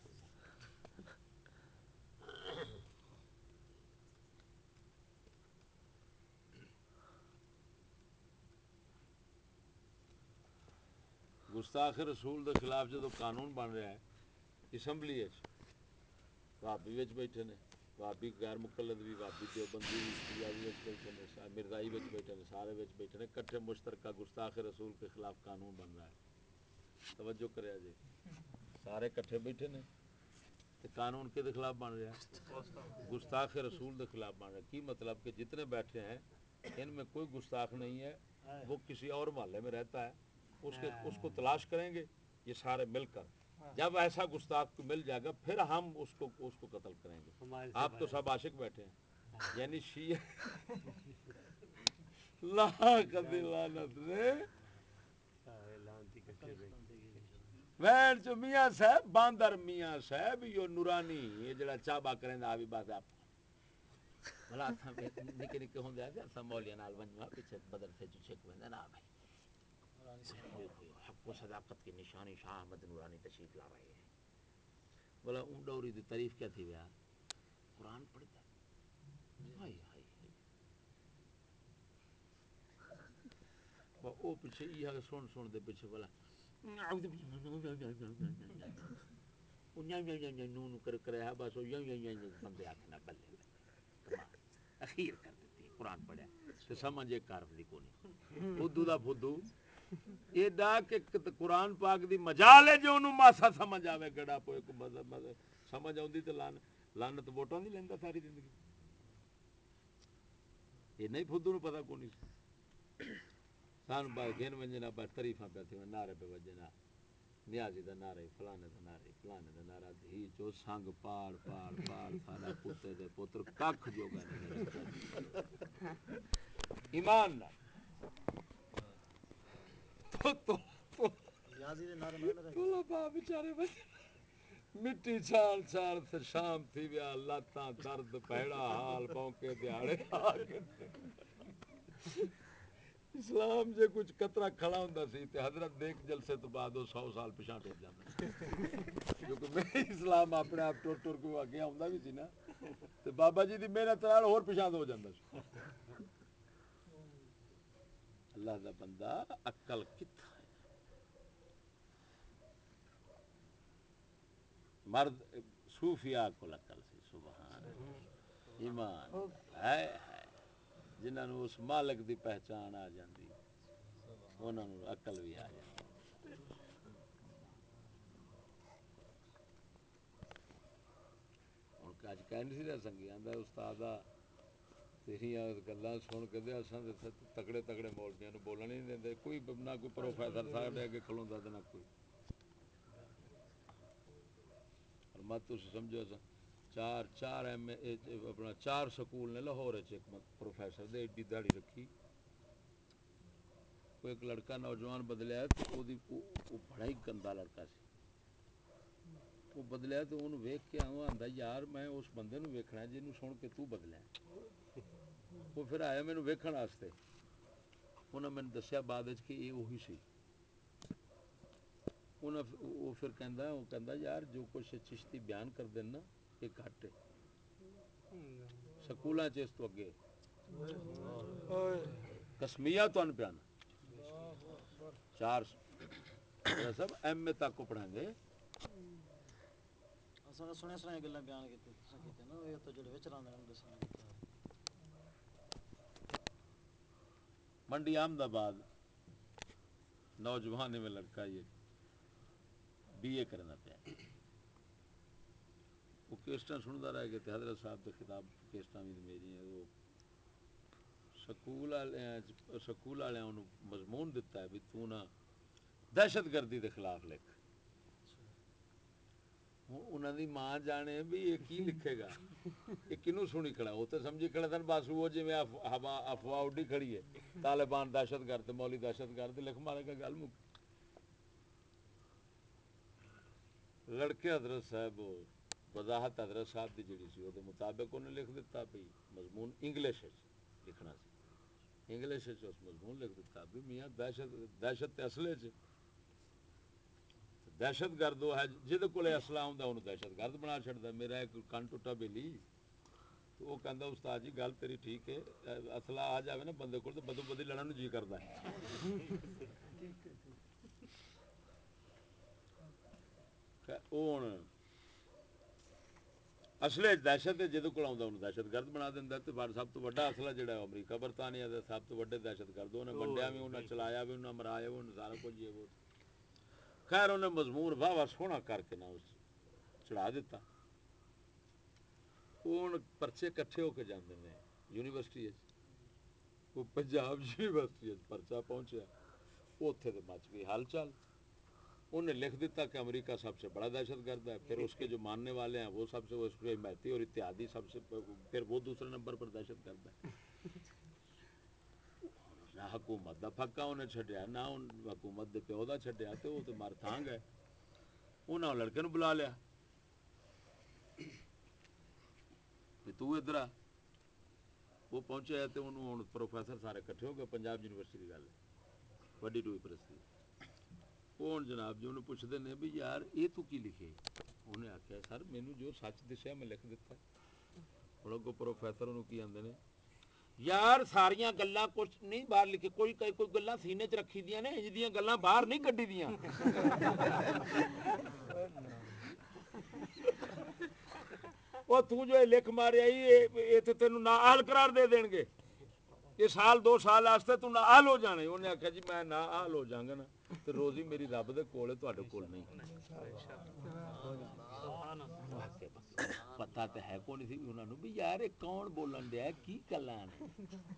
گستاخ رسول دے خلاف جدو قانون بن رہا ہے اسمبلی بھابی وچ بیٹھے نے بھابی غیر مقلد بھی بھابی دیوبندی بھی شیعہ وچ بیٹھے نے مرزائی وچ بیٹھے نے سارے وچ بیٹھے نے کٹھے مشترکہ گستاخ رسول کے خلاف قانون بن رہا ہے توجہ کریا جی سارے کٹھے بیٹھے نے تے قانون کے خلاف بن رہا ہے گستاخ رسول دے خلاف بن رہا ہے کی مطلب کہ جتنے بیٹھے ہیں ان میں کوئی گستاخ نہیں ہے وہ کسی اور محلے میں رہتا ہے اس کو تلاش کریں گے یہ سارے مل کر جب ایسا گستاخ کو مل جائے گا پھر ہم اس کو قتل کریں گے آپ تو سب عاشق بیٹھے ہیں یعنی شیعہ لعنت نے وین جو میاں صاحب باندر میاں صاحب یہ نورانی یہ جڑا چابا کریں دا بھی بات آپ بلا تھا نکے نکے ہوندے آ اسا مولیاں نال ونجوا پیچھے مدرسے چ چھک ویندا نا بھائی حق و صداقت کی نشانی شاہ احمد نورانی تشریف لا رہے ہیں بولا اون ڈوری دی تعریف کیا تھی ویا قرآن پڑھتا ہے ہائے ہائے او پیچھے یہ سن دے پیچھے بولا نو کرے ہے بس بندے آکھنا بلے کمال اخیر کر دیتی قرآن پڑھا تے سمجھے کارف دی کونی فدو دا فدو ایڈا کہ قرآن پاک دی مجال ہے جو انہوں ماسا سمجھ آوے گڑا پوئے کو مذہب سمجھ آؤں دی تو لانت ووٹاں دی لیندہ ساری زندگی یہ نہیں فدو نو پتہ کونی سان بعد گھن ونجنا پر تریفاں پہ تھی نعرے پہ وجنا نیازی دا نعرے فلانے دا نعرے فلانے دا نعرہ ہی جو سنگ پاڑ پاڑ پاڑ سارا کتے دے پتر ککھ جو گا نہیں ایمان نہ تو با بیچارے مٹی چھال چھال پھر شام تھی ویا لاتاں درد پیڑا حال پونکے دیاڑے اسلام جے کچھ قطرہ کھڑا ہوندا سی تے حضرت دیکھ جلسے تو بعد 100 سال پیچھے ٹر جاندا کیونکہ میں اسلام اپنے آپ ٹر کو اگے آوندا بھی سی نا تے بابا جی دی محنت نال اور پیچھے ہو جاندا سی اللہ دا بندہ عقل کتھا ہے مرد صوفیاء کو عقل سی سبحان ایمان ہے جنہاں نو اس مالک دی پہچان آ جاندی انہاں نو عقل بھی آ جاندی ہن کج کہہ نہیں سی رہ سنگی آندا استادا تیریاں گلاں سن کے دے اساں تے تگڑے تگڑے مولویاں نو بولن نہیں دیندے کوئی نہ کوئی پروفیسر صاحب دے کے کھلوندا تے نہ کوئی اور مت تسی سمجھو چار ایم اے اپنا 4 سکول نے لاہور وچ ایک پروفیسر دے ایڈی داڑھی رکھی کوئی ایک لڑکا نوجوان بدلیا تو او بڑا ہی گندا لڑکا سی وہ بدلیا تو انہوں ویکھ کے آندا یار میں اس بندے نو ویکھنا جنوں سن کے تو بدلیا وہ پھر آیا مینوں ویکھن واسطے انہاں مینوں دسیا بعد وچ کہ یہ وہی سی وہ پھر کہندا یار جو کچھ چشتی بیان کر دین نا یہ گھٹ سکولاں چ اس تو اگے قسمیہ تو ان پیانا 4 سب ایم اے تک کو پڑھائیں گے. سنے سنے گلاں بیان کیتے نا یہ تو جڑے وچ رہندے نے دسنا کیتا. منڈی احمد آباد نوجوان میں لڑکا یہ بی اے کرنا پیا. وہ کیسٹاں سندا رہ گیا تے حضرت صاحب دے خطاب کیسٹاں بھی میری ہیں. وہ سکول والے انہوں مضمون دیتا ہے بھی تو نہ دہشت گردی دے خلاف لکھ. انہوں دی ماں جانے بھی یہ کی لکھے گا, یہ کنوں سنی کھڑا. وہ تو سمجھی کھڑا تھا بس وہ جی میں افواہ اڈی کھڑی ہے طالبان دہشت گرد مولی دہشت گرد لکھ مارے گا گل مک. لڑکے حضرت صاحب وضاحت حضرت صاحب دی جڑی سی وہ مطابق انہیں لکھ دیتا بھی مضمون انگلش لکھنا سی. انگلش اس مضمون لکھ دیتا بھی میاں دہشت اصل دہشت گرد وہ ہے جہد کول اسلحہ ہوندا انہوں دہشت گرد بنا چھڑدا. میرا ایک کن ٹوٹا بیلی تو وہ کہندا استاد جی گل تیری ٹھیک ہے, اسلحہ آ جاوے نا بندے کول تے بدو بدی لڑن نوں جی کردا ہے. ہن اصل دہشت ہے جہد کول آوندا انہوں دہشت گرد بنا دیندا. تے سب تو وڈا اصلہ جڑا ہے امریکہ برطانیہ دے سب تو وڈے دہشت گرد انہیں ونڈیا بھی انہیں چلایا بھی انہیں مرایا بھی انہیں سارا کچھ یہ وہ. خیر انہیں مضمون واہ واہ سونا کر کے نہ چڑھا دیتا. ہوں پرچے کٹھے ہو کے جاندے نے یونیورسٹی. وہ پنجاب یونیورسٹی پرچہ پہنچیا اوتھے تے مچ گئی ہل چل. انہیں لکھ دیتا کہ امریکہ سب سے بڑا دہشت گرد ہے. پھر اس کے جو ماننے والے ہیں وہ سب سے اس کے حمایتی اور اتحادی سب سے, پھر وہ دوسرے نمبر پر دہشت گرد ہے. نہ حکومت دا پھکا انہیں چھڈیا نہ حکومت دے پیو دا چھڈیا. تے وہ تے مر تھانگ ہے. انہاں لڑکے نوں بلا لیا کہ تو ادھر آ. وہ پہنچے تے انہوں پروفیسر سارے کٹھے ہو گئے. پنجاب یونیورسٹی کی گل ہے وڈی ٹوئی پرستی. وہ جناب جی انہوں پوچھتے ہیں بھی یار یہ تو کی لکھے. انہیں آخیا سر مینوں جو سچ دسیا میں لکھ دیتا. ہوں اگوں پروفیسر انہوں کی آندے نے یار ساریاں گلاں کچھ نہیں باہر لکھی, کوئی گلاں سینے چ رکھی دیاں نے, انج دیاں گلاں باہر نہیں کڈی دیاں. وہ تو جو لکھ ماریا یہ تے تینوں نااہل قرار دے دین گے. یہ سال 2 سال واسطے تو نااہل ہو جانے. انہیں آخیا جی میں نااہل ہو جاؤں گا نا تو روزی میری رب دے کول ہے, تہاڈے کول نہیں. پتہ تے ہے کون سی انہاں نوں بھی یار یہ کون بولن دیا کی گلاں نے.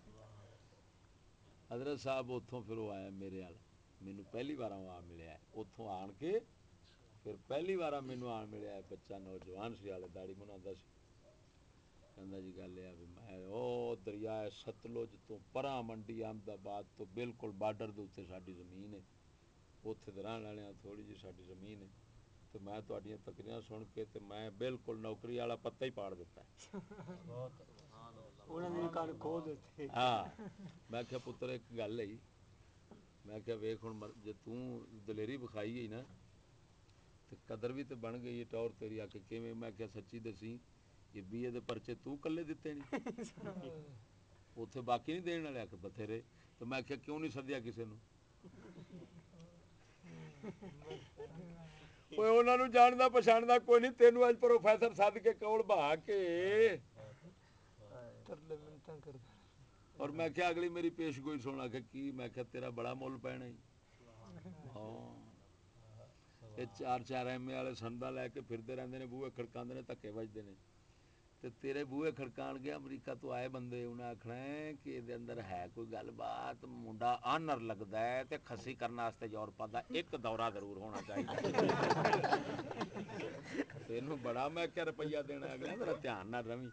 حضرت صاحب اتوں پھر وہ آیا میرے وال, مینوں پہلی بار آ ملیا اتوں آن کے. پھر پہلی بار مینوں آن ملیا بچہ نوجوان سی والے داڑھی منادا سی. کہندا جی گل یہ بھی میں او دریائے ستلج تو پراں منڈی احمد آباد تو بالکل بارڈر دے اوتے ساڈی زمین ہے. اوتھے تے رہن والے تھوڑی جی ساڈی زمین ہے. تو میں تہاڈیاں تقریراں سن کے تے میں بالکل نوکری والا پتہ ہی پاڑ دیتا ہے. انہاں نے کان کھو دتے. ہاں میں کہیا پتر ایک گل ہے, میں کہیا ویکھ ہن جے توں دلیری بکھائی ہے نا تے قدر بھی تے بن گئی ہے ٹور تیری. آ کے کیویں؟ میں کہیا سچی دسی یہ بی اے دے پرچے تو کلے دتے نہیں اوتھے باقی نہیں دین والے؟ آ کے بتھیرے. تو میں کہیا کیوں نہیں سدیا کسے نوں؟ اوے انہاں نوں جاندا پچھاندا کوئی نہیں. تینوں اج پروفیسر سد کے کول بہا کے ترلے منتاں کردا. اور میں کہیا اگلی میری پیش گوئی سن. کے کی؟ میں کہیا تیرا بڑا مول پینا ہی. ہاں یہ 4 ایم اے والے سندا لے کے پھردے رہندے نے, بوئے کھڑکاندے نے, دھکے وجدے نے. تے تیرے بوئے کھڑکان گیا امریکہ تو آئے بندے, انہیں آکھنا ہے کہ یہ اندر ہے کوئی گل بات, منڈا آنر لگتا ہے تے کھسی کرنے واسطے یورپا دا ایک دورہ ضرور ہونا چاہیے. تینوں بڑا میں کیا روپیہ دینا اگلا, ذرا دھیان نہ روی.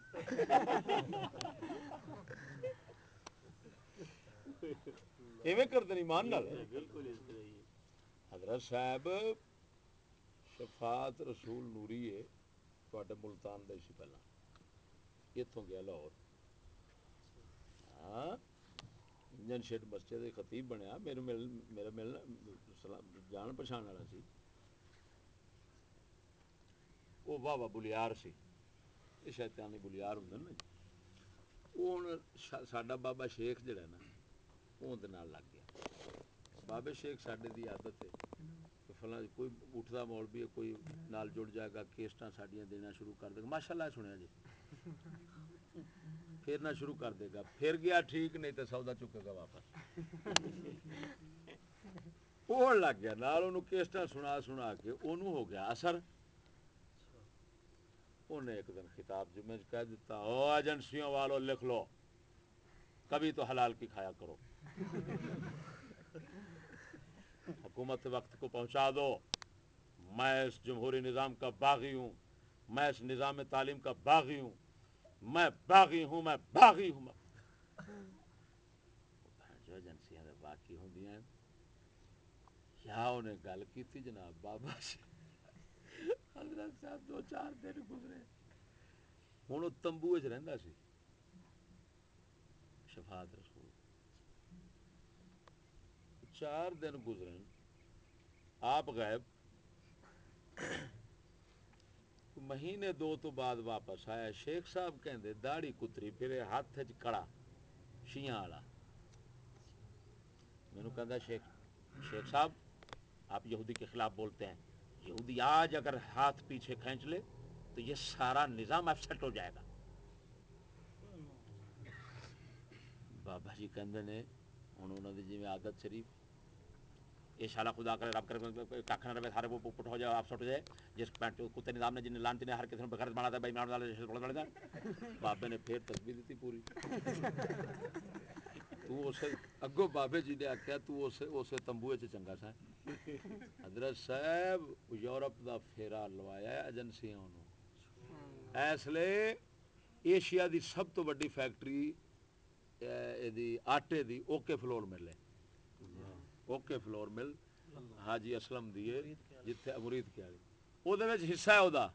ایویں کرتے نہیں مان نال. حضرت صاحب شفاعت رسول نوری ہے تواڈے ملتان دے سی پہلا, اتوں گیا لاہور. ہاں انجن شیڈ مسجد خطیب بنیا. میرا ملنا جان پچھان والا سی. وہ واہ واہ بلیار سی, یہ شیطانی بلیار ہوں نا. وہ ہوں ساڈا بابا شیخ جڑا نا وہ اندر نال لگ گیا. بابے شیخ ساڈے دی عادت ہے کہ فلاں کوئی اٹھدا مولوی ہے کوئی نال جڑ جائے گا کیسٹاں ساڈیاں دینا شروع کر دے گا ماشاءاللہ سنیا جی پھر نہ شروع کر دے گا پھر گیا ٹھیک نہیں تو سودا چکے گا واپس وہ لگ گیا نال انہوں کیسٹاں سنا کے انہوں ہو گیا اثر انہیں ایک دن خطاب جمعہ کہہ دیتا او ایجنسیوں والوں لکھ لو کبھی تو حلال کی کھایا کرو حکومت وقت کو پہنچا دو میں اس جمہوری نظام کا باغی ہوں میں اس نظام تعلیم کا باغی ہوں میں باغی ہوں جو ایجنسیاں باقی ہوں دیاں یا انہیں گل کی تھی جناب بابا حضرت صاحب 2-4 دن گزرے ہوں وہ تمبو چ رہندا سی شفاعت رسول 4 دن گزرے آپ غائب مہینے 2 تو بعد واپس آیا شیخ صاحب کہندے داڑھی کتری پھرے ہاتھ وچ کڑا شیاں والا مینوں کہندا شیخ صاحب آپ یہودی کے خلاف بولتے ہیں یہودی آج اگر ہاتھ پیچھے کھینچ لے تو یہ سارا نظام اپسیٹ ہو جائے گا بابا جی کہندے نے ہن انہاں دی جویں عادت شریف یہ شالا خدا کرے رب کرے کھ نہ رہے سارے وہ پٹ ہو جائے اپسیٹ ہو جائے جس پینٹ کتے نظام نے جن لانتی نے ہر کسی نے بغیر بنا تھا بھائی مان بابے نے پھر تسبیح دیتی پوری تو اسے اگوں بابے جی نے آخیا تو اسے تمبوے چ چنگا سا حضرت صاحب یورپ دا پھیرا لوایا ایجنسیاں انہوں اس لیے ایشیا دی سب تو بڑی فیکٹری آٹے دی اوکے فلور مل ہے اوکے فلور مل حاجی اسلم دی جتھے امرید کے والی او دے وچ حصہ ہے او دا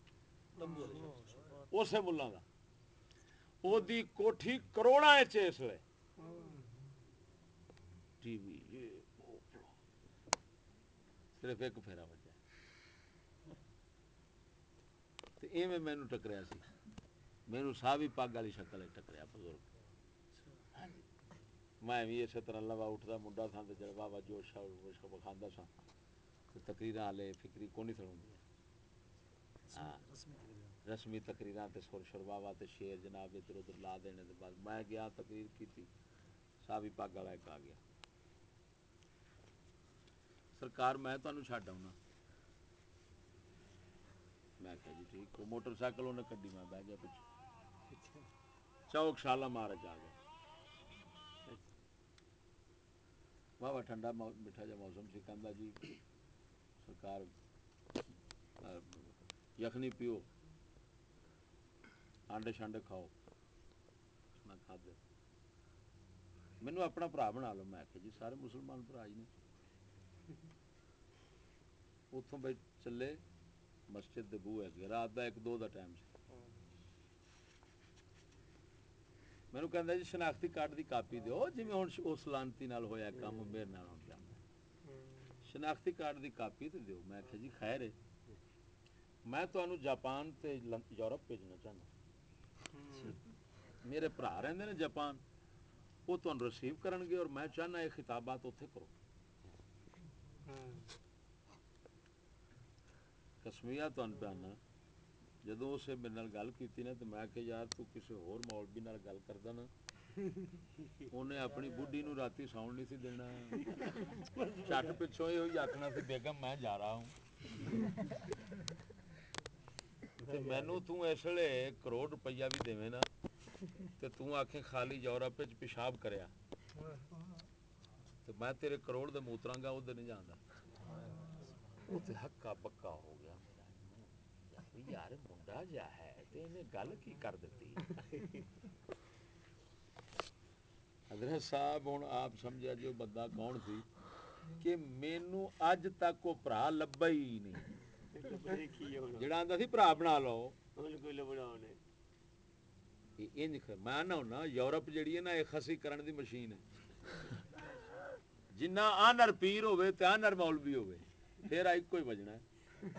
اسے ملہ دا او دی کوٹھی کروڑاں وچ اس لے ٹی وی یہ صرف ایک پھیرا بجا تے ایویں مینوں ٹکریا سی مینوں صاحب پگ والی شکل ٹکریا بزرگ میں بھی اسی طرح لوا اٹھتا منڈا تھا جڑ بابا جوش بخاندہ سا تقریراں والے فکری کون نہیں تھڑوں رسمی تقریراں تے سر شر بابا تے شیر جناب ادھر ادھر لا دینے دے بعد میں گیا تقریر کی صاحب پگ والا ایک آ گیا سرکار میں تمہیں چھڈ آؤں میں کہا جی ٹھیک وہ موٹر سائیکل انہیں کڈی میں بہ گیا پیچھے چوک شالا مارج آ گیا واہ ٹھنڈا میٹھا جا موسم سی کہندا جی سرکار یخنی پیو آنڈے شانڈے کھاؤ میں کھا دے مینوں اپنا بھرا بنا لو میں کہ جی سارے مسلمان بھرا ہی نے اتوں بھائی چلے مسجد دے بوئے گئے رات دا 1-2 دا ٹائم سی مینوں کہندا جی شناختی کارڈ دی کاپی دیو جویں ہن اس لانتی نال ہویا کام میرے نال ہون پیا شناختی کارڈ دی کاپی تے دیو میں کہ جی خیر ہے میں تانوں جاپان تے یورپ بھیجنا چاہنا میرے بھرا رہندے نے جاپان وہ تانوں ریسیو کرن گے اور میں چاہنا یہ خطابات اوتھے کرو قسمیہ تانوں پیانا جدوں اسے میرے نال گل کیتی نا تو میں کہ یار تو کسی ہور مولوی نال گل کردا نا انہیں اپنی بڈھی نو راتی ساؤن نہیں سی دینا چٹ پچھوں یہ آخنا سی بیگم میں جا رہا ہوں تے مینوں تو اس لیے کروڑ روپیہ بھی دیویں نا تے تو آکھیں خالی یورپ وچ پیشاب کریا تے میں تیرے کروڑ دے موتراں گا ادھر نہیں جاندا وہ تے ہکا بکا ہو گیا میرا یار منڈا جا ہے تے انہیں گل کی کر دتی حضرت صاحب ہن آپ سمجھا جو بندہ کون سی کہ مینوں اج تک وہ بھرا لبا ہی نہیں جڑا آندا سی بھرا بنا لو میں نہ ہونا یورپ جیڑی ہے نا ایک خسی کرن دی مشین ہے جنہ آنر پیر ہوئے تے آنر مولوی ہوئے پھر ایک کوئی بجنا ہے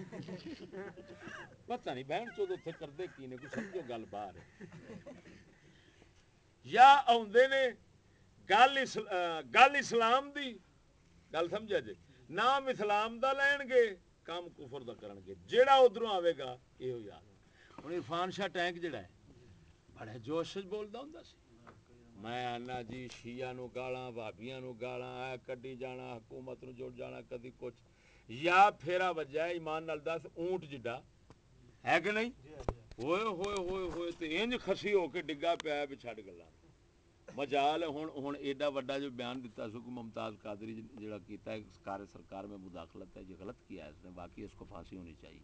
پتہ نہیں بہن چود اتنے کردے کی نے کوئی سمجھو گل باہر ہے یا آندے نے گل اسلام دی گل سمجھا جی نام اسلام دا لین گے کام کفر دا کرن گے جیڑا ادھروں آوے گا یہ یاد ہن عرفان شاہ ٹینک جڑا ہے بڑے جوش وچ بولدا ہوندا سی میں آنا جی شیعہ نو گالاں بھابیاں نو گالاں اے کڈی جانا حکومت نو جڑ جانا کدی کچھ یا پھیرا وجہ ایمان نال دس اونٹ جڈا ہے کہ نہیں ہوئے ہوئے ہوئے ہوئے تے انج خسی ہو کے ڈگا پیا بھی چھڈ گلاں مجال ہن ایڈا وڈا جو بیان دیتا سو کہ ممتاز قادری جڑا کیتا ہے کار سرکار میں مداخلت ہے یہ غلط کیا ہے اس نے باقی اس کو پھانسی ہونی چاہیے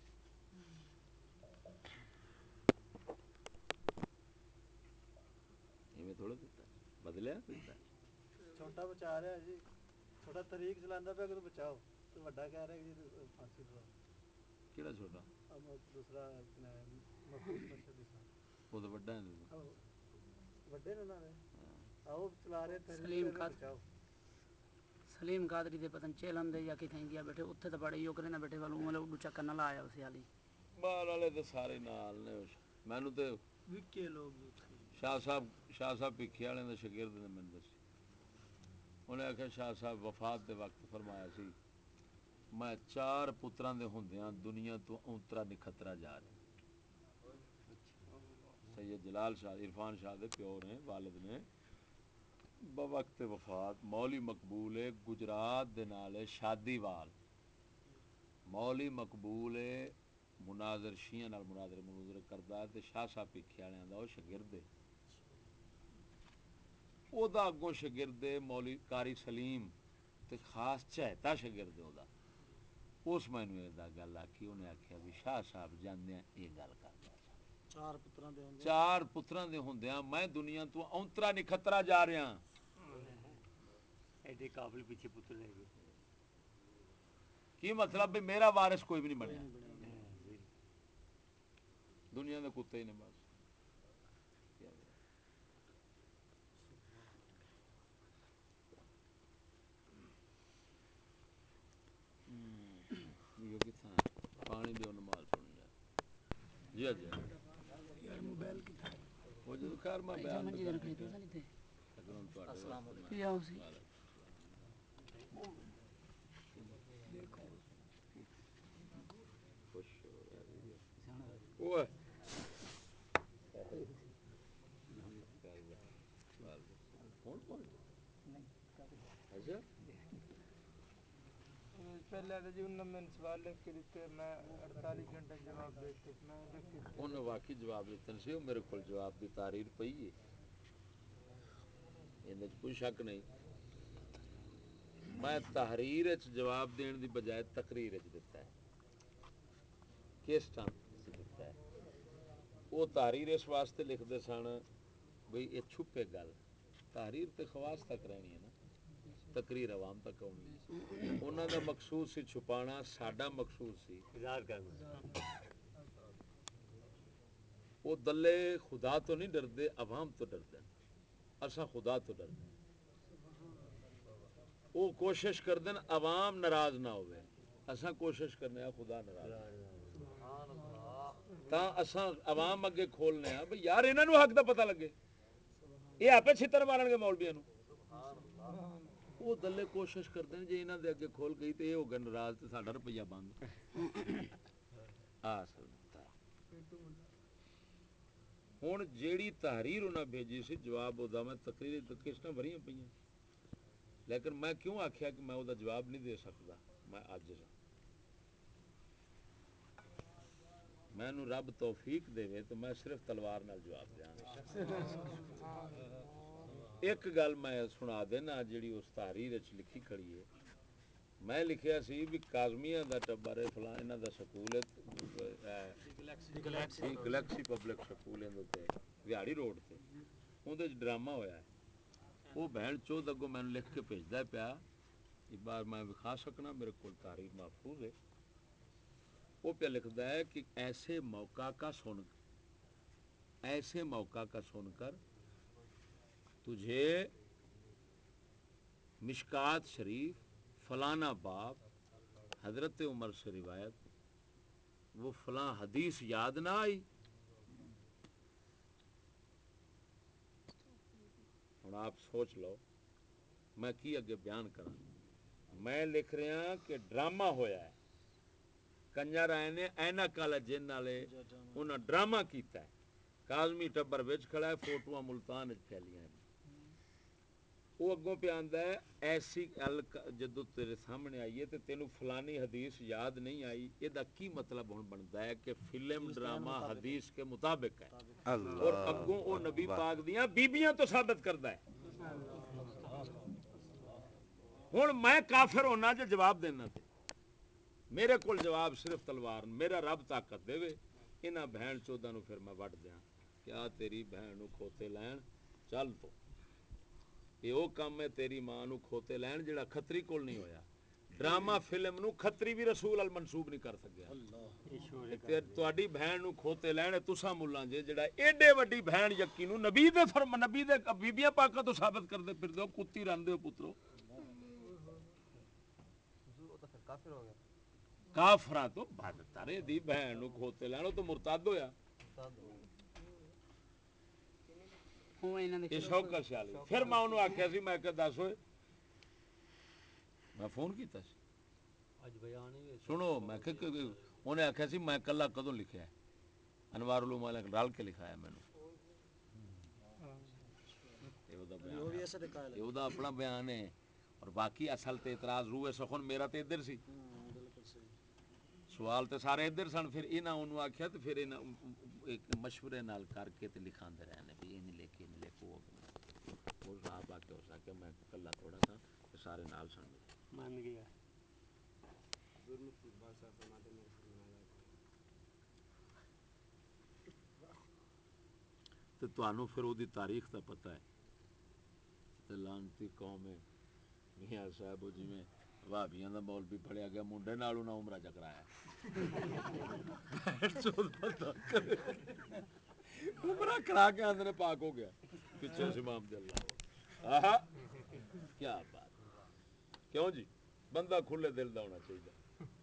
ایویں تھوڑا دیتا بدلیا دیتا چھوٹا بچا رہا ہے جی چھوٹا طریق چلانا پہ اگر بچاؤ تو بڑا کہہ رہا ہے کہ جی پھانسی دو کیڑا چھوٹا دوسرا محفوظ مشہدی صاحب وہ تو بڑا ہے وڈے نے انہوں نے آؤ چلا رہے سلیم طریق بچاؤ سلیم قادری دے پتن چیلن دے یا کتھیں گیا بیٹھے اتھے تو بڑے یو کرے نہ بیٹھے والوں مطلب اڈو چکر نہ لایا اسی حالی بال والے تو سارے نال نے مینوں تے وکے لوگ شاہ صاحب پکھے والے دے شاگرد نے مینوں دسی انہیں آخیا شاہ صاحب وفات دے وقت فرمایا سی میں 4 پتراں دے ہوندیاں دنیا تو اونترا نکھترا جا رہا سید جلال شاہ عرفان شاہ دے پیو نے والد نے بوقت وفات مولی مقبول گجرات دے نال شادی وال مولی مقبول مناظر شیعہ نال مناظر کردا تے شاہ صاحب پکھے والےاں دا او شاگرد ہے او دا اگوں شاگرد مولی قاری سلیم تے خاص چہتا شاگرد او دا اس مینوں دا گل آکھی انہیں آکھیا بھی شاہ صاحب جاندیاں یہ گل کردا 4 پتراں دے ہوندیاں میں دنیا تو اونترا نکھترا جا رہا ہاں ایڈے قابل پیچھے پتر رہ گئے کی مطلب بھی میرا وارث کوئی بھی نہیں بنیا دنیا دے کتے ہی نے بس پانی دیو نماز پڑھنی ہے جی اجی یار موبائل کی وہ جو خیر میں بیان منجی دے رکھنی تو نہیں تھے السلام علیکم کیا اسی دیکھو خوش ہو رہا اوئے کون کون اچھا پہلے تو جی انہوں نے سوال لکھ کے دیتے میں 48 گھنٹے جواب دیتے میں لکھ کے انہوں واقعی جواب دیتے ہیں میرے کو جواب دی تحریر پئی ہے اندر کوئی شک نہیں میں تحریر جواب دین دی بجائے تقریر دیتا ہے کس ٹائم دیتا ہے وہ تحریر اس واسطے لکھتے سن بھئی یہ چھپے گل تحریر تے خواص تک رہنی ہے نا تقریر عوام تک ہونی انہوں دا مقصود سی چھپانا ساڈا مقصود سی اظہار کرنا وہ دلے خدا تو نہیں ڈردے عوام تو ڈردے اساں خدا تو ڈردے وہ کوشش کردن عوام ناراض نہ ہوئے اساں کوشش کرنے ہیں خدا ناراض تا اساں عوام اگے کھولنے ہیں بھئی یار انہاں نو حق دا پتہ لگے یہ آپے چھتر مارن گے مولویاں نو وہ دلے کوشش کرتے ہیں جی انہاں دے اگے کھول گئی تے یہ ہو گئے ناراض تے ساڈا روپیہ بند ہن جیڑی تحریر انہاں بھیجی سی جواب دا میں تقریر کسٹاں بھریاں پئیاں لیکن میں کیوں آکھیا کہ میں او دا جواب نہیں دے سکدا میں عاجز ہاں میں نو رب توفیق دے تو میں صرف تلوار نال جواب دیاں ایک گل میں سنا دینا جیڑی اس تحریر وچ لکھی کھڑی ہے میں لکھیا سی بھی کاظمیہ دا ٹبر ہے فلاں انہاں دا سکول ہے گلیکسی پبلک سکول ہے تے ویاڑی روڈ تے اون دے ڈرامہ ہویا ہے وہ بہن چود اگوں میں لکھ کے بھیجدا پیا ایک بار میں دکھا سکنا میرے کول تحریر محفوظ ہے وہ پہ لکھتا ہے کہ ایسے موقع کا سن کر تجھے مشکات شریف فلانا باب حضرت عمر سے روایت وہ فلاں حدیث یاد نہ آئی ہن آپ سوچ لو میں کی اگے بیان کراں میں لکھ رہا کہ ڈرامہ ہویا ہے، کنجر آئے نے اینک والا جن والے انہاں ڈرامہ کیتا ہے، کاظمی ٹبر وچ کھڑا ہے، فوٹواں ملتان وچ پھیلیاں ہیں، وہ اگوں پہ آندا ہے ایسی گل جدو تیرے سامنے آئی ہے تے تینوں فلانی حدیث یاد نہیں آئی، یہ دا کی مطلب ہن بندا ہے کہ فلم ڈرامہ حدیث کے مطابق ہے، اور اگوں وہ نبی پاک دیاں بیبیاں تو ثابت کردا ہے۔ ہن میں کافر ہونا جو جواب دینا تے میرے کول جواب صرف تلوار، میرا رب طاقت دے انہاں بہن چوداں نو پھر میں وٹ دیاں، کیا تیری بہن نو کھوتے لین چل تو یہ وہ کام ہے تیری ماں نو کھوتے لین جڑا کھتری کول نہیں ہویا، ڈرامہ فلم نو کھتری بھی رسول ال منسوب نہیں کر سکیا، تہاڈی بہن نو کھوتے لین تساں ملاں جے جڑا ایڈے وڈی بہن یقین نو نبی دے فرم نبی دے بیبییاں پاکاں تو ثابت کردے پھردے ہو، کتی رندے ہو پترو، وہ تو پھر کافر ہو گیا، کافراں تو بدتر دی بہن نو کھوتے لین تو مرتد ہویا۔ یہ شوکت سیالی پھر میں انہوں آخیا سی، میں کہ دس ہوئے میں فون کیتا سی سنو، میں کہ انہیں آخیا سی میں کلا کدوں لکھیا ہے، انوار علوم والے رل کے لکھایا میں نے اپنا بیان ہے، اور باقی اصل تے اعتراض روح سخن میرا تے ادھر سی، سوال تے سارے ادھر سن، پھر انہاں انہوں آخیا تو پھر ایک مشورے نال کر کے تے لکھاندے رہنے بھی یہ نہیں لکھے نہیں لکھو، وہ صاحب آ کے ہو سکے میں کلا تھوڑا سا سارے نال سن مان گیا۔ تو تانوں پھر وہ تاریخ دا پتہ ہے تے لانتی قوم ہے میاں صاحب جی میں بھابیاں دا مولوی پڑھیا گیا منڈے نال انہاں عمرہ چکرایا عمرہ کرا کے اندر پاک ہو گیا پیچھے سے امام جل آہا کیا بات، کیوں جی بندہ کھلے دل دا ہونا چاہیے،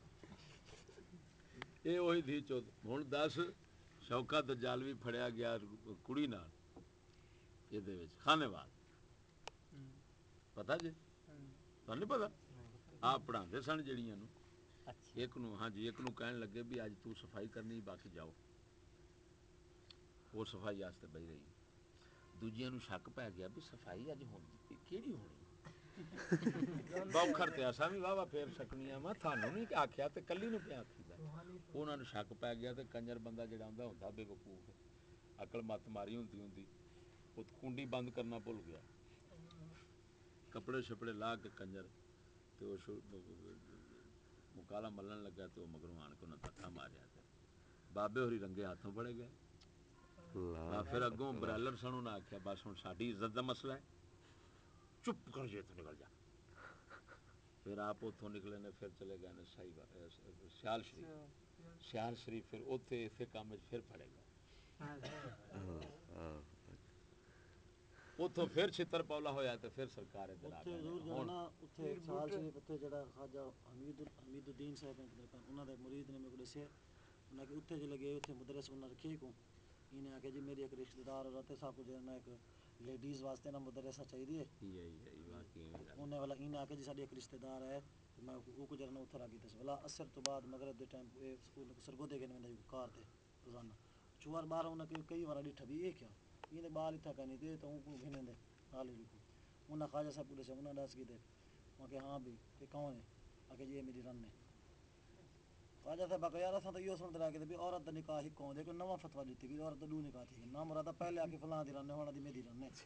یہ وہی تھی چود ہن دس شوکت دجالوی پھڑیا گیا کڑی نال یہ دے وچ خانے وال پتہ جی تانوں نہیں پتہ آپ پڑھاندے سن جڑیاں نو ایک نو ہاں جی ایک نو کہن لگے بھی اج تو صفائی کرنی باقی جاؤ، وہ صفائی واسطے بہی رہی، دوجیاں نو شک پی گیا بھی صفائی اج ہوندی کیڑی ہونی بوکھر تے اساں بھی واہ پھر سکنیاں وا تھانوں نہیں آکھیا تے کلی نو پیا آکھیدا، انہاں نو شک پی گیا تے کنجر بندہ جڑا ہوندا بے وقوف عقل مت ماری ہوندی وہ کنڈی بند کرنا بھول گیا، کپڑے شپڑے لا کے کنجر تے مکالا ملن لگا تے وہ مگروں آن کے انہاں دھکا ماریا تے بابے ہوری رنگے ہاتھوں پڑے گئے، پھر اگوں برائلر سن انہاں آکھیا بس ہن ساڈی عزت دا مسئلہ ہے چپ کر جے تو نکل جا، پھر آپ اتوں نکلے نے پھر چلے گئے نے سیال شریف، سیال شریف پھر اوتھے اسے کام پھر پڑے گئے اتوں پھر چھتر پولا ہویا تو پھر سرکار ادھر آ گئے سیال شریف اتنے جڑا خواجہ حمید الدین صاحب انہوں نے مرید نے میرے کو دسیا انہیں کہ اتنے جلے گئے اتنے مدرس انہیں رکھے کو انہیں آخیا جی میری ایک رشتہ دار عورت ہے صاحب کو جو ایک لیڈیز واسطے نا مدرسہ چاہیے، انہیں والا انہیں آخیا جی ساری ایک رشتہ دار ہے میں وہ کو جرنا اتھر آ گئی بلا اثر تو بعد مغرب دے ٹائم سرگو دے گئے میں کار تے روزانہ چوار بار انہیں کئی بار ڈٹھا بھی یہ کیا یہ بال اتنا کہنی دے تو کو گھنے دے حال کو انہیں خواجہ صاحب کو دسیا انہیں دس کی دے وہاں کہ ہاں بھی یہ کون ہے آ کے جی یہ میری رن ہے خواجہ صاحب آ کے یار اصل تو یہ سنتے رہ گئے بھی عورت کا نکاح ہی کون دے کوئی نواں فتوا دیتی گئی عورت دو نکاح تھی نہ مراد پہلے آ کے فلاں دی رن ہے ہونا دی میری رن ہے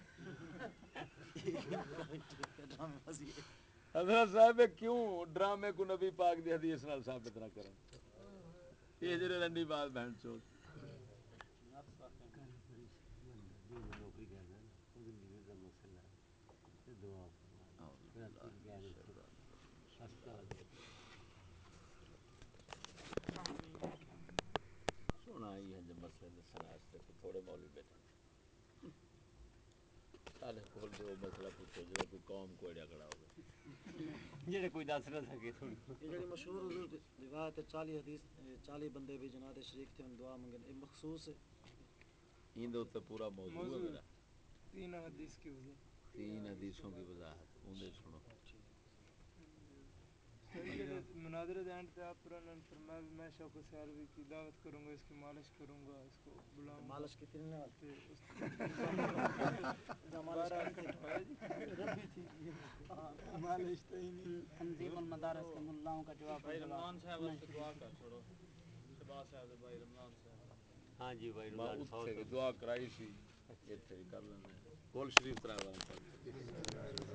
حضرت صاحب کیوں ڈرامے کو نبی پاک دی حدیث نال ثابت نہ کرن یہ جڑے رنڈی بات بہن چود نوکری کرنا نا مسئلہ دعا سونا ہی ہے جو مسئلے دسنے واسطے تھوڑے مولوی بیٹھے سارے کول جو مسئلہ پوچھو جڑا کوئی قوم کو اڑیا کھڑا ہوگا جڑے کوئی دس نہ سکے تھوڑی یہ جڑی مشہور حضور روایت 40 حدیث 40 بندے بھی جنات شریف تھے ان دعا منگن یہ مخصوص این دے اوتے پورا موضوع ہے میرا 3 حدیث کی وضاحت 3 حدیثوں کی وضاحت اون دے سنو مناظرے اینڈ پہ آپ پرانا فرمایا میں شوق سیالوی کی دعوت کروں گا، اس کی مالش کروں گا، اس کو بلاؤں گا مالش کی تین تے اس مالش تو ہی نہیں تنظیم المدارس کے ملاؤں کا جواب بھائی رمضان صاحب واسطے دعا کر چھوڑو، شہباز صاحب دے بھائی رمضان صاحب. ہاں جی بھائی میں رمضان اتنے دعا کرائی سی اتنے کر لینا کول شریف 3 بار